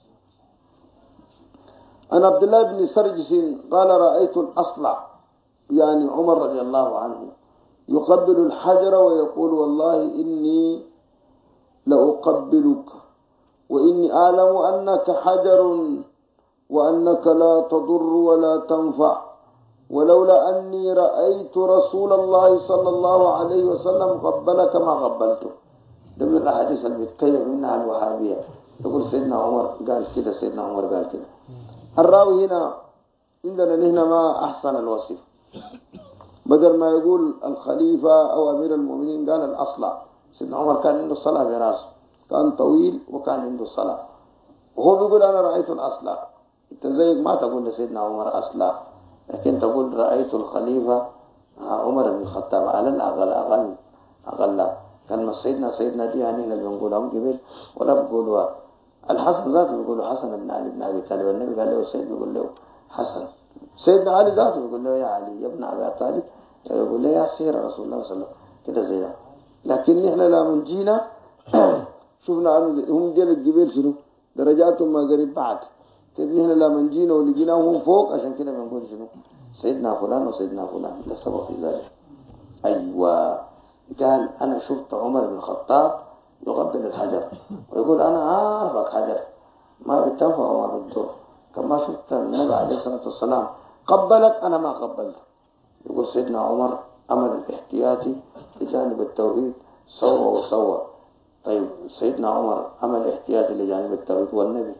عن عبد الله بن سرجس قال رأيت الأصلع يعني عمر رضي الله عنه يقبل الحجر ويقول والله إني لأقبلك وإني أعلم أنك حجر وأنك لا تضر ولا تنفع، ولولا أني رأيت رسول الله صلى الله عليه وسلم قبلك ما قبلته. ده من الأحاديث اللي بيتكلم منها الوهابية، يقول سيدنا عمر قال كده سيدنا عمر قال كده. الراوي هنا عندنا نحن ما أحسن الوصف، بدل ما يقول الخليفة أو أمير المؤمنين قال الأصلع. سيدنا عمر كان عنده الصلاة براسه، كان طويل وكان عنده الصلاة، وهو بيقول أنا رأيت الأصلع. أنت زيك ما تقول لسيدنا عمر أصلع، لكن تقول رأيت الخليفة عمر بن الخطاب على الأقل أقل. كان سيدنا دي يعني اللي بنقولهم جبل ولا بقولوا الحسن ذاته بيقولوا حسن بن علي بن أبي طالب. النبي قال له السيد بيقول له حسن. سيدنا علي ذاته بيقول له يا علي يا ابن أبي طالب، يقول له يا سير رسول الله صلى الله عليه وسلم كده زي ده. لكن إحنا لما جينا شفنا أنه هم ديال الجبال شنو درجاتهم ما قريب بعد. كيف إحنا لما جينا ولقيناهم فوق عشان كده بنقول شنو سيدنا فلان وسيدنا فلان، ده السبب في ذلك. أيوة. قال أنا شفت عمر بن الخطاب يقبل الحجر ويقول أنا عارفك حجر ما بتنفع وما بتضر، كما شفت النبي عليه الصلاة والسلام قبلك أنا ما قبلت. يقول سيدنا عمر أمر الاحتياطي لجانب التوحيد سوى وسوى. طيب سيدنا عمر أمر احتياطي لجانب التوحيد والنبي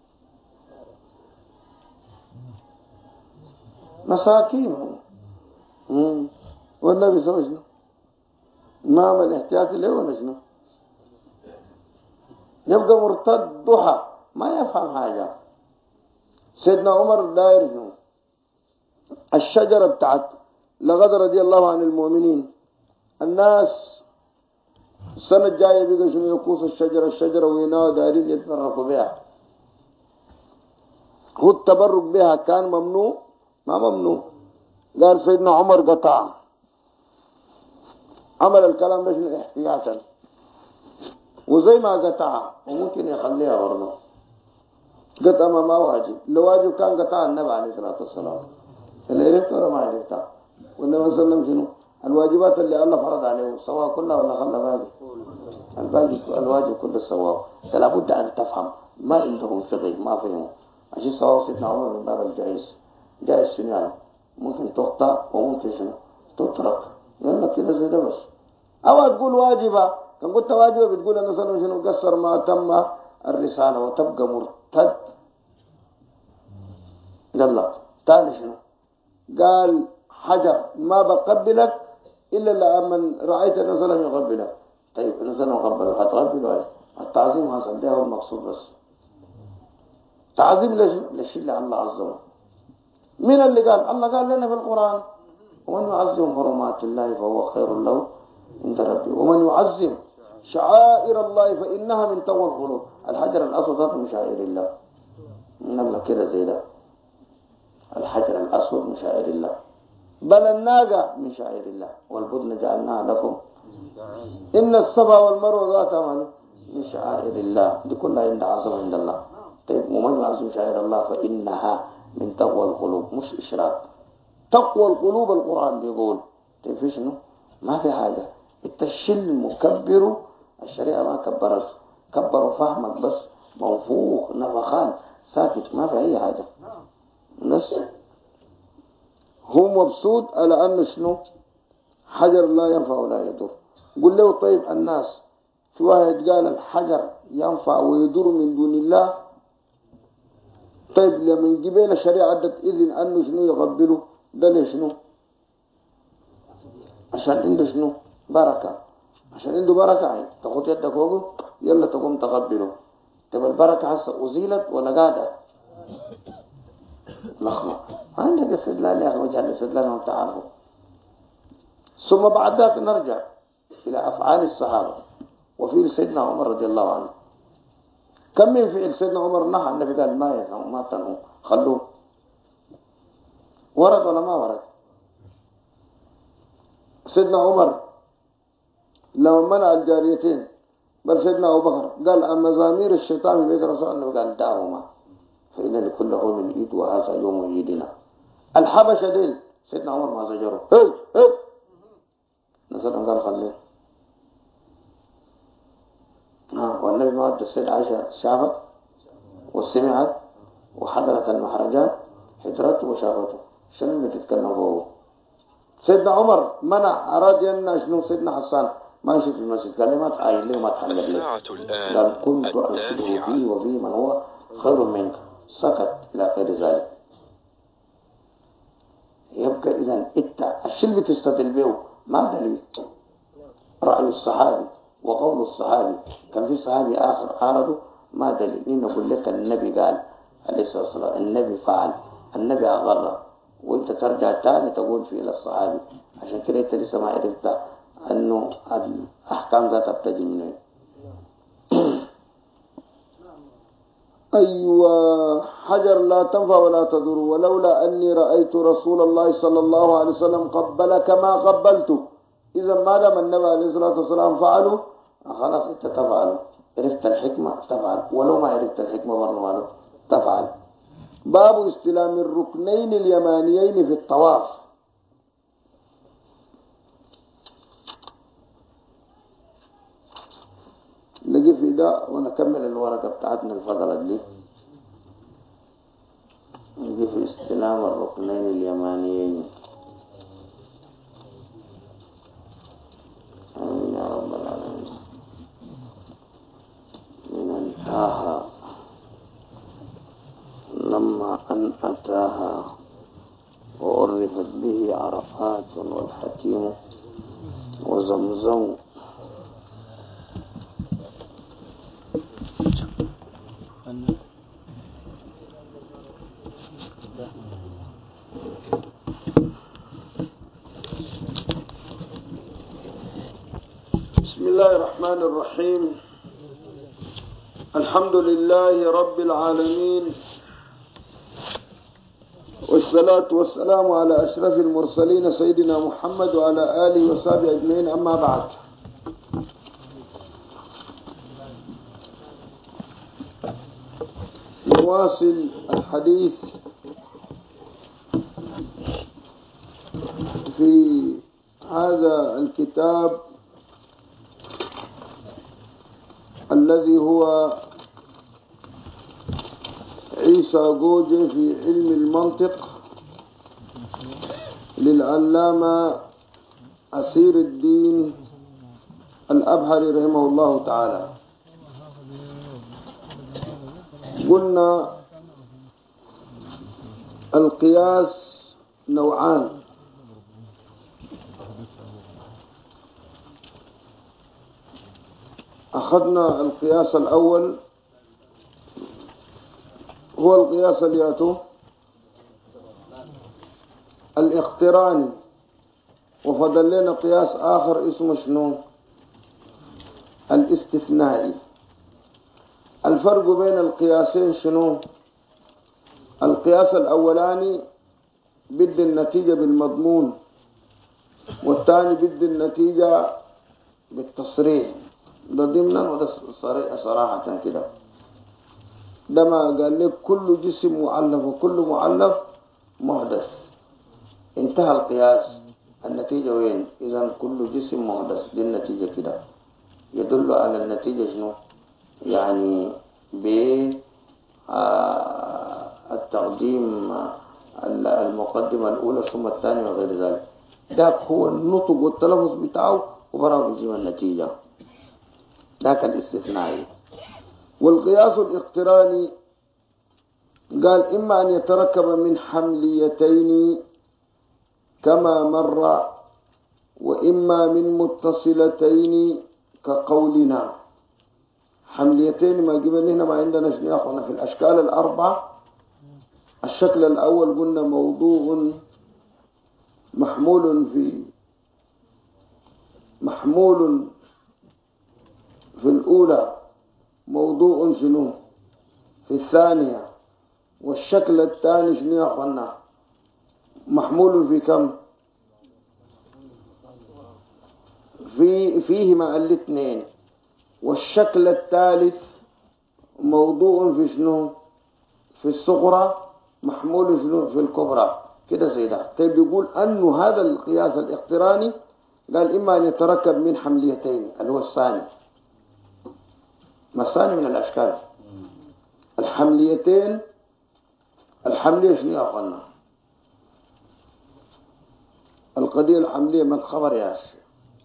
مساكين والنبي سوى شنو؟ ما عمل احتياطي له ولا شنو؟ يبقى مرتد ضحى ما يفهم حاجة. سيدنا عمر داير شنو؟ الشجرة بتاعت لقد رضي الله عن المؤمنين. الناس السنة الجاية بيقى شنو يقوس الشجرة ويناو دارين يتبركوا بها. هو التبرك بها كان ممنوع ما ممنوع. قال سيدنا عمر قطع، عمل الكلام ده شنو احتياطا، وزي ما قطع وممكن يخليها برضه. قطع ما واجب، لو واجب كان قطع النبي عليه الصلاة والسلام. اللي عرفت ولا ما عرفتها؟ والنبي صلى الله عليه وسلم شنو الواجبات اللي الله فرض عليه سواء كلها ولا خلى باقي الواجب كله سواء. لابد أن تفهم، ما عندهم فقه ما فهموا عشان سواء. سيدنا عمر من باب الجائز، جائز شنو يعني ممكن تخطأ وممكن شنو تترك، يلا كده زي ده بس. أو تقول واجبة، كان قلت واجبة بتقول أنا صلى الله عليه وسلم قصر ما تم الرسالة وتبقى مرتد. يلا تاني شنو قال حجر ما بقبلك إلا لمن رأيت النبي صلى الله عليه وسلم يقبلك. طيب النبي صلى الله عليه وسلم قبله هتقبله ايه؟ التعظيم حصل ده هو المقصود بس. تعظيم لشيء الله عز وجل. من اللي قال؟ الله قال لنا في القرآن ومن يعظم حرمات الله فهو خير له عند ربه ومن يعظم شعائر الله فإنها من تقوى القلوب. الحجر الأسود من شعائر الله، نبلا كده زي ده. الحجر الأسود من شعائر الله، بل الناقة من شعائر الله، والبدن جعلناها لكم. إن الصفا والمروة ذات من شعائر الله، دي كلها عند عظمة عند الله. طيب ومن يعظم شعائر الله فإنها من تقوى القلوب، مش إشراك. تقوى القلوب القرآن بيقول. طيب في شنو؟ ما في حاجة. التشل مكبر، الشريعة ما كبرت، كبروا فهمك بس، منفوخ نفخان ساكت، ما في أي حاجة. بس هو مبسوط على أنه شنو حجر لا ينفع ولا يضر. قل له طيب الناس في واحد قال الحجر ينفع ويضر من دون الله. طيب لما جبنا الشريعة عدت إذن أنه شنو يقبله ده ليه شنو؟ عشان عنده شنو بركة، عشان عنده بركة عين تاخد يدك فوقه يلا تقوم تقبله. طيب البركة هسه أزيلت ولا قاعدة؟ لخمة ما عندك استدلال يا أخي، وجه الاستدلال ما تعرفه. ثم بعد ذلك نرجع إلى أفعال الصحابة وفي سيدنا عمر رضي الله عنه. كم من فعل سيدنا عمر نهى النبي قال ما يفعل ما تنهوا خلوه، ورد ولا ما ورد؟ سيدنا عمر لما منع الجاريتين بل سيدنا أبو بكر قال أما مزامير الشيطان في بيت رسول الله قال دعهما فإن لكل قوم عيد وهذا يوم عيدنا. الحبشة دين سيدنا عمر ما زجره، هي نزل قال خليه. والنبي ما ودى السيد عائشة شافت وسمعت وحضرت المحرجات حضرته وشافته شنو اللي تتكلم هو. سيدنا عمر منع أراد يمنع شنو سيدنا حسان ما يشوف المسجد قال لي ما تعاين لي وما تحلق لي، قال كنت أرشده فيه وفيه من هو خير منك، سكت إلى غير ذلك. يبقى إذا إنت الشيء بتستدل به ما دليل رأي الصحابي وقول الصحابي. كان في صحابي آخر عارضه ما دليل. نقول لك النبي قال عليه الصلاة والسلام، النبي فعل، النبي أغرى، وانت ترجع تاني تقول في إلى الصحابي. عشان كده انت لسه ما عرفت أنه الأحكام ذات بتجي منين. أيوة حجر لا تنفع ولا تضر ولولا أني رأيت رسول الله صلى الله عليه وسلم قبلك ما قبلته. إذا ما دام النبي عليه الصلاة والسلام فعله خلاص انت تفعله. عرفت الحكمة تفعل، ولو ما عرفت الحكمة برضه تفعل. باب استلام الركنين اليمانيين في الطواف. نجي في ده ونكمل الورقة بتاعتنا الفضلة دي. نجي في استلام الركنين اليمانيين. آمين يا رب العالمين. من انتهى لما أن أتاها وعرفت به عرفات والحكيم وزمزم. بسم الله الرحمن الرحيم. الحمد لله رب العالمين، والصلاة والسلام على أشرف المرسلين سيدنا محمد وعلى آله وصحبه أجمعين. أما بعد، نواصل الحديث في هذا الكتاب الذي هو عيسى جوجي في علم المنطق للعلامة أسير الدين الأبهري رحمه الله تعالى. قلنا القياس نوعان: أخذنا القياس الأول هو القياس الياتو الاقتراني، وفضل لنا قياس آخر اسمه شنو؟ الاستثنائي. الفرق بين القياسين شنو؟ القياس الأولاني بدي النتيجة بالمضمون، والثاني بدي النتيجة بالتصريح. ده ضمنا وده صراحة كده. ده ما قال لك كل جسم مؤلف وكل مؤلف محدث، انتهى القياس. النتيجة وين؟ إذا كل جسم محدث، دي النتيجة كده. يدل على النتيجة شنو؟ يعني بالتقديم المقدمة الأولى ثم الثانية وغير ذلك. ده هو النطق والتلفظ بتاعه وبراه بيجيب النتيجة. ذاك الاستثنائي. والقياس الاقتراني قال إما أن يتركب من حمليتين كما مر، وإما من متصلتين كقولنا. حمليتين ما جبنا هنا، ما عندنا شنو يا أخوانا في الأشكال الأربعة. الشكل الأول قلنا موضوع محمول في الأولى، موضوع شنو في الثانية، والشكل الثاني شنو يا أخوانا محمول في كم؟ فيهما الاثنين. والشكل الثالث موضوع في شنو؟ في الصغرى، محمول شنو في الكبرى. كده زي ده. طيب يقول أنه هذا القياس الاقتراني قال إما أن يتركب من حمليتين، اللي هو الثاني. ما الثاني من الأشكال الحمليتين. الحملية شنو يا أخوانا؟ القضية الحملية من الخبر يا أخي.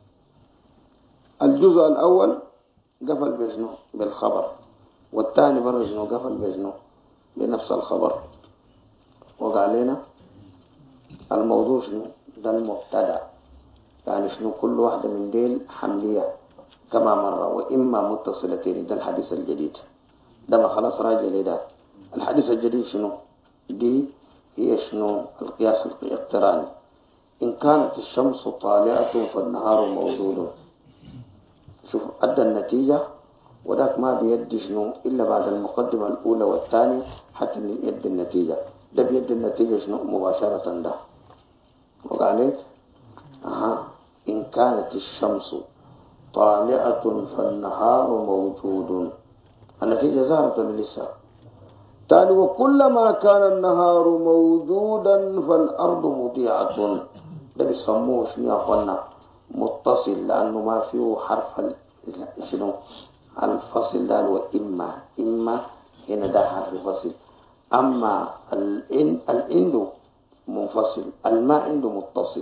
الجزء الأول قفل بشنو؟ بالخبر، والثاني برضه شنو؟ قفل بشنو؟ بنفس الخبر. وقع علينا الموضوع شنو؟ ده المبتدأ، يعني شنو؟ كل واحدة من ديل حملية كما مرة، وإما متصلتين. ده الحديث الجديد. ده ما خلاص راجع لده. الحديث الجديد شنو؟ دي هي شنو؟ القياس الاقتراني. إن كانت الشمس طالعة فالنهار موجود. شوف أدى النتيجة، وذاك ما بيدي شنو إلا بعد المقدمة الأولى والثانية حتى يدي النتيجة. ده بيدي النتيجة شنو مباشرة. ده وقع عليك. إن كانت الشمس طالعة فالنهار موجود، النتيجة ظهرت لسه. تاني وكلما كان النهار موجودا فالأرض مضيعة. ده بيسموه شنو يا أخوانا؟ متصل، لأنه ما فيه حرف شنو الفصل. ده هو إما هنا ده حرف فصل. أما العنده منفصل، الماء عنده متصل.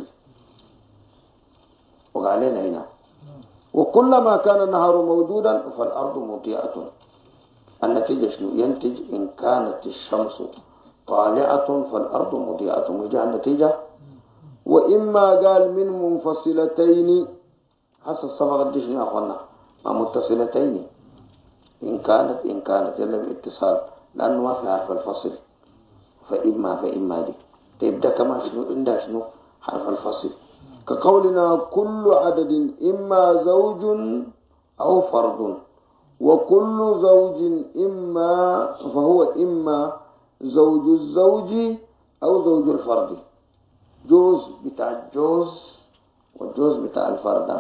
وقالنا هنا وكلما كان النهار موجودا فالأرض مضيئة. النتيجة شنو؟ ينتج إن كانت الشمس طالعة فالأرض مضيئة، ويجي النتيجة. وإما قال من منفصلتين، حسب الصفقة دي شنو يا أخوانا؟ ما متصلتين. إن كانت يلا باتصال، لأنه ما في حرف الفصل. فإما دي تبدأ كما شنو عندها شنو حرف الفصل. كقولنا كل عدد إما زوج أو فرد، وكل زوج إما فهو إما زوج الزوج أو زوج الفرد. جوز بتاع الجوز والجوز بتاع الفردة،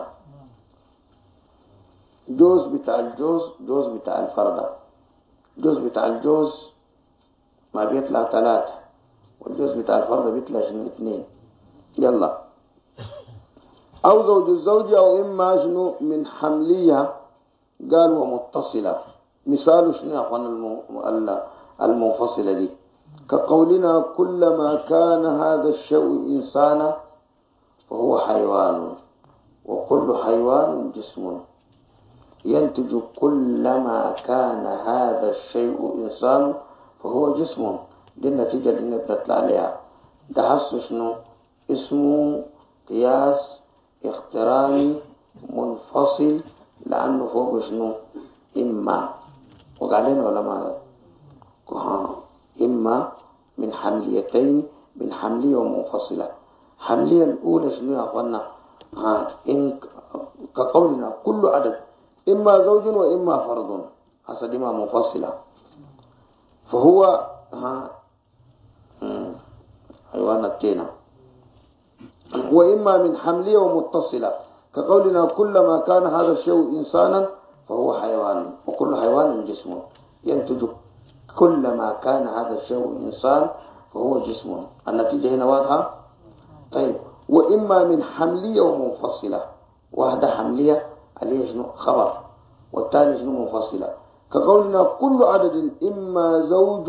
جوز بتاع الجوز جوز بتاع الفردة. جوز بتاع الجوز ما بيطلع 3، والجوز بتاع الفردة بيطلع 2. يلا. أو زوج الزوج أو إما شنو من حملية، قال ومتصلة. مثال شنو يا أخوان المنفصلة دي؟ كقولنا كلما كان هذا الشيء إنسانا فهو حيوان، وكل حيوان جسم. ينتج كلما كان هذا الشيء إنسان فهو جسم. دي النتيجة اللي بنطلع عليها. ده حصل شنو؟ اسمه قياس اقتراني منفصل، لأنه فوق شنو؟ إما. وقالين علماء إما من حمليتين، من حملية ومنفصلة. حملية الأولى شنو يا أخوانا؟ إن كقولنا كل عدد إما زوج وإما فرد، حسب ما منفصلة، فهو حيوانتين. وإما من حملية ومتصلة، كقولنا كلما كان هذا الشيء إنسانا فهو حيوان، وكل حيوان جسم. ينتج كلما كان هذا الشيء إنسان فهو جسم. النتيجة هنا واضحة. طيب، وإما من حملية ومنفصلة. واحدة حملية عليه شنو؟ خبر، والثاني شنو؟ منفصلة. كقولنا كل عدد إما زوج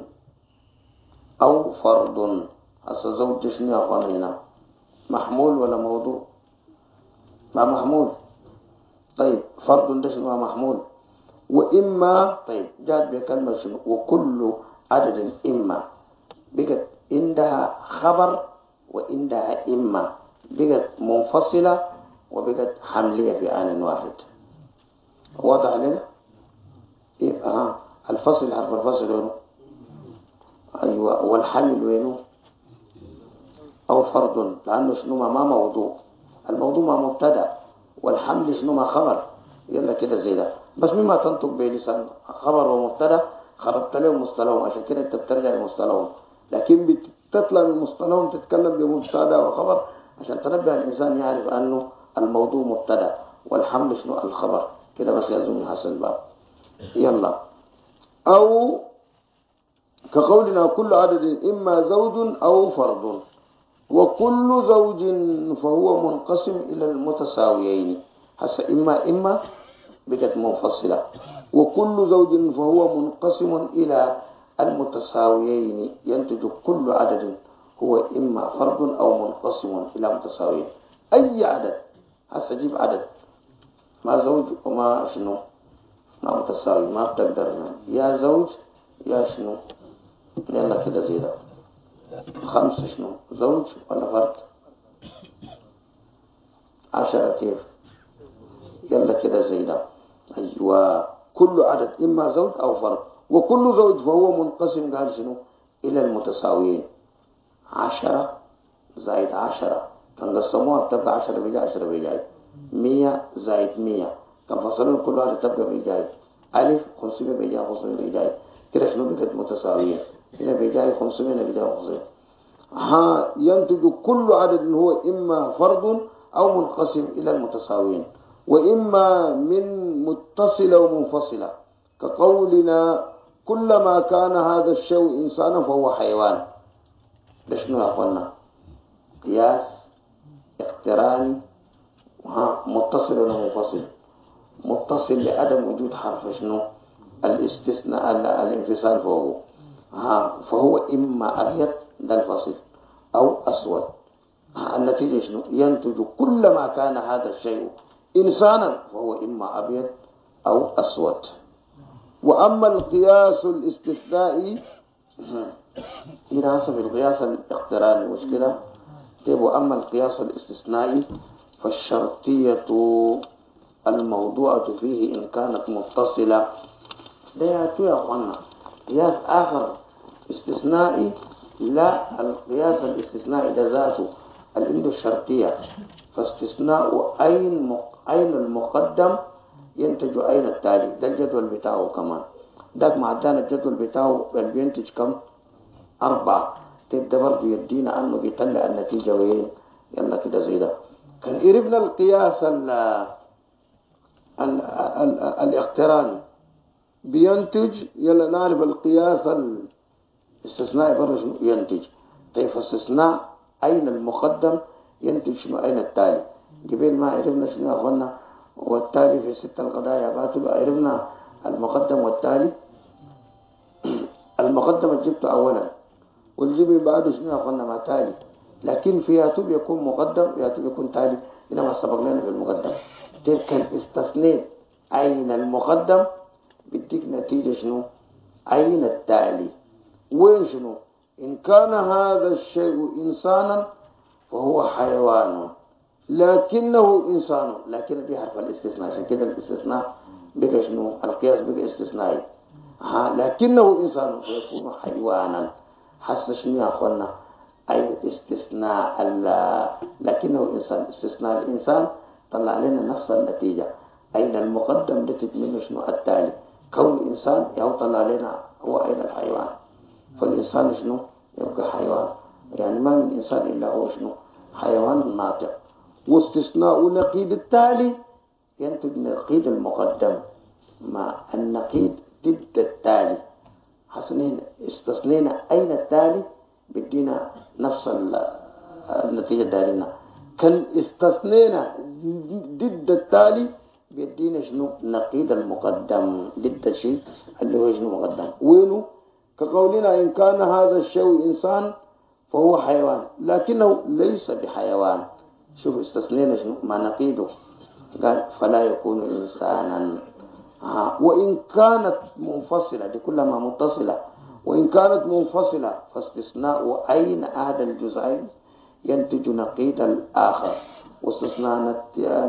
أو فرد. هسه زوج شنو يا أخوانا هنا؟ محمول ولا موضوع؟ ما محمول. طيب فرد ده شنو؟ محمول. وإما طيب جات بكلمة شنو؟ وكل عدد إما، بقت عندها خبر وعندها إما، بقت منفصلة وبقت حملية في آن واحد. واضح لنا؟ إيه الفصل، حرف الفصل وينه؟ أيوة. والحمل وينه؟ أو فرد، لأنه شنو؟ ما موضوع. الموضوع ما مبتدأ، والحمل شنو؟ ما خبر. يلا كده زي ده. بس مما تنطق بلسان خبر ومبتدأ خربت له مصطلحهم، عشان كده انت بترجع لمصطلحهم. لكن بتطلع من مصطلحهم تتكلم بمبتدأ وخبر، عشان تنبه الإنسان يعرف أنه الموضوع مبتدأ والحمل شنو؟ الخبر. كده بس يلزم حسن الباب. يلا. أو كقولنا كل عدد إما زوج أو فرد، وكل زوج فهو منقسم إلى المتساويين. هسه إما بقت منفصلة، وكل زوج فهو منقسم إلى المتساويين. ينتج كل عدد هو إما فرد أو منقسم إلى متساويين. أي عدد. هسه جيب عدد ما زوج وما شنو؟ ما متساوي، ما بتقدر يا زوج يا شنو. يلا كده زي ده. 5 شنو؟ زوج ولا فرد؟ 10 كيف؟ يلا كده زي ده. أيوة. كل عدد إما زوج أو فرد، وكل زوج فهو منقسم قال شنو؟ إلى المتساويين. 10 زائد 10 كان قسموها بتبقى 10 بيجي 10 بيجي. 100 زائد 100 كان فصلوا كل واحد تبقى بيجي. ألف 500 بيجي 500 بيجي. كده شنو؟ بقت متساويين. هنا بيجي 500 هنا بيجي 500. ينتج كل عدد هو إما فرد أو منقسم إلى المتساويين، وإما من متصلة ومنفصلة. كقولنا كلما كان هذا الشيء إنسانا فهو حيوان. ده شنو يا أخوانا؟ قياس اقتراني. متصل ولا منفصل؟ متصل لعدم وجود حرف شنو؟ الاستثناء، الانفصال فوقه. فهو إما أبيض، ده الفصل، أو أسود. النتيجة شنو؟ ينتج كلما كان هذا الشيء إنسانا فهو إما أبيض أو أسود. وأما القياس الاستثنائي إذا حسب القياس الاقتراني مشكلة. طيب، وأما القياس الاستثنائي فالشرطية الموضوعة فيه إن كانت متصلة. ده يا أخوانا قياس آخر استثنائي. لا، القياس الاستثنائي ده ذاته اللي عنده الشرطية، فاستثناء أين المقدم ينتج أين التالي. ده الجدول بتاعه كمان. داك مع ادانا الجدول بتاعه اللي بينتج كم؟ 4. تبدأ برضه يدينا أنه بيطلع النتيجة وين. يلا كده زي ده. كان قربنا القياس الاقتراني بينتج. يلا نعرف القياس الاستثنائي برضه شنو ينتج. طيب استثناء أين المقدم ينتج شنو أين التالي. قبل ما عرفنا شنو يا أخوانا والتالي في 6 القضايا باطل. عرفنا المقدم والتالي. المقدم جبته أولا والجيب بعده شنو يا أخوانا ما تالي. لكن في ياتوب يكون مقدم ياتوب يكون تالي. هنا ما سبق لنا في المقدم. تلك استثنيت أين المقدم بديك نتيجة شنو أين التالي. وين شنو إن كان هذا الشيء إنسانا فهو حيوان لكنه إنسان. لكن دي حرف الاستثناء. عشان كده الاستثناء بقى شنو القياس بقى استثنائي. لكنه إنسان فيكون حيوانا. حس شنو يا أخوانا أي استثناء لكنه إنسان. استثناء الإنسان طلع لنا نفس النتيجة. أين المقدم نتج منه شنو التالي. كون إنسان يهو طلع لنا هو أين الحيوان. فالإنسان شنو يبقى حيوان. يعني ما من إنسان إلا هو شنو حيوان ناطق. واستثناء نقيض التالي ينتج نقيض المقدم مع النقيض ضد التالي. حسنين استثنينا أين التالي بدينا نفس النتيجة دارنا. كان استثنينا ضد التالي بيدينا شنو نقيض المقدم ضد الشيء اللي هو شنو مقدم. وينه كقولنا إن كان هذا الشيء إنسان فهو حيوان لكنه ليس بحيوان. شوف استثنينا شنو ما نقيضه. قال فلا يكون إنسانا. وإن كانت منفصلة دي كلها متصلة. وإن كانت منفصلة فاستثناء أين أحد الجزئين ينتج نقيض الآخر. واستثناء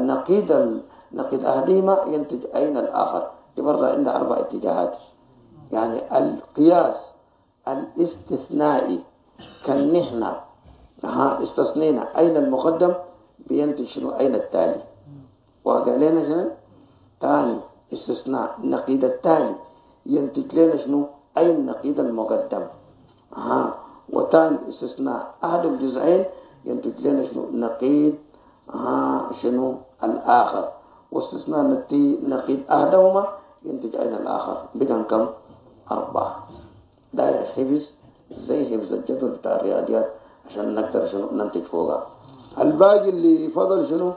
نقيض أحدهما ينتج أين الآخر. دي برضه عندها 4 اتجاهات. يعني القياس الاستثنائي كان نحن استثنينا أين المقدم بينتج شنو أين التالي. وقال لنا شنو تاني استثناء نقيض التالي ينتج لنا شنو أين نقيض المقدم. وتاني استثناء أحد الجزئين ينتج لنا شنو نقيض شنو الآخر. واستثناء نقيض أحدهما ينتج أين الآخر. بقى كم 4. داير حفظ زي حفظ الجدول بتاع الرياضيات عشان نقدر شنو ننتج فوقها. الباقي اللي فضل شنو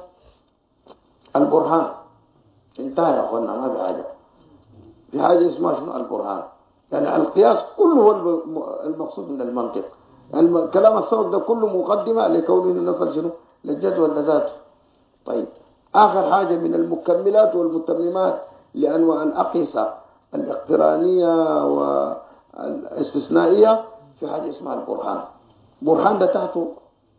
البرهان. انتهى يا أخوانا ما في حاجة. في حاجة اسمها شنو البرهان. يعني القياس كله هو المقصود من المنطق. الكلام السبق ده كله مقدمة لكونه نصل شنو للجدول ذاته. طيب آخر حاجة من المكملات والمتممات لأنواع الأقيسة الاقترانية والاستثنائية في حاجة اسمها البرهان. برهان ده تحته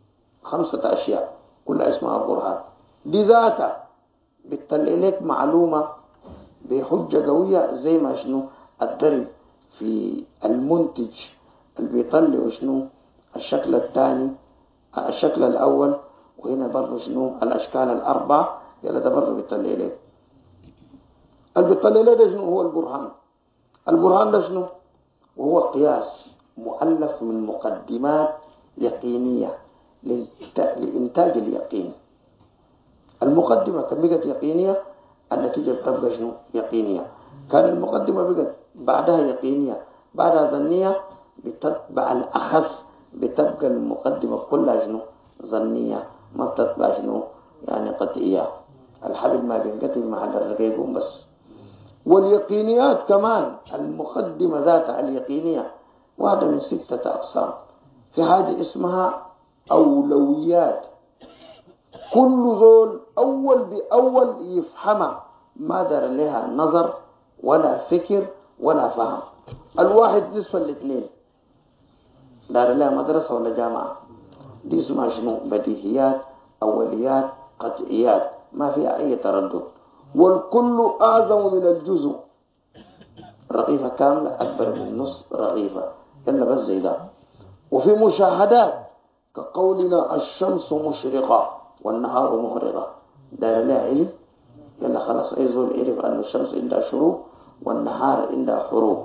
5 أشياء كلها اسمها برهان. دي ذاتها بتطلع لك معلومة بحجة قوية زي ما شنو الضرب في المنتج اللي بيطلع شنو الشكل الثاني الشكل الأول. وهنا برضه شنو الأشكال ال4 يلا ده برضه بيطلع لك. اللي بيطلع لك ده شنو هو البرهان. البرهان ده شنو وهو قياس مؤلف من مقدمات يقينية لإنتاج اليقين. المقدمة كان بقت يقينية النتيجة بتبقى شنو يقينية. كان المقدمة بقت بعدها يقينية بعدها ظنية بتتبع الأخص بتبقى المقدمة كلها شنو ظنية ما بتتبع شنو يعني قطعية. الحبل ما بينقطع مع الرقيق بس. واليقينيات كمان المقدمة ذاتها اليقينية واحدة من 6 أقسام. في حاجة اسمها أولويات. كل زول أول بأول يفهمها ما دار لها نظر ولا فكر ولا فهم. الواحد نصف الاثنين دار لها مدرسة ولا جامعة. دي اسمها شنو بديهيات أوليات قطعيات ما فيها أي تردد. والكل أعظم من الجزء. رغيفة كاملة أكبر من نص رغيفة يلا بس زي ده. وفي مشاهدات كقولنا الشمس مشرقة والنهار مغرقة، دار لها علم يلا خلاص أي زول يعرف أن الشمس عندها شروق والنهار عندها حروب،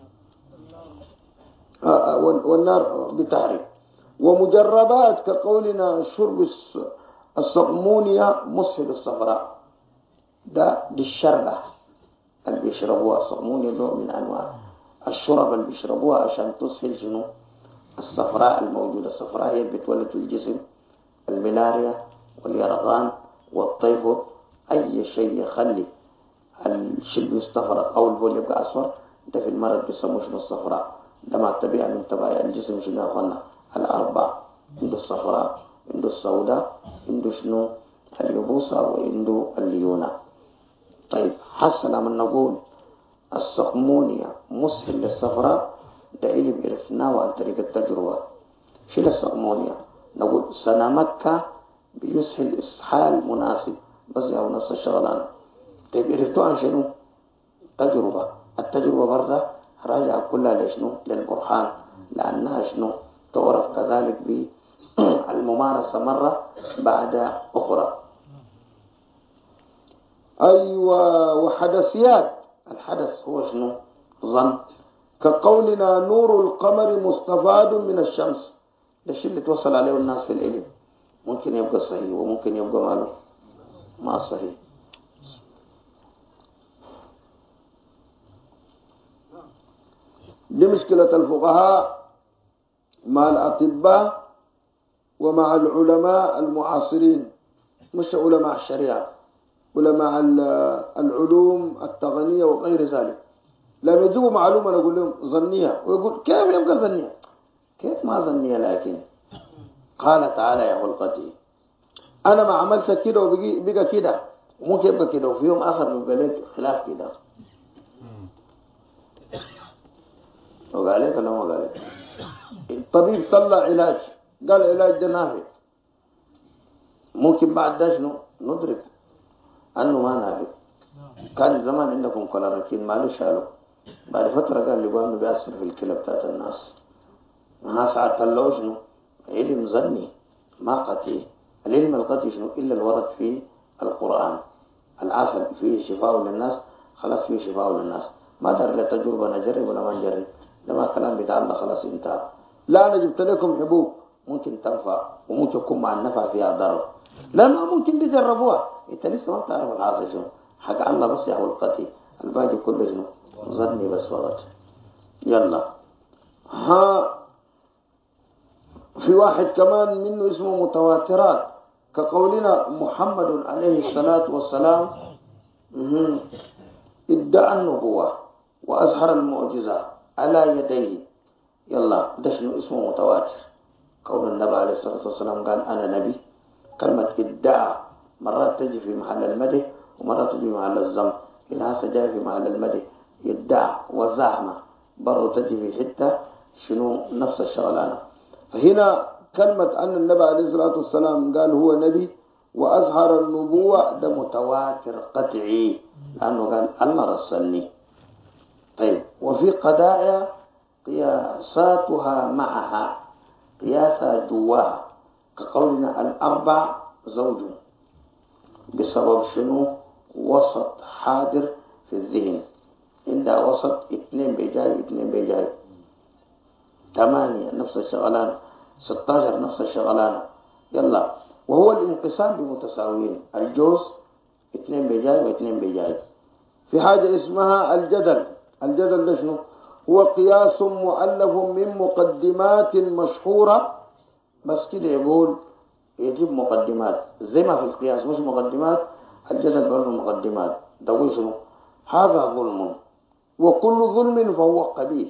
والنار بتحرق. ومجربات كقولنا شرب الصقمونية مسهل الصفراء، دي الشربة اللي بيشربوها. الصقمونية نوع من أنواع الشرب اللي بيشربوها عشان تسهل شنو الصفراء الموجودة. الصفراء هي اللي بتولد في الجسم، الملاريا واليرقان والطيفود، أي شيء يخلي الشلب يستفرغ أو البول يبقى أصفر، ده في المرض بيسموه شنو الصفراء. ده ما الطبيعة من تبعي الجسم شنو يا أخوانا الأربع، عنده الصفراء، عنده السوداء، عنده شنو اليبوسة، وعنده الليونة. طيب حسنا من نقول الصقمونية مسهل للصفراء، ده علم عرفناه عن طريق التجربة. شيل الصقمونية نقول سنة مكة بيسهل إسحال مناسب، بس يا نفس الشغلانة. طيب عرفتوا عن شنو تجربة؟ التجربة برضه راجعة كلها لشنو للبرهان، لأنها شنو تعرف كذلك بالممارسة مرة بعد أخرى. أيوة. وحدثيات، الحدث هو شنو ظن، كقولنا نور القمر مستفاد من الشمس، ده الشيء اللي توصل عليه الناس في العلم، ممكن يبقى صحيح وممكن يبقى ماله ما صحيح. دي مشكلة الفقهاء مع الأطباء ومع العلماء المعاصرين، مش علماء الشريعة، علماء العلوم التقنية وغير ذلك. لما يجيبوا معلومة نقول لهم ظنية، ويقول كيف يبقى ظنية؟ كيف ما ظنية؟ لكن قال تعالى يا خلقتي أنا ما عملت كده وبقى كده، وممكن يبقى كده وفي يوم آخر يبقى لك خلاف كده. وقال لك ولا ما قال لك؟ الطبيب طلع علاج، قال العلاج ده نافع، ممكن بعد ده شنو ندرك أنه ما نافع. كان زمان عندكم كولاركين ماله شالوا، بعد فترة قال لي أنه بيأثر في الكلى بتاعت الناس عطلوا شنو علم ظني ما قطعي. العلم القطعي شنو إلا الورد في القرآن، العسل فيه شفاء للناس، خلاص فيه شفاء للناس، ما دار له تجربة نجرب ولا ما نجرب، لما كلام بتاع الله خلاص انتهى. لا أنا جبت لكم حبوب ممكن تنفع وممكن يكون مع النفع فيها ضرر، لا ما ممكن تجربوها، انت لسه ما بتعرف الحاصل شنو، حق الله بس يا القطعي، الباقي كله شنو ظني بس فقط. يلا ها في واحد كمان منه اسمه متواترات، كقولنا محمد عليه الصلاة والسلام ادعى النبوة وأظهر المعجزة على يديه. يلا ده شنو اسمه متواتر، قول النبي عليه الصلاة والسلام قال أنا نبي. كلمة ادعى مرات تجي في محل المدح ومرات تجي في محل الذم، هنا جاي في محل المدح، ادعى وزعم برضه تجي في حتة شنو نفس الشغلانة. فهنا كلمة أن النبي عليه الصلاة والسلام قال هو نبي وأظهر النبوة ده متواتر قطعي، لأنه قال الله رسلني. طيب وفي قضايا قياساتها معها، قياسها جواها، كقولنا الأربع زوج، بسبب شنو وسط حاضر في الذهن، عندها وسط اثنين بيجاي اثنين بيجاي، 8 نفس الشغلانة، 16 نفس الشغلانة. يلا وهو الانقسام بمتساويين، الجوز اثنين بيجاي واثنين بيجاي. في حاجة اسمها الجدل. الجدل ده شنو؟ هو قياس مؤلف من مقدمات مشهورة، بس كده يقول يجيب مقدمات زي ما في القياس مش مقدمات، الجدل برضه مقدمات. ده شنو؟ هذا ظلم، وكل ظلم فهو قبيح.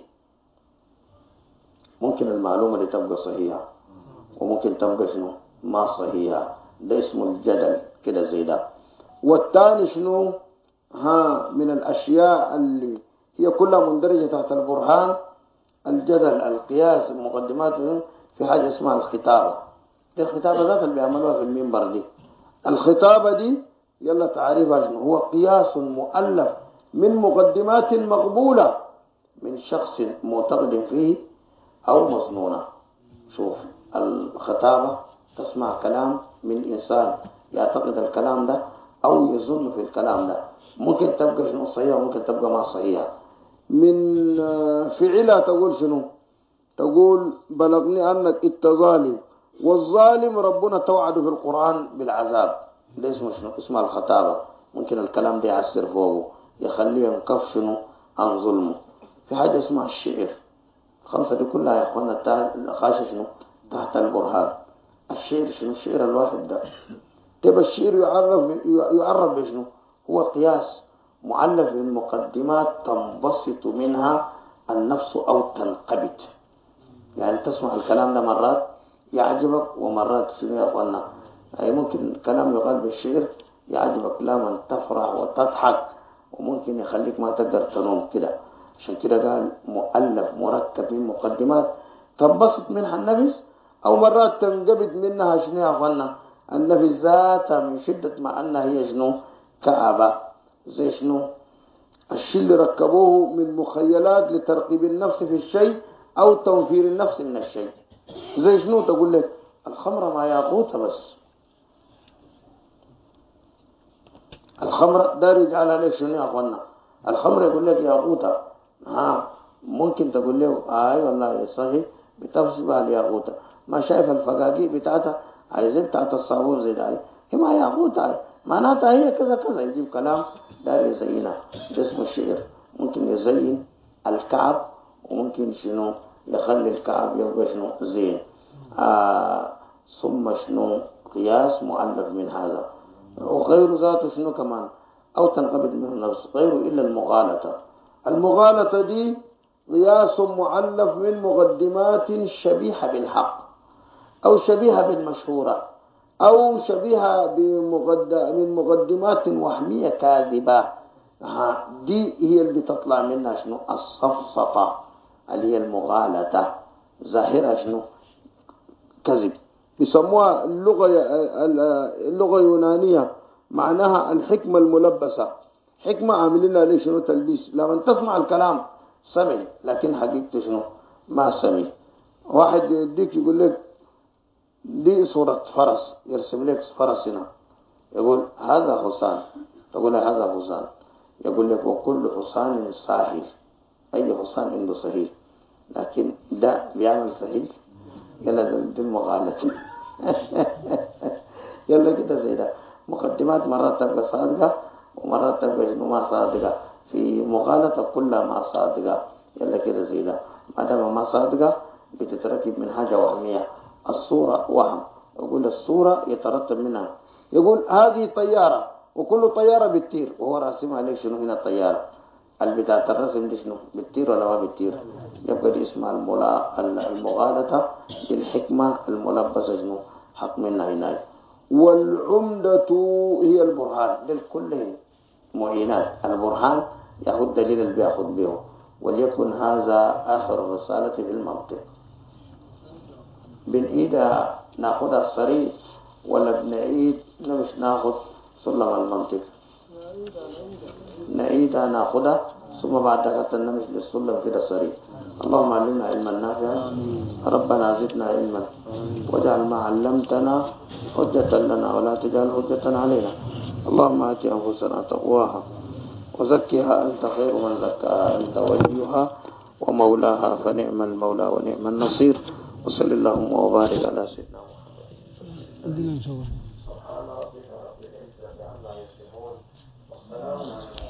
ممكن المعلومة اللي تبقى صحيحة وممكن تبقى شنو ما صحيحة، ده اسمه الجدل كده زي ده. والثاني شنو من الأشياء اللي هي كلها مندرجة تحت البرهان، الجدل، القياس، المقدمات. في حاجة اسمها الخطابة، دي الخطابة ذات اللي بيعملوها في المنبر دي. الخطابة دي يلا تعريفها شنو؟ هو قياس مؤلف من مقدمات مقبولة من شخص معتقد فيه أو مظنونة. شوف الخطابة تسمع كلام من إنسان يعتقد الكلام ده أو يظن في الكلام ده، ممكن تبقى شنو صحيحة وممكن تبقى ما صحيحة. من فعلها تقول شنو؟ تقول بلغني أنك أنت ظالم، والظالم ربنا توعد في القرآن بالعذاب. ده اسمه شنو؟ اسمه الخطابة. ممكن الكلام ده يعسر فوقه يخليه ينكف شنو عن ظلمه. في حاجة اسمها الشعر، الخمسة دي كلها يا اخوانا خاشة شنو تحت البرهان. الشعر شنو؟ الشعر الواحد ده تبقى الشعر يعرف بشنو؟ هو قياس مؤلف من مقدمات تنبسط منها النفس أو تنقبض. يعني تسمع الكلام ده مرات يعجبك ومرات شنو يا اخوانا، يعني ممكن كلام يقال بالشعر يعجبك لما تفرح وتضحك، وممكن يخليك ما تقدر تنوم كده. عشان كده قال مؤلف مركب من مقدمات تنبسط منها النفس، أو مرات تنقبض منها شنو يا اخوانا النفس ذاتها من شدة ما أنها هي شنو كآبة. زي شنو؟ الشيء اللي ركبوه من مخيلات لترقيب النفس في الشيء أو تنفير النفس من الشيء. زي شنو؟ تقول لك الخمرة ما ياقوتها بس، الخمرة دار يجعلها لك شنو يا اخوانا الخمرة يقول لك ياقوتها. ممكن تقول له والله صحيح بتفصل الياقوتة، ما شايف الفقاقيع بتاعتها عايزين بتاعت الصابون زي ده، هي ما ياقوتها معناتها هي كذا كذا، يجيب كلام دار يزينها. ده اسمه الشعر. ممكن يزين الكعب وممكن شنو يخلي الكعب يبقى شنو زين. ثم شنو قياس مؤلف من هذا، وغير ذاته شنو كمان أو تنقبض منه النفس غيره إلا المغالطة. المغالطة دي قياس مؤلف من مقدمات شبيهة بالحق أو شبيهة بالمشهورة أو شبيهة من مقدمات وهمية كاذبة. دي هي اللي تطلع منها شنو الصفصفة اللي هي المغالطة، ظاهرة شنو كذب. بيسموها اللغة اليونانية معناها الحكمة الملبسة. حكمة عاملينها ليه شنو تلبيس، لما تسمع الكلام سمع لكن حقيقته شنو ما سمع. واحد يديك يقول لك دي صورة فرس، يرسم لك فرس هنا يقول هذا حصان، تقول له هذا حصان، يقول لك وكل حصان ساهل، أي حصان عنده سهيل، لكن ده بيعمل سهيل يلا دي المغالطة. يلا كده زي ده مقدمات مرات تبقى صادقة ومرات تبقى ما صادقة، في مغالطة كلها ما صادقة. يلا كده زي ده ما دام ما صادقة بتتركب من حاجة وهمية. الصورة وهم، يقول الصورة يترتب منها، يقول هذه طيارة وكل طيارة بتطير وهو راسمها عليك شنو هنا طيارة. البتاعة الرسم دي شنو بتطير ولا ما بتطير؟ يبقى دي اسمها المغالطة بالحكمة الملبسة شنو حق منها هناك. والعمدة هي البرهان، للكل معينات. البرهان ياخذ دليل اللي بياخذ به. وليكن هذا آخر الرسالة في المنطق. بنعيدها ناخذها الصريح ولا بنعيد مش ناخذ سلم المنطق؟ نعيدها ناخذها ثم بعد ذلك نمشي للسلم كده صريح. اللهم علمنا علما نافعا، ربنا زدنا علما، واجعل ما علمتنا حجة لنا ولا تجعل حجة علينا. اللهم آت أنفسنا تقواها وزكها أنت خير من زكاها، أنت وليها ومولاها، فنعم المولى ونعم النصير. وصل اللهم وبارك على سيدنا محمد.